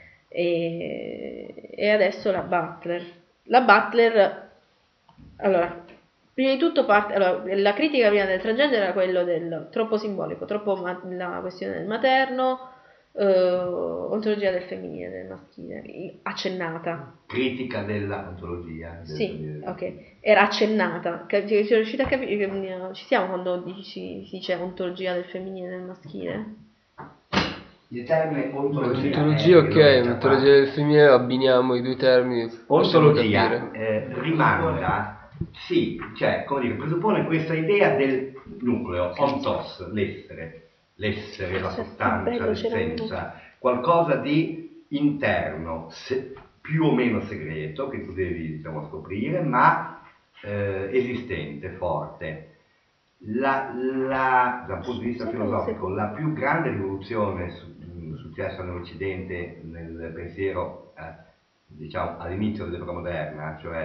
e adesso la Butler. La Butler, allora, prima di tutto la critica prima del transgender era quello del troppo simbolico, troppo la questione del materno, ontologia del femminile, del maschile, accennata. Critica della ontologia. Sì, ok, era accennata. Sei riuscita a capire? Ci siamo quando si dice ontologia del femminile e del maschile? Il termine ontologia, ontologia del femminile, abbiniamo i due termini. Ontologia rimanda, sì, cioè, come dire, presuppone questa idea del nucleo, ontos, l'essere, la sostanza, l'essenza, qualcosa di interno, più o meno segreto, che tu devi, diciamo, scoprire, ma esistente, forte. Da un punto di vista filosofico, la più grande rivoluzione successa nell'Occidente nel pensiero, diciamo, all'inizio dell'epoca moderna, cioè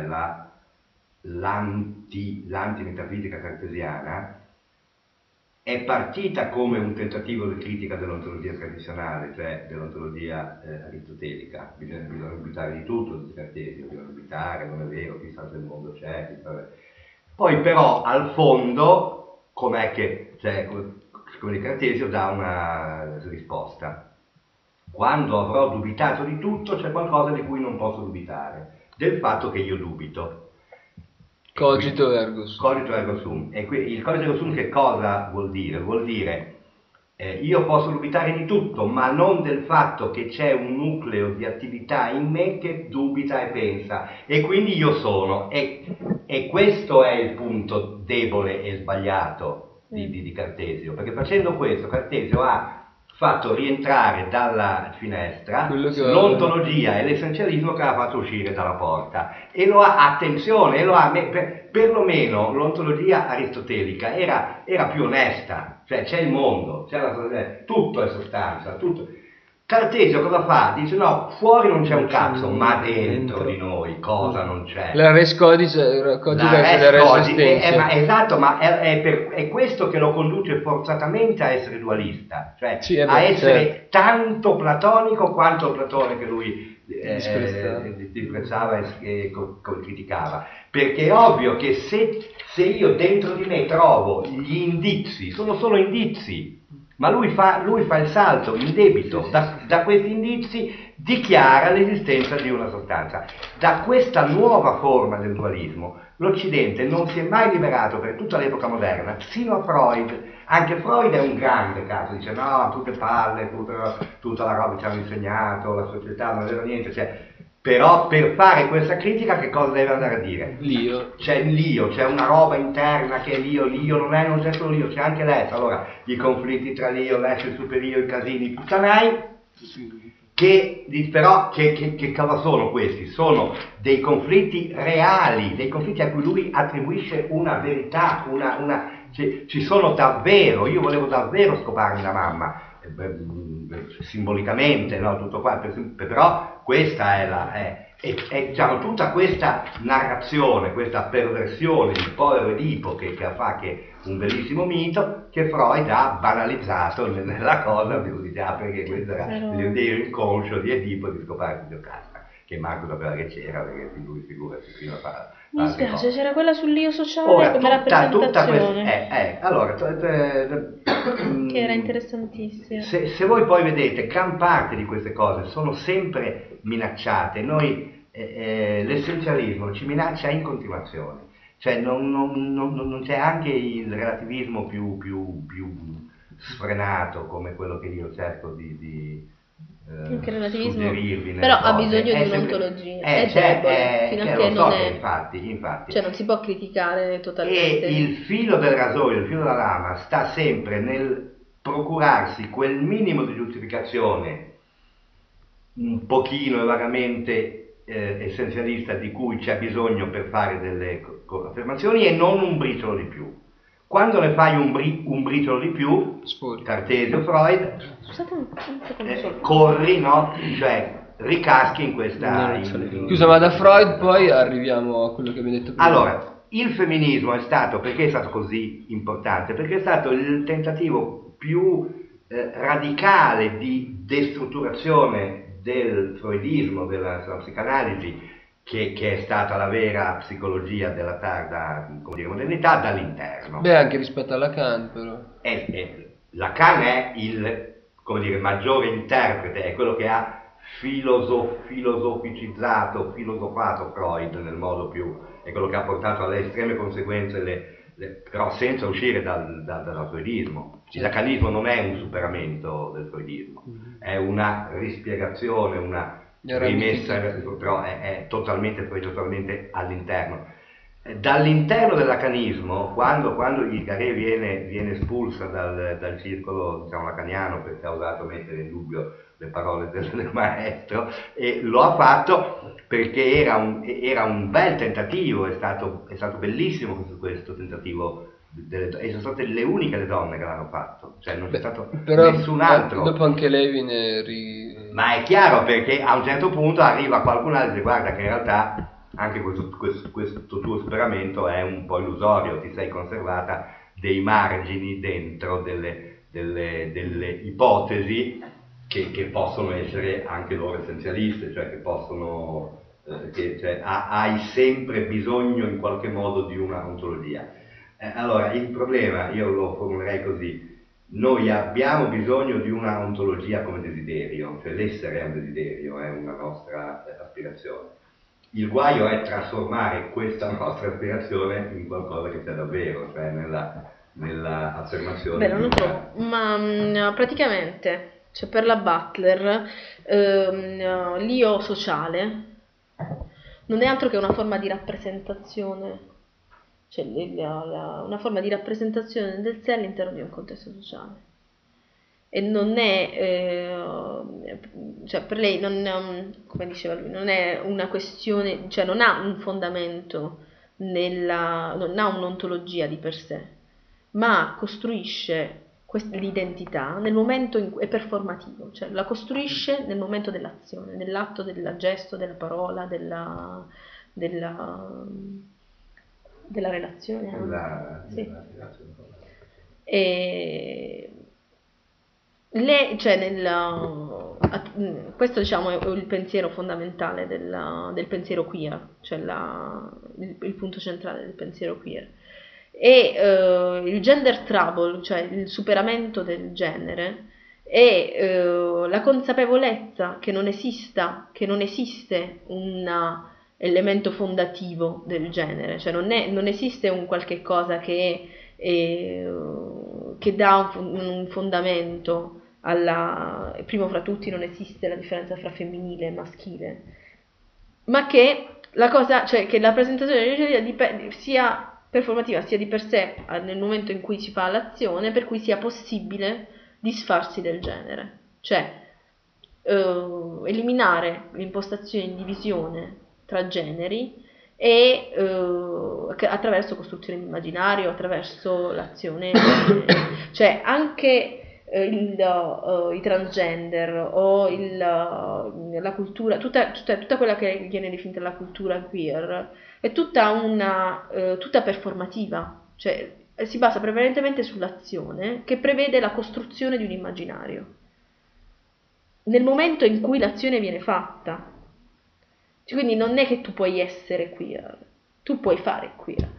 l'antimetafisica cartesiana, è partita come un tentativo di critica dell'ontologia tradizionale, cioè dell'ontologia aristotelica. Bisogna dubitare di tutto di Cartesio, bisogna dubitare, non è vero, chissà se il mondo c'è, poi però al fondo, com'è che, cioè, come Cartesio dà una risposta. Quando avrò dubitato di tutto c'è qualcosa di cui non posso dubitare, del fatto che io dubito. Cogito ergo sum. Cogito ergo sum. E il cogito ergo sum che cosa vuol dire? Vuol dire io posso dubitare di tutto, ma non del fatto che c'è un nucleo di attività in me che dubita e pensa, e quindi io sono. E questo è il punto debole e sbagliato di Cartesio, perché facendo questo Cartesio ha fatto rientrare dalla finestra l'ontologia e l'essenzialismo che ha fatto uscire dalla porta, e lo ha, attenzione, perlomeno l'ontologia aristotelica era più onesta, cioè c'è il mondo, tutto è sostanza, tutto. Cartesio cosa fa? Dice no, fuori non c'è un cazzo, ma dentro di noi cosa non c'è? La res cogita è la res essentia. Esatto, ma è questo che lo conduce forzatamente a essere dualista, cioè a essere tanto platonico quanto Platone che lui disprezzava e criticava. Perché è ovvio che se io dentro di me trovo gli indizi, sono solo indizi, ma lui fa il salto in debito, da questi indizi dichiara l'esistenza di una sostanza. Da questa nuova forma del dualismo l'Occidente non si è mai liberato per tutta l'epoca moderna, sino a Freud. Anche Freud è un grande caso, dice no, tutte palle, tutta la roba che ci hanno insegnato, la società non è vero niente, cioè, però per fare questa critica che cosa deve andare a dire? L'io. C'è l'io, c'è una roba interna che è l'io non c'è solo l'io, c'è anche l'ess. Allora, i conflitti tra l'io, l'ess, il superio, i casini, i puttanai, che cosa sono questi? Sono dei conflitti reali, dei conflitti a cui lui attribuisce una verità, ci sono davvero, io volevo davvero scoparmi la mamma, simbolicamente, no? Tutto qua, però questa è diciamo, tutta questa narrazione, questa perversione di Poe e Edipo che fa che un bellissimo mito che Freud ha banalizzato nella cosa, perché questo era il inconscio di Edipo di scopare di Giocasta, che Marco sapeva che c'era, perché lui figurati prima fa. Mi spiace, c'era quella sull'io sociale ora, come rappresentazione. Allora, che era interessantissima. Se voi poi vedete, gran parte di queste cose sono sempre minacciate. Noi, l'essenzialismo ci minaccia in continuazione. Cioè non c'è anche il relativismo più sfrenato come quello che io cerco di anche relativismo, suggerirvi nelle però cose. ha bisogno di un'ontologia, è debole, fino a che non è, infatti. Cioè non si può criticare totalmente. E il filo del rasoio, il filo della lama sta sempre nel procurarsi quel minimo di giustificazione un pochino e vagamente essenzialista di cui c'è bisogno per fare delle affermazioni e non un briciolo di più. Quando ne fai un briciolo di più, Cartesio, Freud, scusate un secondo solo. corri, no? Cioè ricaschi in questa... Scusa, ma da Freud poi arriviamo a quello che mi hai detto prima. Allora, il femminismo è stato, perché è stato così importante? Perché è stato il tentativo più radicale di destrutturazione del freudismo, della psicanalisi, che è stata la vera psicologia della tarda, come dire, modernità, dall'interno. Beh, anche rispetto a Lacan, però. Lacan è il, come dire, maggiore interprete, è quello che ha filosofato Freud nel modo più, è quello che ha portato alle estreme conseguenze, però senza uscire dal freudismo. Il lacanismo non è un superamento del freudismo, è una rispiegazione, una rimessa, però è totalmente all'interno. Dall'interno del lacanismo, quando Irigaray viene espulsa dal circolo, diciamo, lacaniano, perché ha osato mettere in dubbio le parole del maestro, e lo ha fatto perché era un bel tentativo, è stato bellissimo questo tentativo, e sono state le uniche le donne che l'hanno fatto, cioè non c'è stato nessun altro. Dopo anche lei viene Ma è chiaro, perché a un certo punto arriva qualcun altro e dice guarda che in realtà anche questo tuo superamento è un po' illusorio, ti sei conservata dei margini dentro delle ipotesi che possono essere anche loro essenzialiste, cioè che possono, cioè, hai sempre bisogno in qualche modo di una ontologia. Allora, il problema, io lo formulerei così: noi abbiamo bisogno di una ontologia come desiderio, cioè l'essere è un desiderio, è una nostra aspirazione. Il guaio è trasformare questa nostra aspirazione in qualcosa che c'è davvero, cioè nella affermazione. Beh, non lo so, ma praticamente, cioè per la Butler, l'io sociale non è altro che una forma di rappresentazione, cioè una forma di rappresentazione del sé all'interno di un contesto sociale. E non è, cioè per lei, come diceva lui, non è una questione, cioè non ha un fondamento non ha un'ontologia di per sé, ma costruisce l'identità nel momento è performativo, cioè la costruisce nel momento dell'azione, nell'atto del gesto, della parola, della relazione. Sì. E questo diciamo è il pensiero fondamentale del pensiero queer, cioè il punto centrale del pensiero queer. e il gender trouble, cioè il superamento del genere, e la consapevolezza che non esiste un elemento fondativo del genere, cioè non esiste un qualche cosa che dà un fondamento primo fra tutti non esiste la differenza fra femminile e maschile, ma che la cosa, cioè che la presentazione dell'energia sia performativa sia di per sé nel momento in cui si fa l'azione, per cui sia possibile disfarsi del genere, cioè eliminare l'impostazione di divisione tra generi e attraverso costruzione di immaginario, attraverso l'azione, cioè anche i transgender o la cultura, tutta quella che viene definita la cultura queer è tutta performativa, cioè si basa prevalentemente sull'azione che prevede la costruzione di un immaginario. Nel momento in cui l'azione viene fatta, cioè, quindi non è che tu puoi essere queer, tu puoi fare queer,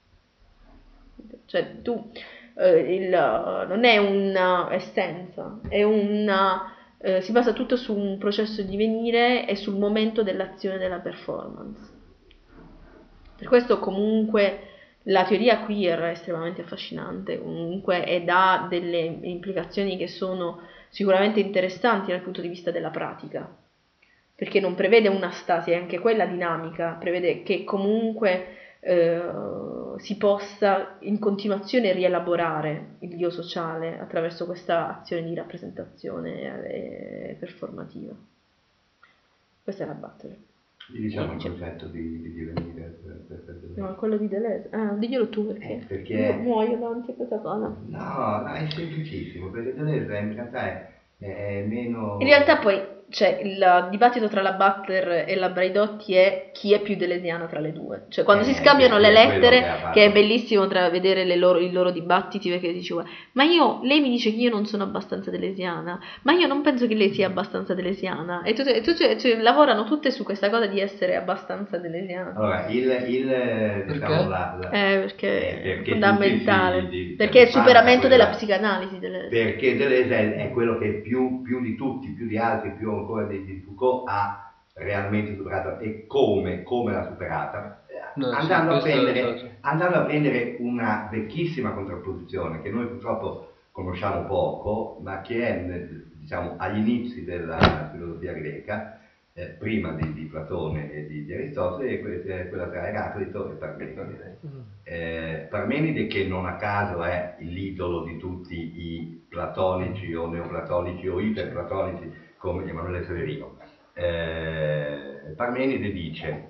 cioè tu non è un'essenza, si basa tutto su un processo di divenire e sul momento dell'azione della performance. Per questo comunque la teoria queer è estremamente affascinante, comunque, ed ha delle implicazioni che sono sicuramente interessanti dal punto di vista della pratica, perché non prevede una stasi, è anche quella dinamica, prevede che comunque si possa in continuazione rielaborare il io sociale attraverso questa azione di rappresentazione performativa. Questa è la batteria. Diciamo il concetto di divenire No, quello di Deleuze. Diglielo tu perché io muoio davanti a questa cosa. No, è semplicissimo, perché Deleuze in realtà è meno... In realtà poi cioè, il dibattito tra la Butler e la Braidotti è chi è più deleuziana tra le due. Cioè quando si scambiano le lettere, che è bellissimo vedere i loro dibattiti, perché dicevo, ma lei mi dice che io non sono abbastanza deleuziana, ma io non penso che lei sia abbastanza deleuziana. E cioè, lavorano tutte su questa cosa di essere abbastanza deleuziana. Allora, diciamo perché è fondamentale, perché è il superamento della psicanalisi. Perché Deleuze è quello che più di tutti, più di altri, più ancora di Foucault ha realmente superato. E come l'ha superata? Andando a prendere una vecchissima contrapposizione che noi purtroppo conosciamo poco, ma che è diciamo agli inizi della filosofia greca, prima di Platone e di Aristotele, quella tra Eraclito e Parmenide. Parmenide, che non a caso è l'idolo di tutti i platonici o neoplatonici o iperplatonici come Emanuele Severino. Parmenide dice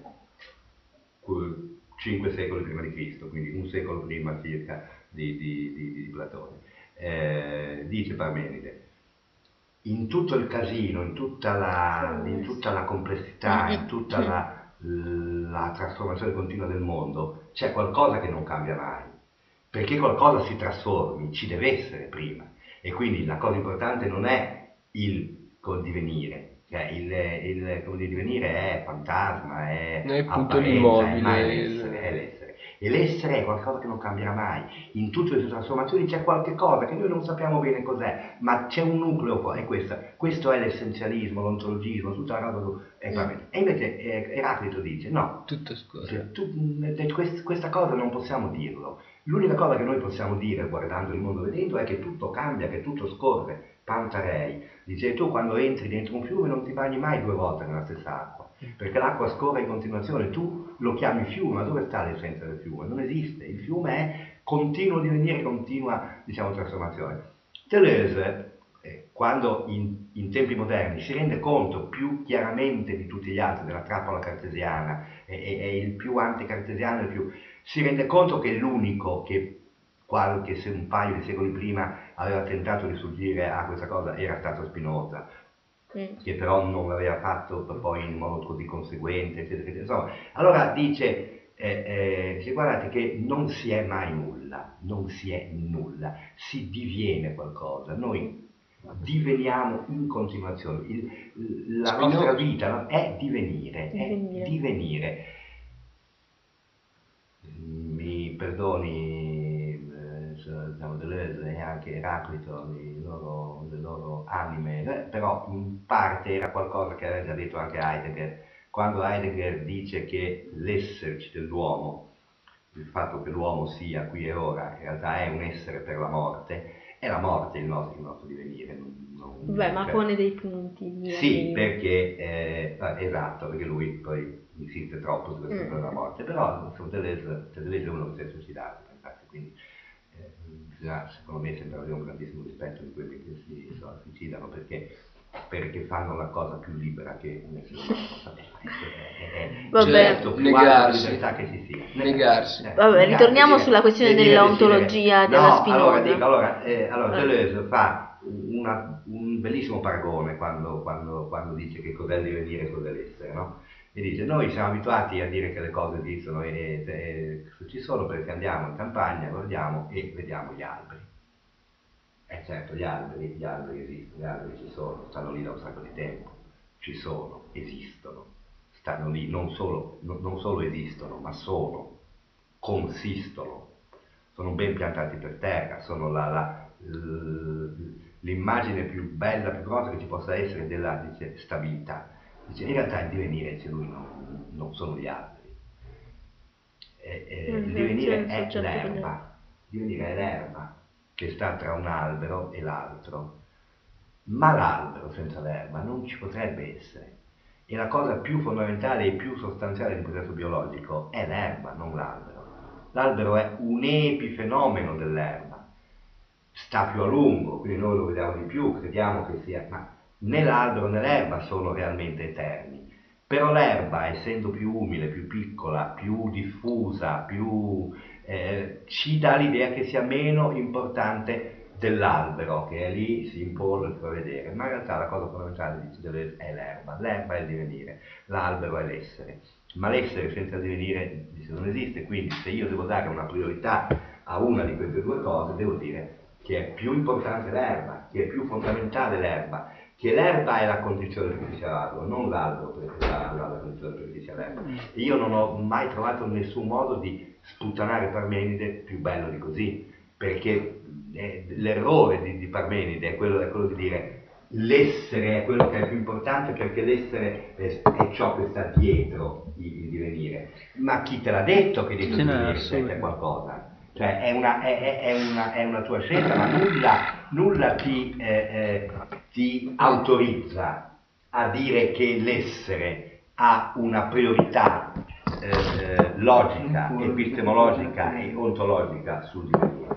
5 secoli prima di Cristo, quindi un secolo prima circa di Platone, dice Parmenide: in tutto il casino, in tutta la complessità, in tutta la trasformazione continua del mondo, c'è qualcosa che non cambia mai. Perché qualcosa si trasformi, ci deve essere prima. E quindi la cosa importante non è il divenire, cioè il divenire è fantasma, è apparenza, ma è l'essere. E l'essere è qualcosa che non cambierà mai. In tutte le sue trasformazioni c'è qualche cosa che noi non sappiamo bene cos'è, ma c'è un nucleo fuori, è questo è l'essenzialismo, l'ontologismo, tutta la cosa. E invece Eraclito dice no, tutto scorre. Questa cosa non possiamo dirlo. L'unica cosa che noi possiamo dire guardando il mondo vedendo è che tutto cambia, che tutto scorre. Pantarei dice: tu quando entri dentro un fiume non ti bagni mai 2 volte nella stessa acqua, perché l'acqua scorre in continuazione. Tu lo chiami fiume, ma dove sta l'essenza del fiume? Non esiste. Il fiume è continuo divenire, continua, diciamo, trasformazione. Deleuze, quando in tempi moderni si rende conto più chiaramente di tutti gli altri della trappola cartesiana, è il più anticartesiano, si rende conto che è l'unico che un paio di secoli prima aveva tentato di sfuggire a questa cosa era stato Spinoza, che però non l'aveva fatto poi in modo così conseguente, eccetera, eccetera. Insomma, allora dice guardate che non si è mai nulla, si diviene qualcosa, noi diveniamo in continuazione, la nostra vita è divenire. Mi perdoni diciamo, Deleuze e anche Eraclito, le loro anime, però in parte era qualcosa che aveva già detto anche Heidegger, quando Heidegger dice che l'esserci dell'uomo, il fatto che l'uomo sia qui e ora, in realtà è un essere per la morte, è la morte il nostro divenire. Beh, ma cioè, pone dei punti di sì, perché, esatto, perché lui poi insiste troppo su questa cosa della morte, però insomma, Deleuze è uno che si è suicidato, infatti, quindi bisogna, secondo me, sempre avere un grandissimo rispetto di quelli che si suicidano, perché fanno la cosa più libera che un essere umano è il gesto più alto di libertà che ci sia. Negarsi. Vabbè, ritorniamo sulla questione dell'ontologia della Spinoza. Allora Deleuze fa un bellissimo paragone quando dice che cos'è il divenire e cos'è l'essere, no? E dice: noi siamo abituati a dire che le cose esistono e ci sono perché andiamo in campagna, guardiamo e vediamo gli alberi. Certo, gli alberi esistono, gli alberi ci sono, stanno lì da un sacco di tempo, ci sono, esistono, stanno lì, non solo esistono, ma consistono, sono ben piantati per terra, sono l'immagine più bella, più grossa che ci possa essere della, dice, stabilità. Dice, in realtà il divenire, dice lui, non sono gli alberi. Il divenire è l'erba, il divenire è l'erba che sta tra un albero e l'altro, ma l'albero senza l'erba non ci potrebbe essere. E la cosa più fondamentale e più sostanziale del processo biologico è l'erba, non l'albero. L'albero è un epifenomeno dell'erba, sta più a lungo, quindi noi lo vediamo di più, crediamo che sia, ma né l'albero né l'erba sono realmente eterni. Però l'erba, essendo più umile, più piccola, più diffusa, ci dà l'idea che sia meno importante dell'albero, che è lì, si impone per vedere. Ma in realtà la cosa fondamentale è l'erba è il divenire, l'albero è l'essere. Ma l'essere senza il divenire non esiste, quindi se io devo dare una priorità a una di queste due cose, devo dire che è più importante l'erba, che è più fondamentale l'erba, che l'erba è la condizione perché sia l'albero, non l'albero perché la condizione perché sia l'erba. Io non ho mai trovato nessun modo di sputtanare Parmenide più bello di così, perché l'errore di Parmenide è quello di dire l'essere è quello che è più importante perché l'essere è ciò che sta dietro il divenire. Ma chi te l'ha detto che dietro il divenire c'è qualcosa? Cioè è una tua scelta, ma nulla ti autorizza a dire che l'essere ha una priorità logica, epistemologica e ontologica sul divenire.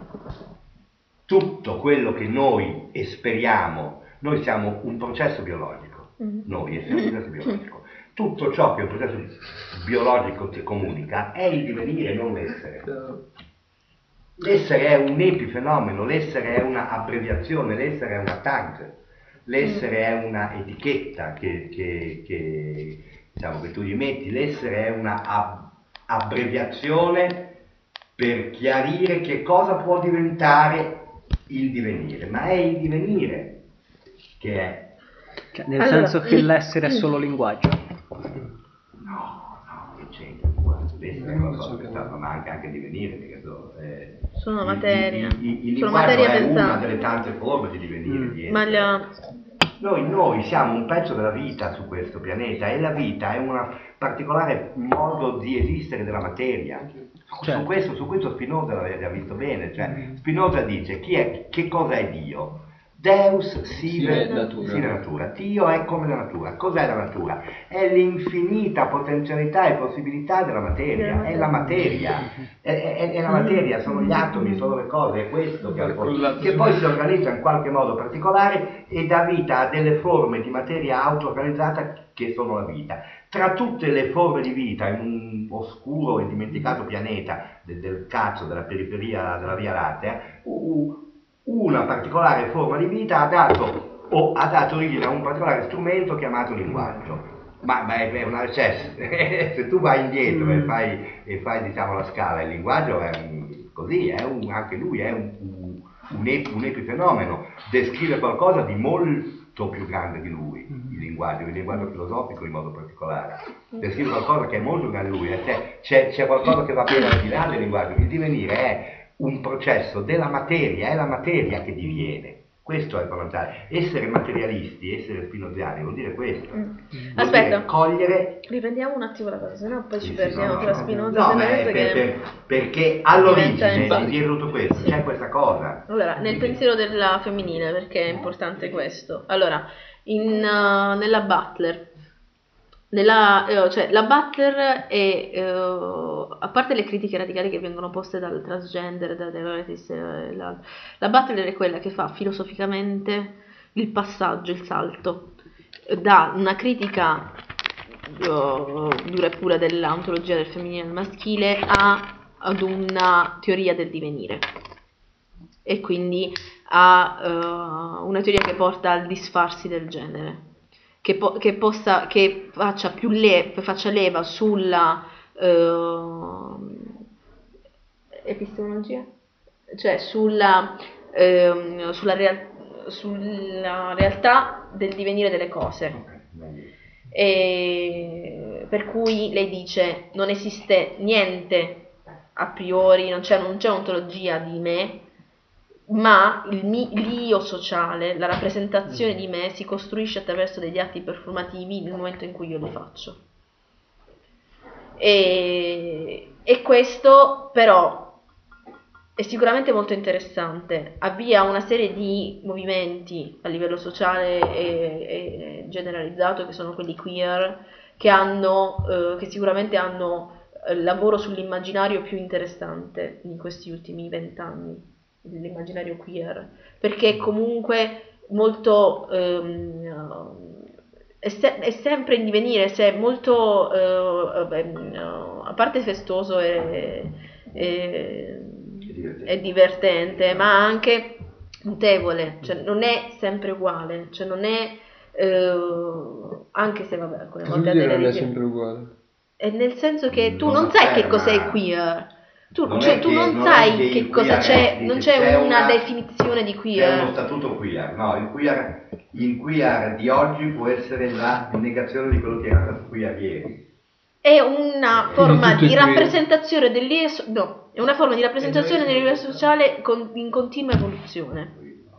Tutto quello che noi esperiamo, noi siamo un processo biologico, noi siamo un processo biologico. Tutto ciò che un processo biologico ti comunica è il divenire, non l'essere. L'essere è un epifenomeno, l'essere è una abbreviazione, l'essere è una tag, l'essere è una etichetta che tu gli metti, l'essere è una abbreviazione per chiarire che cosa può diventare il divenire, ma è il divenire che è. Cioè, nel senso che l'essere è solo linguaggio. No, che c'entra il linguaggio? L'essere è qualcosa che sta, ma anche divenire, perché sono materia. Il linguaggio è una delle tante forme di divenire. Noi siamo un pezzo della vita su questo pianeta e la vita è un particolare modo di esistere della materia. Certo. Su questo Spinoza l'aveva visto bene, cioè Spinoza dice che cosa è Dio? Deus sive natura. Dio è come la natura. Cos'è la natura? È l'infinita potenzialità e possibilità della materia. È la materia. È la materia, sono gli atomi, sono le cose, è questo che poi si organizza in qualche modo particolare e dà vita a delle forme di materia auto-organizzata che sono la vita. Tra tutte le forme di vita in un oscuro e dimenticato pianeta del cazzo, della periferia della Via Lattea, una particolare forma di vita ha dato origine a un particolare strumento chiamato linguaggio. Ma se tu vai indietro e fai diciamo la scala, il linguaggio è così, anche lui è un epifenomeno, descrive qualcosa di molto più grande di lui, il linguaggio filosofico in modo particolare, descrive qualcosa che è molto più grande di lui, c'è qualcosa che va bene al di là del linguaggio, il divenire è un processo della materia, è la materia che diviene. Questo è fondamentale. Essere materialisti, essere spinoziani vuol dire questo. Vuol Aspetta, dire cogliere. Riprendiamo un attimo la cosa, sennò poi ci Sì, perdiamo no, tra no, Spinoza no, e ma Deleuze è perché all'origine diventa dietro tutto questo c'è questa cosa. Allora, nel pensiero della femminile, perché è importante questo. Allora, nella Butler, cioè la Butler è, a parte le critiche radicali che vengono poste dal transgender, da Deleuze, la Butler è quella che fa filosoficamente il passaggio, il salto, da una critica dura e pura dell'ontologia del femminile e del maschile ad una teoria del divenire. E quindi a una teoria che porta al disfarsi del genere, che faccia leva sulla epistemologia, cioè sulla realtà del divenire delle cose. E per cui lei dice non esiste niente a priori, non c'è un'ontologia di me, ma l'io sociale, la rappresentazione di me si costruisce attraverso degli atti performativi nel momento in cui io li faccio. E questo però è sicuramente molto interessante, avvia una serie di movimenti a livello sociale e generalizzato, che sono quelli queer, che sicuramente hanno il lavoro sull'immaginario più interessante in questi ultimi 20 anni, l'immaginario queer, perché comunque molto è sempre in divenire, è molto a parte festoso è divertente, ma anche mutevole, cioè non è sempre uguale, cioè non è anche se vabbè alcune volte non è sempre uguale. è nel senso che tu non sai che cos'è queer. Tu non sai che cosa c'è, non c'è una definizione di queer. C'è uno statuto queer, no, il queer di oggi può essere la negazione di quello che era stato queer ieri. È una forma di rappresentazione è una forma di rappresentazione dell'universo sociale in continua evoluzione.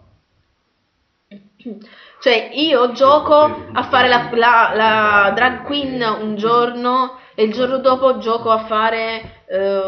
Cioè io gioco a fare la drag queen un giorno e il giorno dopo gioco a fare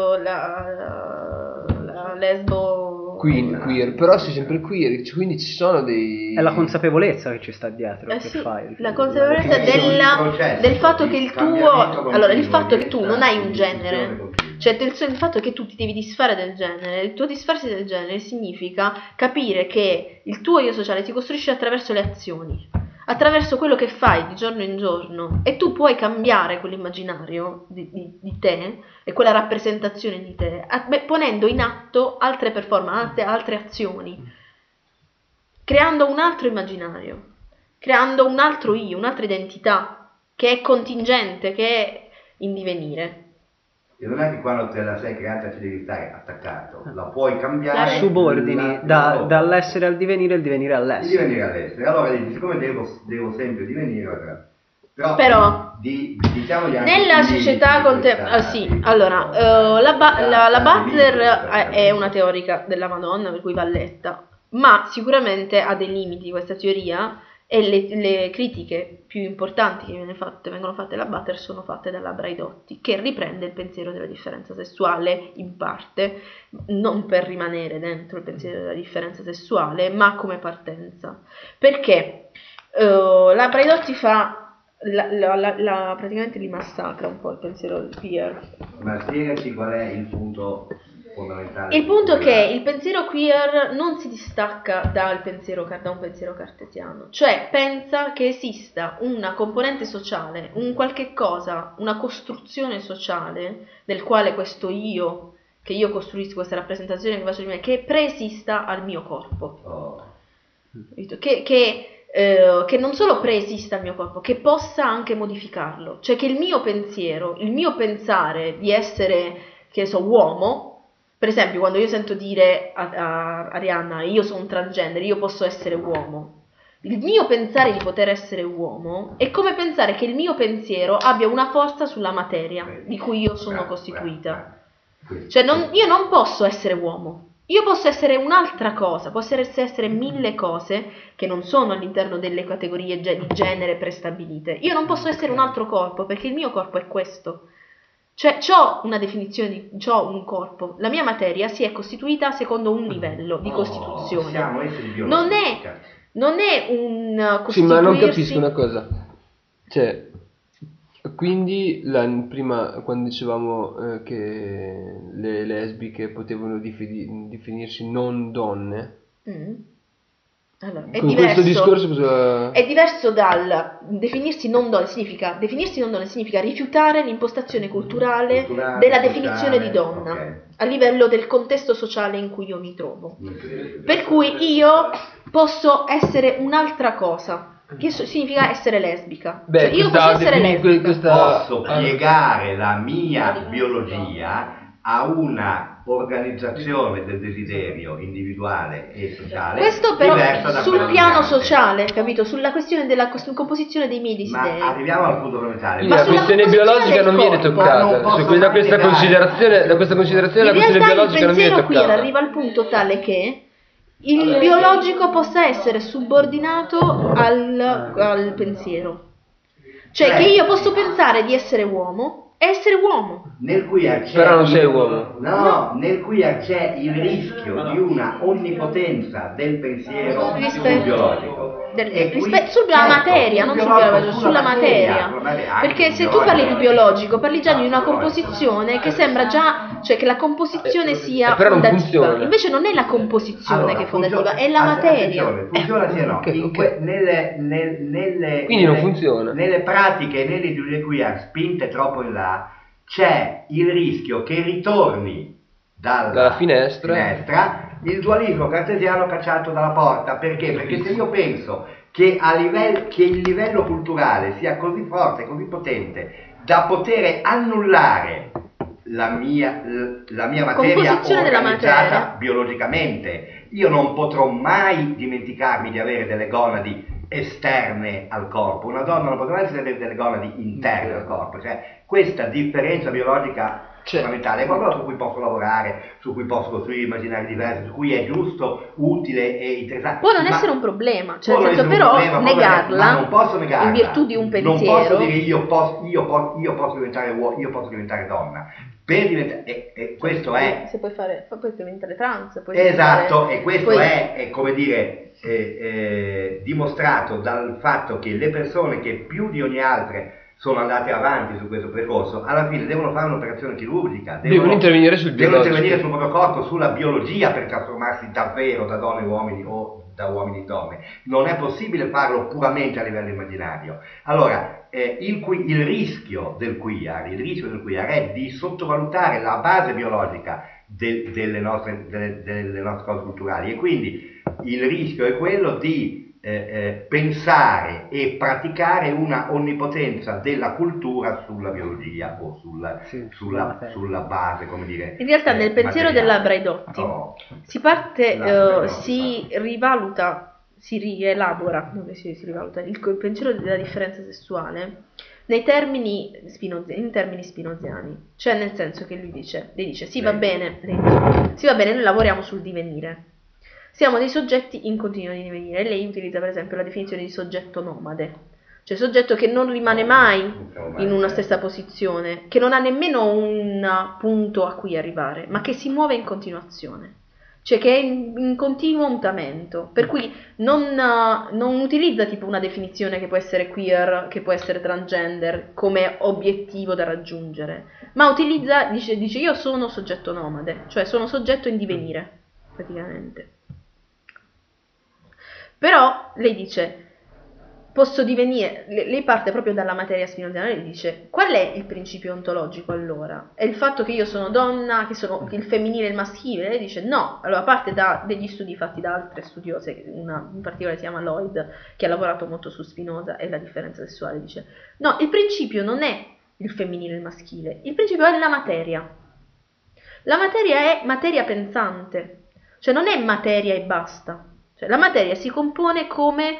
la lesbo queer, però sei sempre queer, quindi ci sono dei... È la consapevolezza che ci sta dietro che sì, fai. la consapevolezza del fatto che il fatto che tu non hai un genere, cioè il fatto che tu ti devi disfare del genere, il tuo disfarsi del genere significa capire che il tuo io sociale si costruisce attraverso le azioni, attraverso quello che fai di giorno in giorno, e tu puoi cambiare quell'immaginario di te e quella rappresentazione di te ponendo in atto altre performance, altre azioni, creando un altro immaginario, creando un altro io, un'altra identità che è contingente, che è in divenire. E non è che quando te la sei creata ci devi stare attaccato, la puoi cambiare. Subordini dall'essere al divenire, il divenire all'essere. Il divenire all'essere. Allora dici, siccome devo sempre divenire, però diciamogli anche nella società contemporanea, la Butler è una teorica della Madonna, per cui va letta, ma sicuramente ha dei limiti questa teoria, e le critiche più importanti che vengono fatte alla Butler sono fatte dalla Braidotti, che riprende il pensiero della differenza sessuale in parte, non per rimanere dentro il pensiero della differenza sessuale, ma come partenza, perché la Braidotti praticamente li massacra un po' il pensiero del queer. Ma spiegaci qual è il punto fondamentale. Il punto è che il pensiero queer non si distacca da un pensiero cartesiano, cioè pensa che esista una componente sociale, un qualche cosa, una costruzione sociale del quale questo io, che io costruisco, questa rappresentazione che faccio di me, che preesista al mio corpo. Che non solo preesista al mio corpo, che possa anche modificarlo, cioè che il mio pensiero, il mio pensare di essere, che so, uomo, per esempio quando io sento dire a Arianna io sono un transgender, io posso essere uomo, il mio pensare di poter essere uomo è come pensare che il mio pensiero abbia una forza sulla materia di cui io sono costituita. Cioè io non posso essere uomo. Io posso essere un'altra cosa, posso essere 1000 cose che non sono all'interno delle categorie di genere prestabilite. Io non posso essere un altro corpo perché il mio corpo è questo. Cioè, c'ho una definizione c'ho un corpo. La mia materia si è costituita secondo un livello di costituzione. Siamo esseri biologici. Non è un costituirsi... Sì, ma non capisco una cosa. Cioè, quindi prima quando dicevamo che le lesbiche potevano definirsi non donne, allora, è con diverso, questo discorso cosa... È diverso dal definirsi non donne significa rifiutare l'impostazione culturale della definizione di donna, okay, a livello del contesto sociale in cui io mi trovo. Per cui io posso essere un'altra cosa. Che significa essere lesbica. Beh, cioè, io posso essere lesbica. Posso piegare la mia biologia a una organizzazione del desiderio individuale e sociale. Questo però diversa da sul quella piano dominante. sociale, capito? Sulla questione della composizione dei miei desideri. Ma arriviamo al punto fondamentale. La sulla questione composizione biologica del non viene corpo. toccata. Non posso Da mai questa negare. considerazione la questione In biologica realtà il non viene pensiero queer toccata. arriva al punto tale che il biologico possa essere subordinato al pensiero. Cioè che io posso pensare di essere uomo e essere uomo. Nel queer c'è Però non sei uomo. No, nel queer c'è il rischio di una onnipotenza del pensiero sul Rispetto- biologico. E qui- Sulla materia, non sul biologico, sulla sulla materia. anche Perché se il tu parli di biologico. biologico, parli già di una composizione che sembra già, cioè che la composizione sia però non fondativa. funziona. Invece non è la composizione Allora, che è fondativa, funziona- è la materia. attenzione, funziona sì o no? Ok, In ok. nelle Quindi non funziona. Nelle pratiche, nelle ideologie queer spinte troppo in là, c'è il rischio che ritorni dalla finestra il dualismo cartesiano cacciato dalla porta. Perché? Perché se io penso che il livello culturale sia così forte, così potente da poter annullare la mia materia Composizione della organizzata materia. biologicamente, io non potrò mai dimenticarmi di avere delle gonadi esterne al corpo. Una donna non potrà mai avere delle gonadi interne al corpo. Cioè, questa differenza biologica fondamentale è qualcosa su cui posso lavorare, su cui posso costruire immaginari diversi, su cui è giusto, utile e interessante. Può non Ma- essere un problema, cioè può nel non senso essere un però problema, negarla, ma non posso negarla in virtù di un pensiero. Non posso dire io posso diventare uomo, io posso diventare donna. Per diventare, e questo è Se puoi diventare trans, esatto, e questo puoi- è come dire dimostrato dal fatto che le persone che più di ogni altra sono andate avanti su questo percorso, alla fine devono fare un'operazione chirurgica, Devono intervenire sul devono biologico. intervenire sul proprio corpo, sulla biologia, per trasformarsi davvero da donne in uomini o da uomini in donne. Non è possibile farlo puramente a livello immaginario. Allora, il rischio del queer è di sottovalutare la base biologica delle nostre cose culturali, e quindi il rischio è quello di pensare e praticare una onnipotenza della cultura sulla biologia o sulla base, come dire. In realtà nel pensiero materiale. della Braidotti Oh. si parte, Braidotti, si rivaluta, si rielabora, non si rivaluta il pensiero della differenza sessuale in termini spinoziani, cioè nel senso che lei dice sì va bene, noi lavoriamo sul divenire. Siamo dei soggetti in continuo divenire. Lei utilizza per esempio la definizione di soggetto nomade, cioè soggetto che non rimane mai in una stessa posizione, che non ha nemmeno un punto a cui arrivare, ma che si muove in continuazione, cioè che è in continuo mutamento, per cui non utilizza tipo una definizione che può essere queer, che può essere transgender come obiettivo da raggiungere, ma dice io sono soggetto nomade, cioè sono soggetto in divenire praticamente. Però lei dice posso divenire, lei parte proprio dalla materia spinoziana, lei dice qual è il principio ontologico allora? È il fatto che io sono donna, che sono il femminile e il maschile? Lei dice no, allora parte da degli studi fatti da altre studiose, una in particolare si chiama Lloyd, che ha lavorato molto su Spinoza e la differenza sessuale, dice no, il principio non è il femminile e il maschile, il principio è la materia. La materia è materia pensante, cioè non è materia e basta, cioè la materia si compone come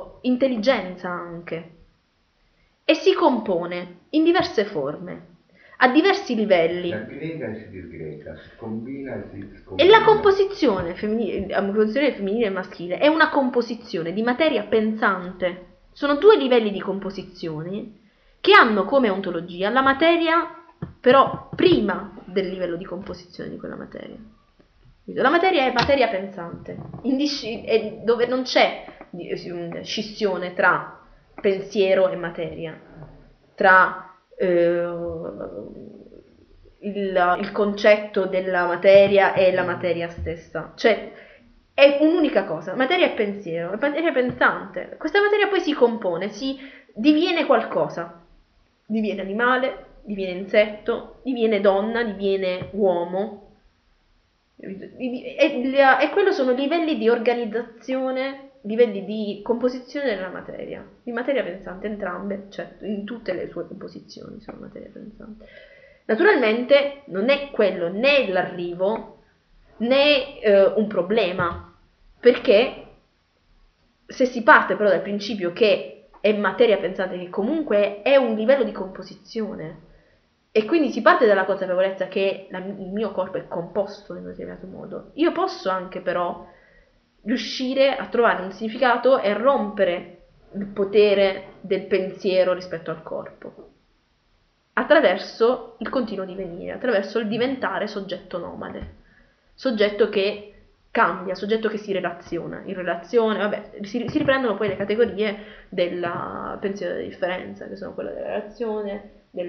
intelligenza anche, e si compone in diverse forme. a diversi livelli. Si aggrega e si disgrega, si combina e si E scombina. la composizione femminile e maschile è una composizione di materia pensante. Sono due livelli di composizione che hanno come ontologia la materia, però prima del livello di composizione di quella materia. La materia è materia pensante, dove non c'è scissione tra pensiero e materia, tra il concetto della materia e la materia stessa. Cioè, è un'unica cosa, materia e pensiero, è materia pensante. Questa materia poi si compone, si diviene qualcosa, diviene animale, diviene insetto, diviene donna, diviene uomo. E quello sono livelli di organizzazione, livelli di composizione della materia, di materia pensante, entrambe, certo, in tutte le sue composizioni sono materia pensante. Naturalmente non è quello né l'arrivo né un problema, perché se si parte però dal principio che è materia pensante, che comunque è un livello di composizione, e quindi si parte dalla consapevolezza che il mio corpo è composto in un determinato modo, io posso anche però riuscire a trovare un significato e rompere il potere del pensiero rispetto al corpo attraverso il continuo divenire, attraverso il diventare soggetto nomade, soggetto che cambia, soggetto che si relaziona. In relazione, vabbè, si riprendono poi le categorie del pensiero della differenza, che sono quelle della relazione,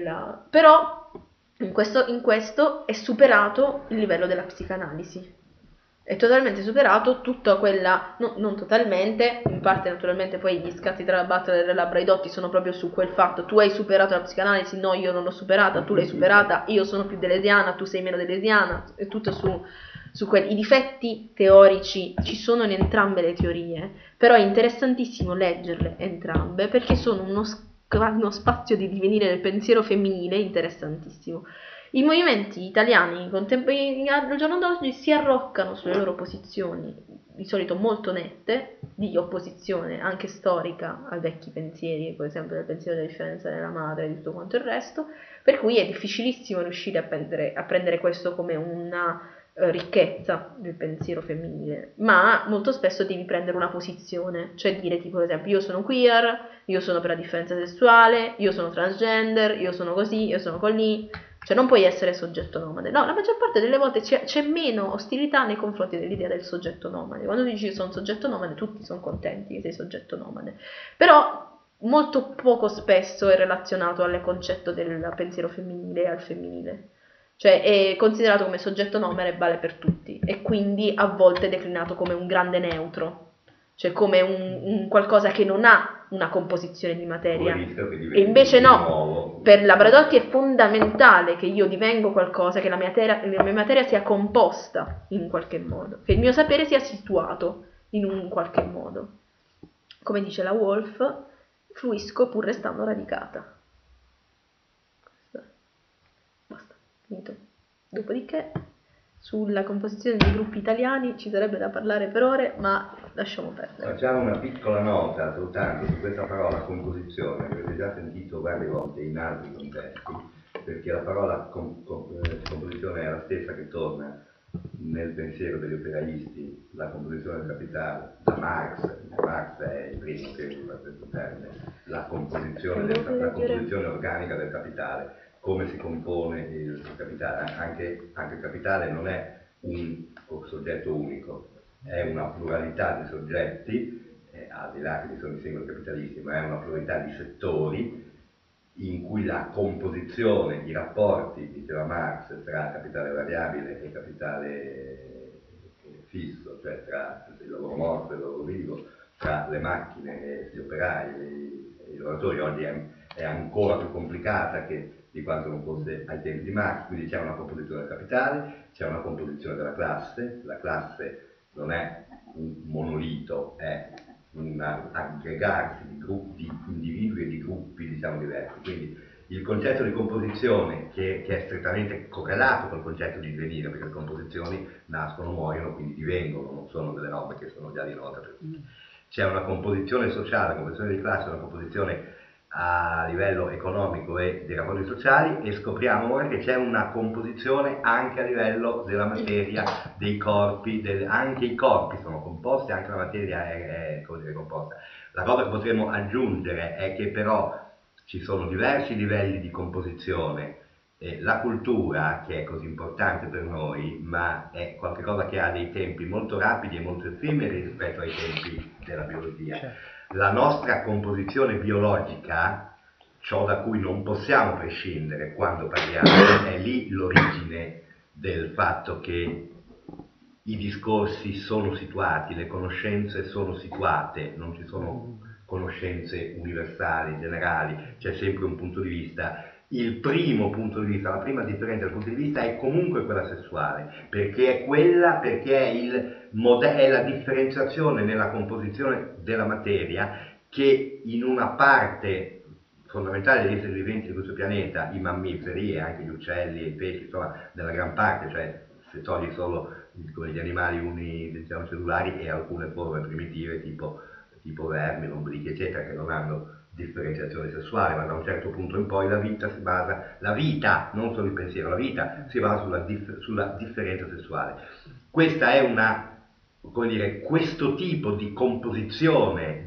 però in questo è superato il livello della psicanalisi. È totalmente superato tutta quella, no, non totalmente, in parte naturalmente poi gli scatti tra la battere delle labbra ridotti sono proprio su quel fatto: tu hai superato la psicanalisi, no, io non l'ho superata, tu l'hai superata, io sono più deleuziana, tu sei meno deleuziana, è tutto su quelli. I difetti teorici ci sono in entrambe le teorie, però è interessantissimo leggerle entrambe perché sono uno spazio di divenire del pensiero femminile interessantissimo. I movimenti italiani contemporanei al giorno d'oggi si arroccano sulle loro posizioni, di solito molto nette, di opposizione anche storica ai vecchi pensieri, per esempio del pensiero della differenza della madre e di tutto quanto il resto, per cui è difficilissimo riuscire a prendere questo come una ricchezza del pensiero femminile, ma molto spesso devi prendere una posizione, cioè dire tipo, per esempio, io sono queer, io sono per la differenza sessuale, io sono transgender, io sono così, io sono così. Cioè non puoi essere soggetto nomade. No, la maggior parte delle volte c'è meno ostilità nei confronti dell'idea del soggetto nomade. Quando tu dici sono soggetto nomade, tutti sono contenti che sei soggetto nomade. Però molto poco spesso è relazionato al concetto del pensiero femminile e al femminile. Cioè è considerato come soggetto nomade e vale per tutti. E quindi a volte è declinato come un grande neutro. Cioè come un qualcosa che non ha una composizione di materia. E invece no, per la Bradotti è fondamentale che io divengo qualcosa, che la mia materia sia composta in un qualche modo, che il mio sapere sia situato in un qualche modo. Come dice la Wolf, fluisco pur restando radicata. Basta, finito. Dopodiché sulla composizione dei gruppi italiani ci sarebbe da parlare per ore, ma lasciamo perdere. Facciamo una piccola nota soltanto su questa parola composizione, che avete già sentito varie volte in altri contesti, perché la parola composizione è la stessa che torna nel pensiero degli operaisti, la composizione del capitale, da Marx è il primo che usa questo termine, la composizione organica del capitale. Come si compone il capitale? Anche il capitale non è un soggetto unico, è una pluralità di soggetti, al di là che ci sono i singoli capitalisti, ma è una pluralità di settori in cui la composizione, i rapporti, diceva Marx, tra capitale variabile e capitale fisso, cioè tra il lavoro morto e il lavoro vivo, tra le macchine e gli operai e i lavoratori, oggi è ancora più complicata di quanto non fosse ai tempi di Marx. Quindi c'è una composizione del capitale, c'è una composizione della classe, la classe non è un monolito, è un aggregarsi di gruppi, di individui e di gruppi, diciamo, diversi. Quindi il concetto di composizione, che è strettamente correlato col concetto di divenire, perché le composizioni nascono, muoiono, quindi divengono, non sono delle robe che sono già di nota per tutti. C'è una composizione sociale, una composizione di classe, una composizione a livello economico e dei rapporti sociali, e scopriamo ora che c'è una composizione anche a livello della materia, dei corpi, anche i corpi sono composti, anche la materia è come dire, composta. La cosa che potremmo aggiungere è che però ci sono diversi livelli di composizione. La cultura, che è così importante per noi, ma è qualcosa che ha dei tempi molto rapidi e molto effimeri rispetto ai tempi della biologia. La nostra composizione biologica, ciò da cui non possiamo prescindere quando parliamo, è lì l'origine del fatto che i discorsi sono situati, le conoscenze sono situate, non ci sono conoscenze universali, generali, c'è sempre un punto di vista. Il primo punto di vista, la prima differenza del punto di vista è comunque quella sessuale, perché è la differenziazione nella composizione della materia che in una parte fondamentale degli esseri viventi di questo pianeta, i mammiferi e anche gli uccelli e i pesci, insomma, nella gran parte, cioè se togli solo gli animali unicellulari e alcune forme primitive tipo vermi, lombrichi eccetera, che non hanno differenziazione sessuale, ma da un certo punto in poi la vita, non solo il pensiero, la vita si basa sulla differenza sessuale. Questa è questo tipo di composizione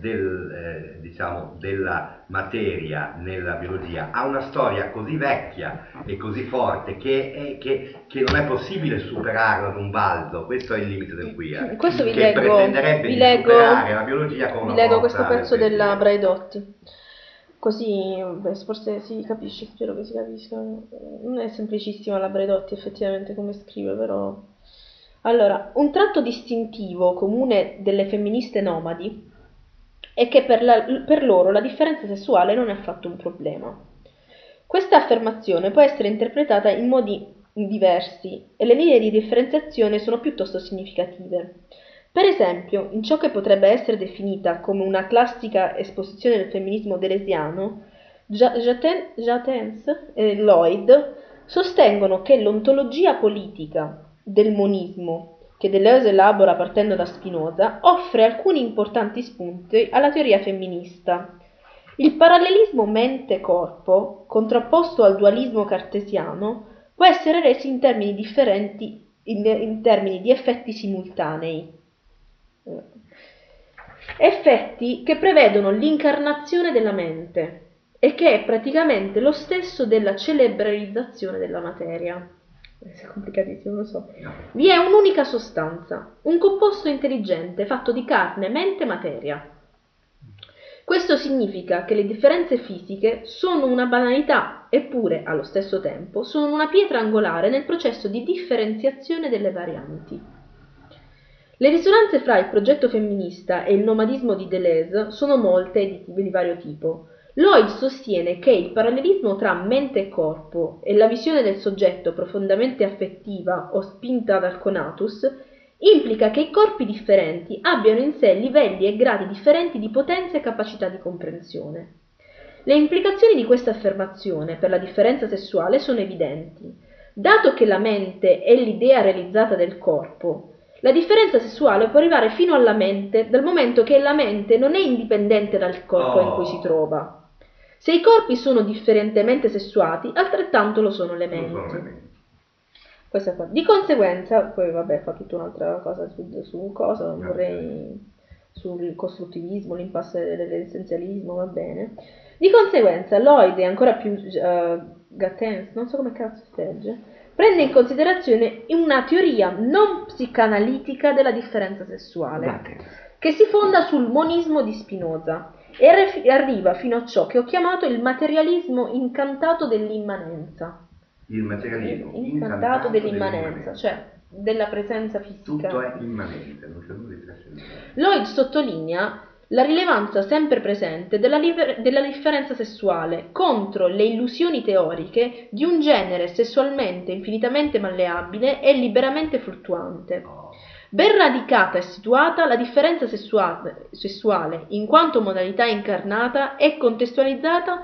della materia nella biologia ha una storia così vecchia e così forte che non è possibile superarla ad un balzo. Questo è il limite del queer, Questo vi che leggo, pretenderebbe vi di leggo, superare la biologia con una vi leggo forza questo pezzo del della pensiero. Braidotti, così forse si capisce, spero che si capisca. Non è semplicissima la Braidotti effettivamente come scrive, però... Allora, un tratto distintivo comune delle femministe nomadi è che per loro la differenza sessuale non è affatto un problema. Questa affermazione può essere interpretata in modi diversi e le linee di differenziazione sono piuttosto significative. Per esempio, in ciò che potrebbe essere definita come una classica esposizione del femminismo deleuziano, Jatens e Lloyd sostengono che l'ontologia politica del monismo, che Deleuze elabora partendo da Spinoza, offre alcuni importanti spunti alla teoria femminista. Il parallelismo mente-corpo, contrapposto al dualismo cartesiano, può essere reso in termini differenti, in termini di effetti simultanei. Effetti che prevedono l'incarnazione della mente e che è praticamente lo stesso della cerebralizzazione della materia. È complicatissimo, lo so. Vi è un'unica sostanza, un composto intelligente fatto di carne, mente e materia. Questo significa che le differenze fisiche sono una banalità, eppure, allo stesso tempo, sono una pietra angolare nel processo di differenziazione delle varianti. Le risonanze fra il progetto femminista e il nomadismo di Deleuze sono molte e di vario tipo. Lloyd sostiene che il parallelismo tra mente e corpo e la visione del soggetto profondamente affettiva o spinta dal conatus implica che i corpi differenti abbiano in sé livelli e gradi differenti di potenza e capacità di comprensione. Le implicazioni di questa affermazione per la differenza sessuale sono evidenti. Dato che la mente è l'idea realizzata del corpo, la differenza sessuale può arrivare fino alla mente dal momento che la mente non è indipendente dal corpo in cui si trova. Se i corpi sono differentemente sessuati, altrettanto lo sono le menti. Questa qua. Di conseguenza, poi vabbè, fa tutta un'altra cosa su cosa, vorrei sul costruttivismo, l'impasse dell'essenzialismo, va bene. Di conseguenza, Lloyd e ancora più Gatens, non so come cazzo si legge, prende in considerazione una teoria non psicanalitica della differenza sessuale, che si fonda sul monismo di Spinoza e arriva fino a ciò che ho chiamato il materialismo incantato dell'immanenza. Il materialismo incantato dell'immanenza, cioè della presenza fisica. Tutto è immanente, non c'è nulla di trascendente. Lloyd sottolinea la rilevanza sempre presente della differenza sessuale contro le illusioni teoriche di un genere sessualmente infinitamente malleabile e liberamente fluttuante. Ben radicata e situata, la differenza sessuale, in quanto modalità incarnata, è contestualizzata.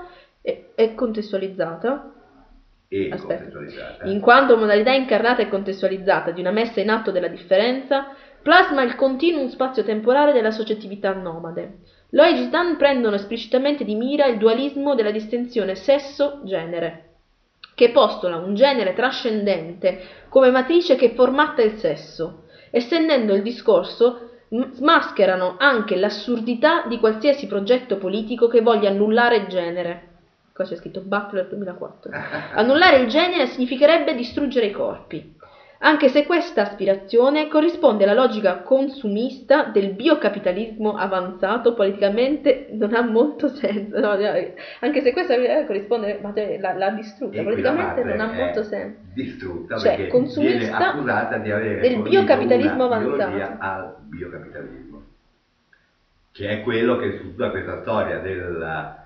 In quanto modalità incarnata e contestualizzata di una messa in atto della differenza, plasma il continuum spazio-temporale della soggettività nomade. Loe e Gisdan prendono esplicitamente di mira il dualismo della distinzione sesso-genere, che postola un genere trascendente come matrice che formatta il sesso. Estendendo il discorso, smascherano anche l'assurdità di qualsiasi progetto politico che voglia annullare il genere. Qua c'è scritto Butler 2004. Annullare il genere significherebbe distruggere i corpi, anche se questa aspirazione corrisponde alla logica consumista del biocapitalismo avanzato politicamente non ha molto senso. No, anche se questa corrisponde, l'ha distrutta, politicamente non ha molto senso. Distrutta, cioè, perché consumista viene accusata di avere del biocapitalismo una avanzato. ideologia al biocapitalismo, che è quello che su tutta questa storia del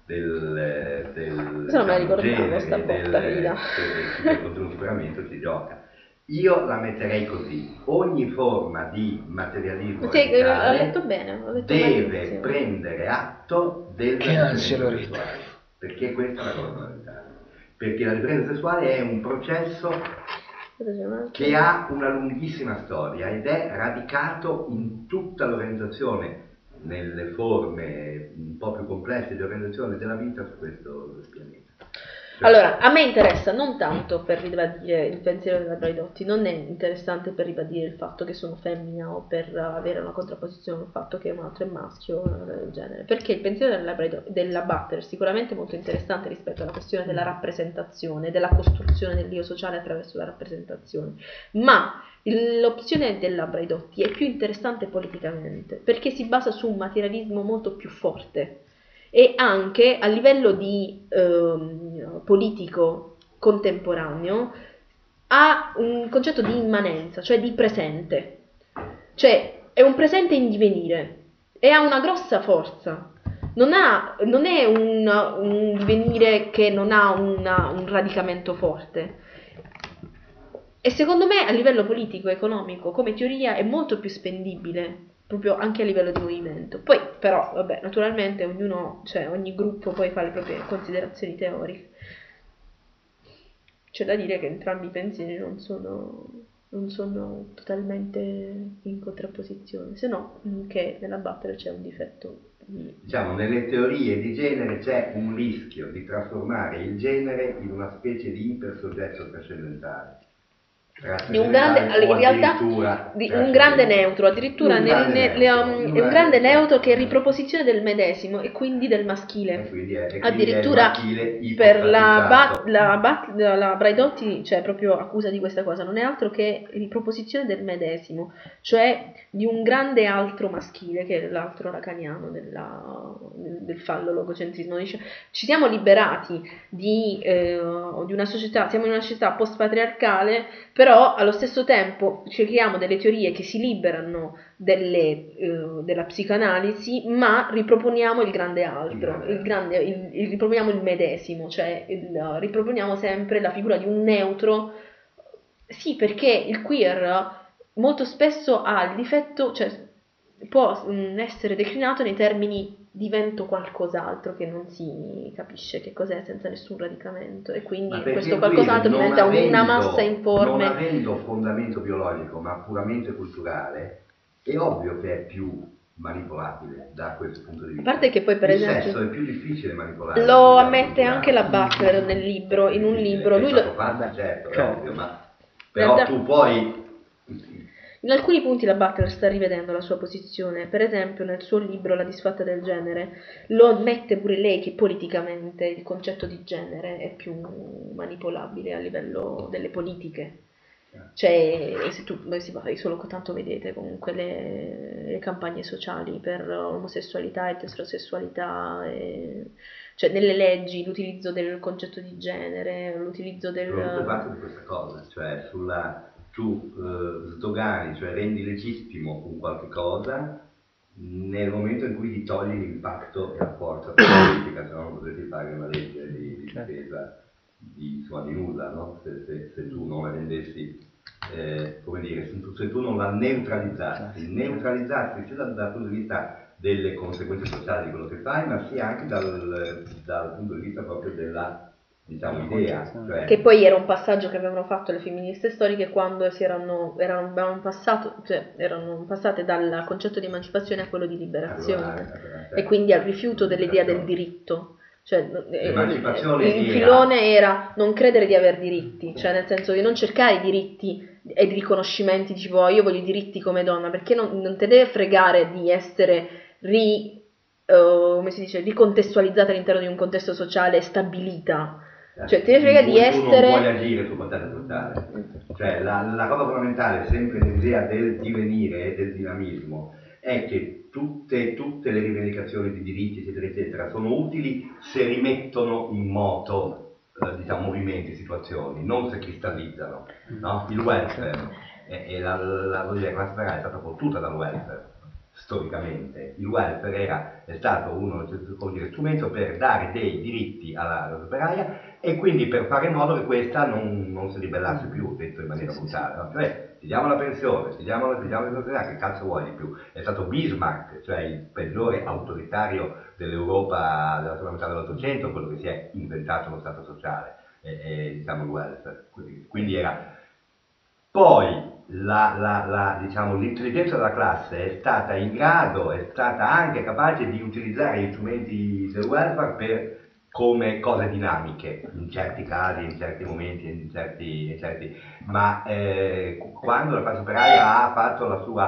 non me la ricordavo, sta botta, del superamento si gioca. Io la metterei così: ogni forma di materialismo Sì, ho radicale letto bene, ho letto deve malissimo. prendere atto del Che ansia, Loretta. perché questa è la cosa fondamentale, perché la dipendenza sessuale è un processo che ha una lunghissima storia ed è radicato in tutta l'organizzazione, nelle forme un po' più complesse di organizzazione della vita su questo pianeta. Allora, a me interessa non tanto per ribadire il pensiero della Braidotti, non è interessante per ribadire il fatto che sono femmina o per avere una contrapposizione al fatto che un altro è maschio o una cosa del genere, perché il pensiero della Butler è sicuramente molto interessante rispetto alla questione della rappresentazione, della costruzione dell'io sociale attraverso la rappresentazione, ma l'opzione della Braidotti è più interessante politicamente, perché si basa su un materialismo molto più forte e anche a livello di politico contemporaneo ha un concetto di immanenza, cioè di presente, cioè è un presente in divenire e ha una grossa forza. Non è un divenire che non ha un radicamento forte. E secondo me a livello politico e economico come teoria è molto più spendibile, proprio anche a livello di movimento. Poi però, vabbè, naturalmente ogni gruppo poi fa le proprie considerazioni teoriche. C'è da dire che entrambi i pensieri non sono totalmente in contrapposizione, se no che nella Butler c'è un difetto. Diciamo, nelle teorie di genere c'è un rischio di trasformare il genere in una specie di ipersoggetto trascendentale. Di un grande, in realtà di un grande neutro, addirittura un grande neutro che è riproposizione del medesimo e quindi del maschile. Addirittura per la Braidotti, cioè proprio accusa di questa cosa, non è altro che riproposizione del medesimo, cioè di un grande altro maschile che è l'altro lacaniano del fallo logocentrismo. Dice, ci siamo liberati di una società, siamo in una società post-patriarcale, però allo stesso tempo cerchiamo delle teorie che si liberano della psicanalisi, ma riproponiamo il grande altro, riproponiamo il medesimo, cioè riproponiamo sempre la figura di un neutro. Sì, perché il queer molto spesso ha il difetto, cioè può essere declinato nei termini divento qualcos'altro che non si capisce che cos'è senza nessun radicamento, e quindi questo qualcos'altro diventa una massa informe. Non avendo fondamento biologico ma puramente culturale, è ovvio che è più manipolabile da questo punto di vista. A parte che poi per il esempio sesso è più difficile manipolare. lo ammette anche la Butler nel libro, in un libro lui lo fatto, certo, è ovvio, ma però realtà, tu puoi. In alcuni punti la Butler sta rivedendo la sua posizione, per esempio nel suo libro La disfatta del genere lo ammette pure lei che politicamente il concetto di genere è più manipolabile a livello delle politiche. Cioè, se tu solo tanto vedete comunque le campagne sociali per omosessualità, eterosessualità, cioè nelle leggi l'utilizzo del concetto di genere, l'utilizzo del... Sono parte di questa cosa, cioè tu sdogani, cioè rendi legittimo un qualche cosa nel momento in cui gli togli l'impatto e la forza politica, se no non potresti fare una legge di difesa di nulla, no? Se tu non la rendessi, come dire, se tu non la neutralizzassi sia dal punto di vista delle conseguenze sociali di quello che fai, ma sia anche dal punto di vista proprio della diciamo, idea. Cioè, Che poi era un passaggio che avevano fatto le femministe storiche quando erano passate dal concetto di emancipazione a quello di liberazione e quindi al rifiuto dell'idea del diritto. Cioè, l'emancipazione il filone era non credere di aver diritti, cioè nel senso di non cercare i diritti e i riconoscimenti, tipo io voglio i diritti come donna, perché non te deve fregare di essere come si dice, ricontestualizzata all'interno di un contesto sociale stabilita. Cioè, ti frega di essere. Tu non puoi agire sul contesto sociale. Cioè, la cosa fondamentale, sempre nell'idea del divenire e del dinamismo, è che tutte le rivendicazioni di diritti, eccetera, eccetera, sono utili se rimettono in moto, diciamo, movimenti, situazioni, non se cristallizzano. No? Il welfare e la classe operaia è stata fottuta dal welfare. Storicamente il welfare è stato uno strumento per dare dei diritti alla operaia e quindi per fare in modo che questa non si ribellasse più, detto in maniera brutale, no? Cioè ti diamo la pensione, ti diamo la che cazzo vuoi di più? È stato Bismarck, cioè il peggiore autoritario dell'Europa della seconda metà dell'Ottocento, quello che si è inventato lo Stato sociale, diciamo il welfare, quindi era. Poi diciamo, l'intelligenza della classe è stata in grado, è stata anche capace di utilizzare gli strumenti del welfare come cose dinamiche, in certi casi, in certi momenti, in certi ma quando la classe operaia ha fatto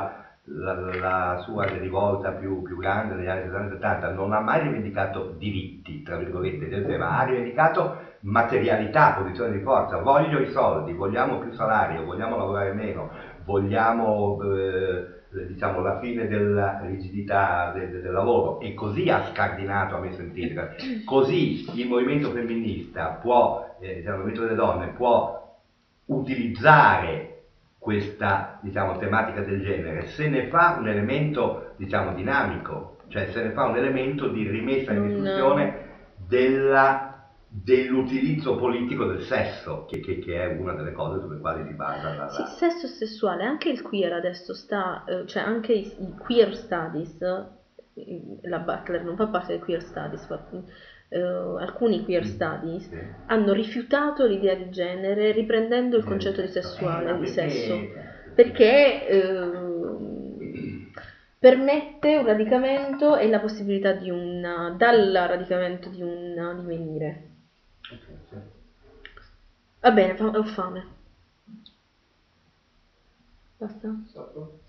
la sua rivolta più grande negli anni 60-70, non ha mai rivendicato diritti, tra virgolette, del tema, ha rivendicato materialità, posizione di forza, voglio i soldi, vogliamo più salario, vogliamo lavorare meno, vogliamo diciamo la fine della rigidità del lavoro, e così ha scardinato, ha messo in piedi, così il movimento femminista può, diciamo, il movimento delle donne può utilizzare questa, diciamo, tematica del genere se ne fa un elemento, diciamo, dinamico, cioè se ne fa un elemento di rimessa in discussione dell'utilizzo politico del sesso, che è una delle cose sulle quali si basa Sì, sesso e sessuale, anche il queer adesso cioè anche i queer studies, la Butler non fa parte del queer studies, alcuni queer studies hanno rifiutato l'idea di genere riprendendo il concetto di sessuale, di sesso, perché permette un radicamento e la possibilità dal radicamento di un divenire. Va bene, ho fame. Basta?